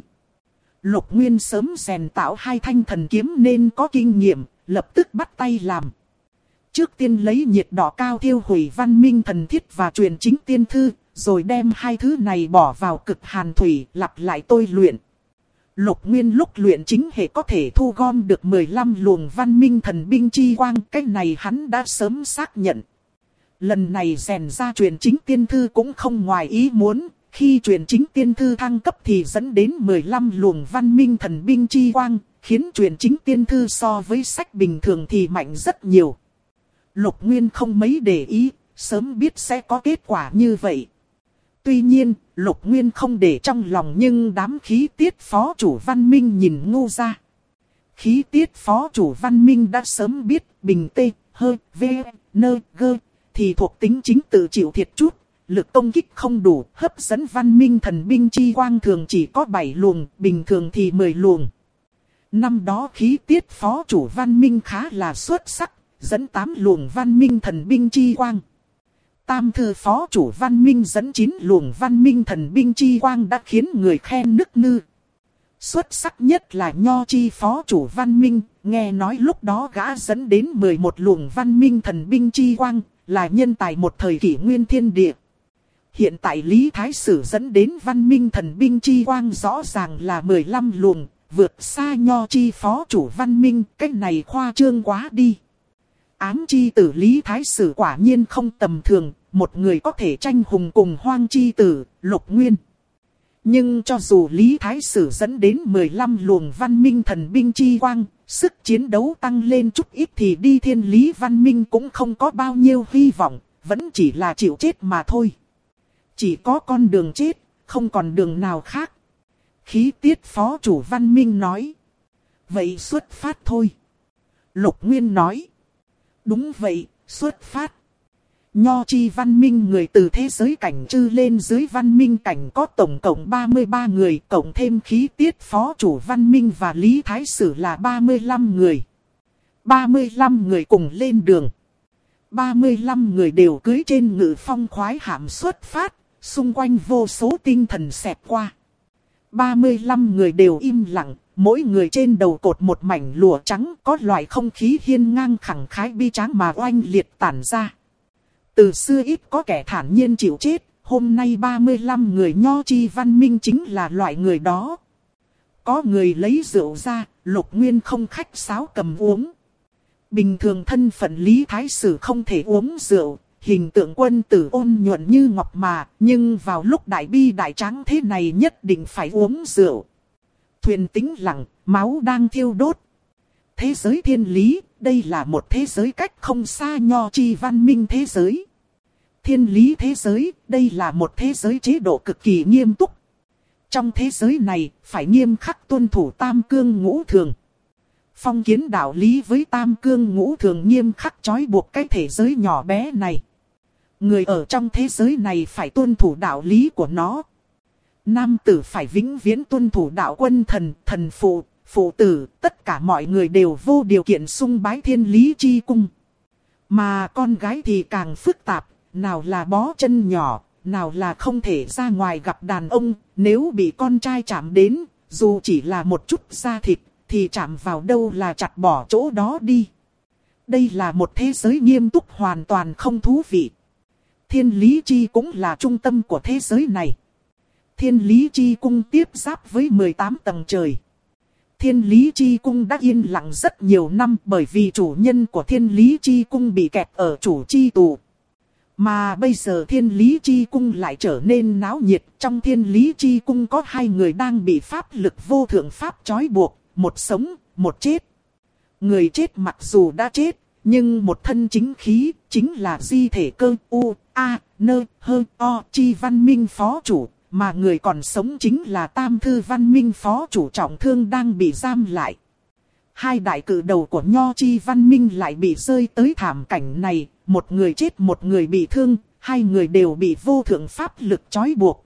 Speaker 1: Lục Nguyên sớm rèn tạo 2 thanh thần kiếm nên có kinh nghiệm, lập tức bắt tay làm. Trước tiên lấy nhiệt đỏ cao thiêu hủy văn minh thần thiết và truyền chính tiên thư, rồi đem 2 thứ này bỏ vào cực hàn thủy, lặp lại tôi luyện. Lục Nguyên lúc luyện chính hệ có thể thu gom được 15 luồng văn minh thần binh chi quang, cái này hắn đã sớm xác nhận. Lần này rèn ra truyền chính tiên thư cũng không ngoài ý muốn, khi truyền chính tiên thư thăng cấp thì dẫn đến 15 luồng văn minh thần binh chi quang, khiến truyền chính tiên thư so với sách bình thường thì mạnh rất nhiều. Lục Nguyên không mấy để ý, sớm biết sẽ có kết quả như vậy. Tuy nhiên, Lục Nguyên không để trong lòng, nhưng đám khí tiết phó chủ văn minh nhìn ngu ra. Khí tiết phó chủ văn minh đã sớm biết bình tê, hơi, v, nơ, gơ, thì thuộc tính chính tự chịu thiệt chút. Lực công kích không đủ, hấp dẫn văn minh thần binh chi quang thường chỉ có 7 luồng, bình thường thì 10 luồng. Năm đó khí tiết phó chủ văn minh khá là xuất sắc, dẫn 8 luồng văn minh thần binh chi quang. Tam thư phó chủ văn minh dẫn 9 luồng văn minh thần binh chi quang đã khiến người khen nức nư. Xuất sắc nhất là Nho chi phó chủ văn minh, nghe nói lúc đó gã dẫn đến 11 luồng văn minh thần binh chi quang, là nhân tài một thời kỷ nguyên thiên địa. Hiện tại Lý Thái Sử dẫn đến văn minh thần binh chi quang rõ ràng là 15 luồng, vượt xa Nho chi phó chủ văn minh, cái này khoa trương quá đi. Ám chi tử Lý Thái Sử quả nhiên không tầm thường, một người có thể tranh hùng cùng Hoang chi tử, Lục Nguyên. Nhưng cho dù Lý Thái Sử dẫn đến 15 luồng văn minh thần binh chi quang, sức chiến đấu tăng lên chút ít thì đi thiên lý văn minh cũng không có bao nhiêu hy vọng, vẫn chỉ là chịu chết mà thôi. Chỉ có con đường chết, không còn đường nào khác. Khí tiết phó chủ văn minh nói. Vậy xuất phát thôi. Lục Nguyên nói. Đúng vậy, xuất phát. Nho chi văn minh người từ thế giới cảnh trư lên dưới văn minh cảnh có tổng cộng 33 người, cộng thêm khí tiết phó chủ văn minh và Lý Thái Sử là 35 người. 35 người cùng lên đường. 35 người đều cưỡi trên ngự phong khoái hạm xuất phát, xung quanh vô số tinh thần xẹt qua. 35 người đều im lặng, mỗi người trên đầu cột một mảnh lụa trắng, có loại không khí hiên ngang khẳng khái bi tráng mà oanh liệt tản ra. Từ xưa ít có kẻ thản nhiên chịu chết, hôm nay 35 người Nho chi văn minh chính là loại người đó. Có người lấy rượu ra, Lục Nguyên không khách sáo cầm uống. Bình thường thân phận Lý Thái Sử không thể uống rượu, hình tượng quân tử ôn nhuận như ngọc mà, nhưng vào lúc đại bi đại tráng thế này nhất định phải uống rượu. Thuyền tĩnh lặng, máu đang thiêu đốt. Thế giới thiên lý, đây là một thế giới cách không xa Nho chi văn minh thế giới. Thiên lý thế giới, đây là một thế giới chế độ cực kỳ nghiêm túc. Trong thế giới này, phải nghiêm khắc tuân thủ tam cương ngũ thường. Phong kiến đạo lý với tam cương ngũ thường nghiêm khắc trói buộc cái thể giới nhỏ bé này. Người ở trong thế giới này phải tuân thủ đạo lý của nó. Nam tử phải vĩnh viễn tuân thủ đạo quân thần, thần phụ, phụ tử, tất cả mọi người đều vô điều kiện sung bái thiên lý chi cung. Mà con gái thì càng phức tạp, nào là bó chân nhỏ, nào là không thể ra ngoài gặp đàn ông, nếu bị con trai chạm đến, dù chỉ là một chút da thịt, thì chạm vào đâu là chặt bỏ chỗ đó đi. Đây là một thế giới nghiêm túc hoàn toàn không thú vị. Thiên lý chi cũng là trung tâm của thế giới này. Thiên lý chi cung tiếp giáp với 18 tầng trời. Thiên lý chi cung đã yên lặng rất nhiều năm bởi vì chủ nhân của thiên lý chi cung bị kẹt ở chủ chi tù. Mà bây giờ thiên lý chi cung lại trở nên náo nhiệt. Trong thiên lý chi cung có 2 người đang bị pháp lực vô thượng pháp trói buộc, một sống, một chết. Người chết mặc dù đã chết, nhưng một thân chính khí, chính là di thể cơ u, a, nơ, hơ, o, chi văn minh phó chủ. Mà người còn sống chính là tam thư văn minh phó chủ trọng thương đang bị giam lại. 2 đại cử đầu của Nho chi văn minh lại bị rơi tới thảm cảnh này. Một người chết, một người bị thương, 2 người đều bị vô thượng pháp lực trói buộc.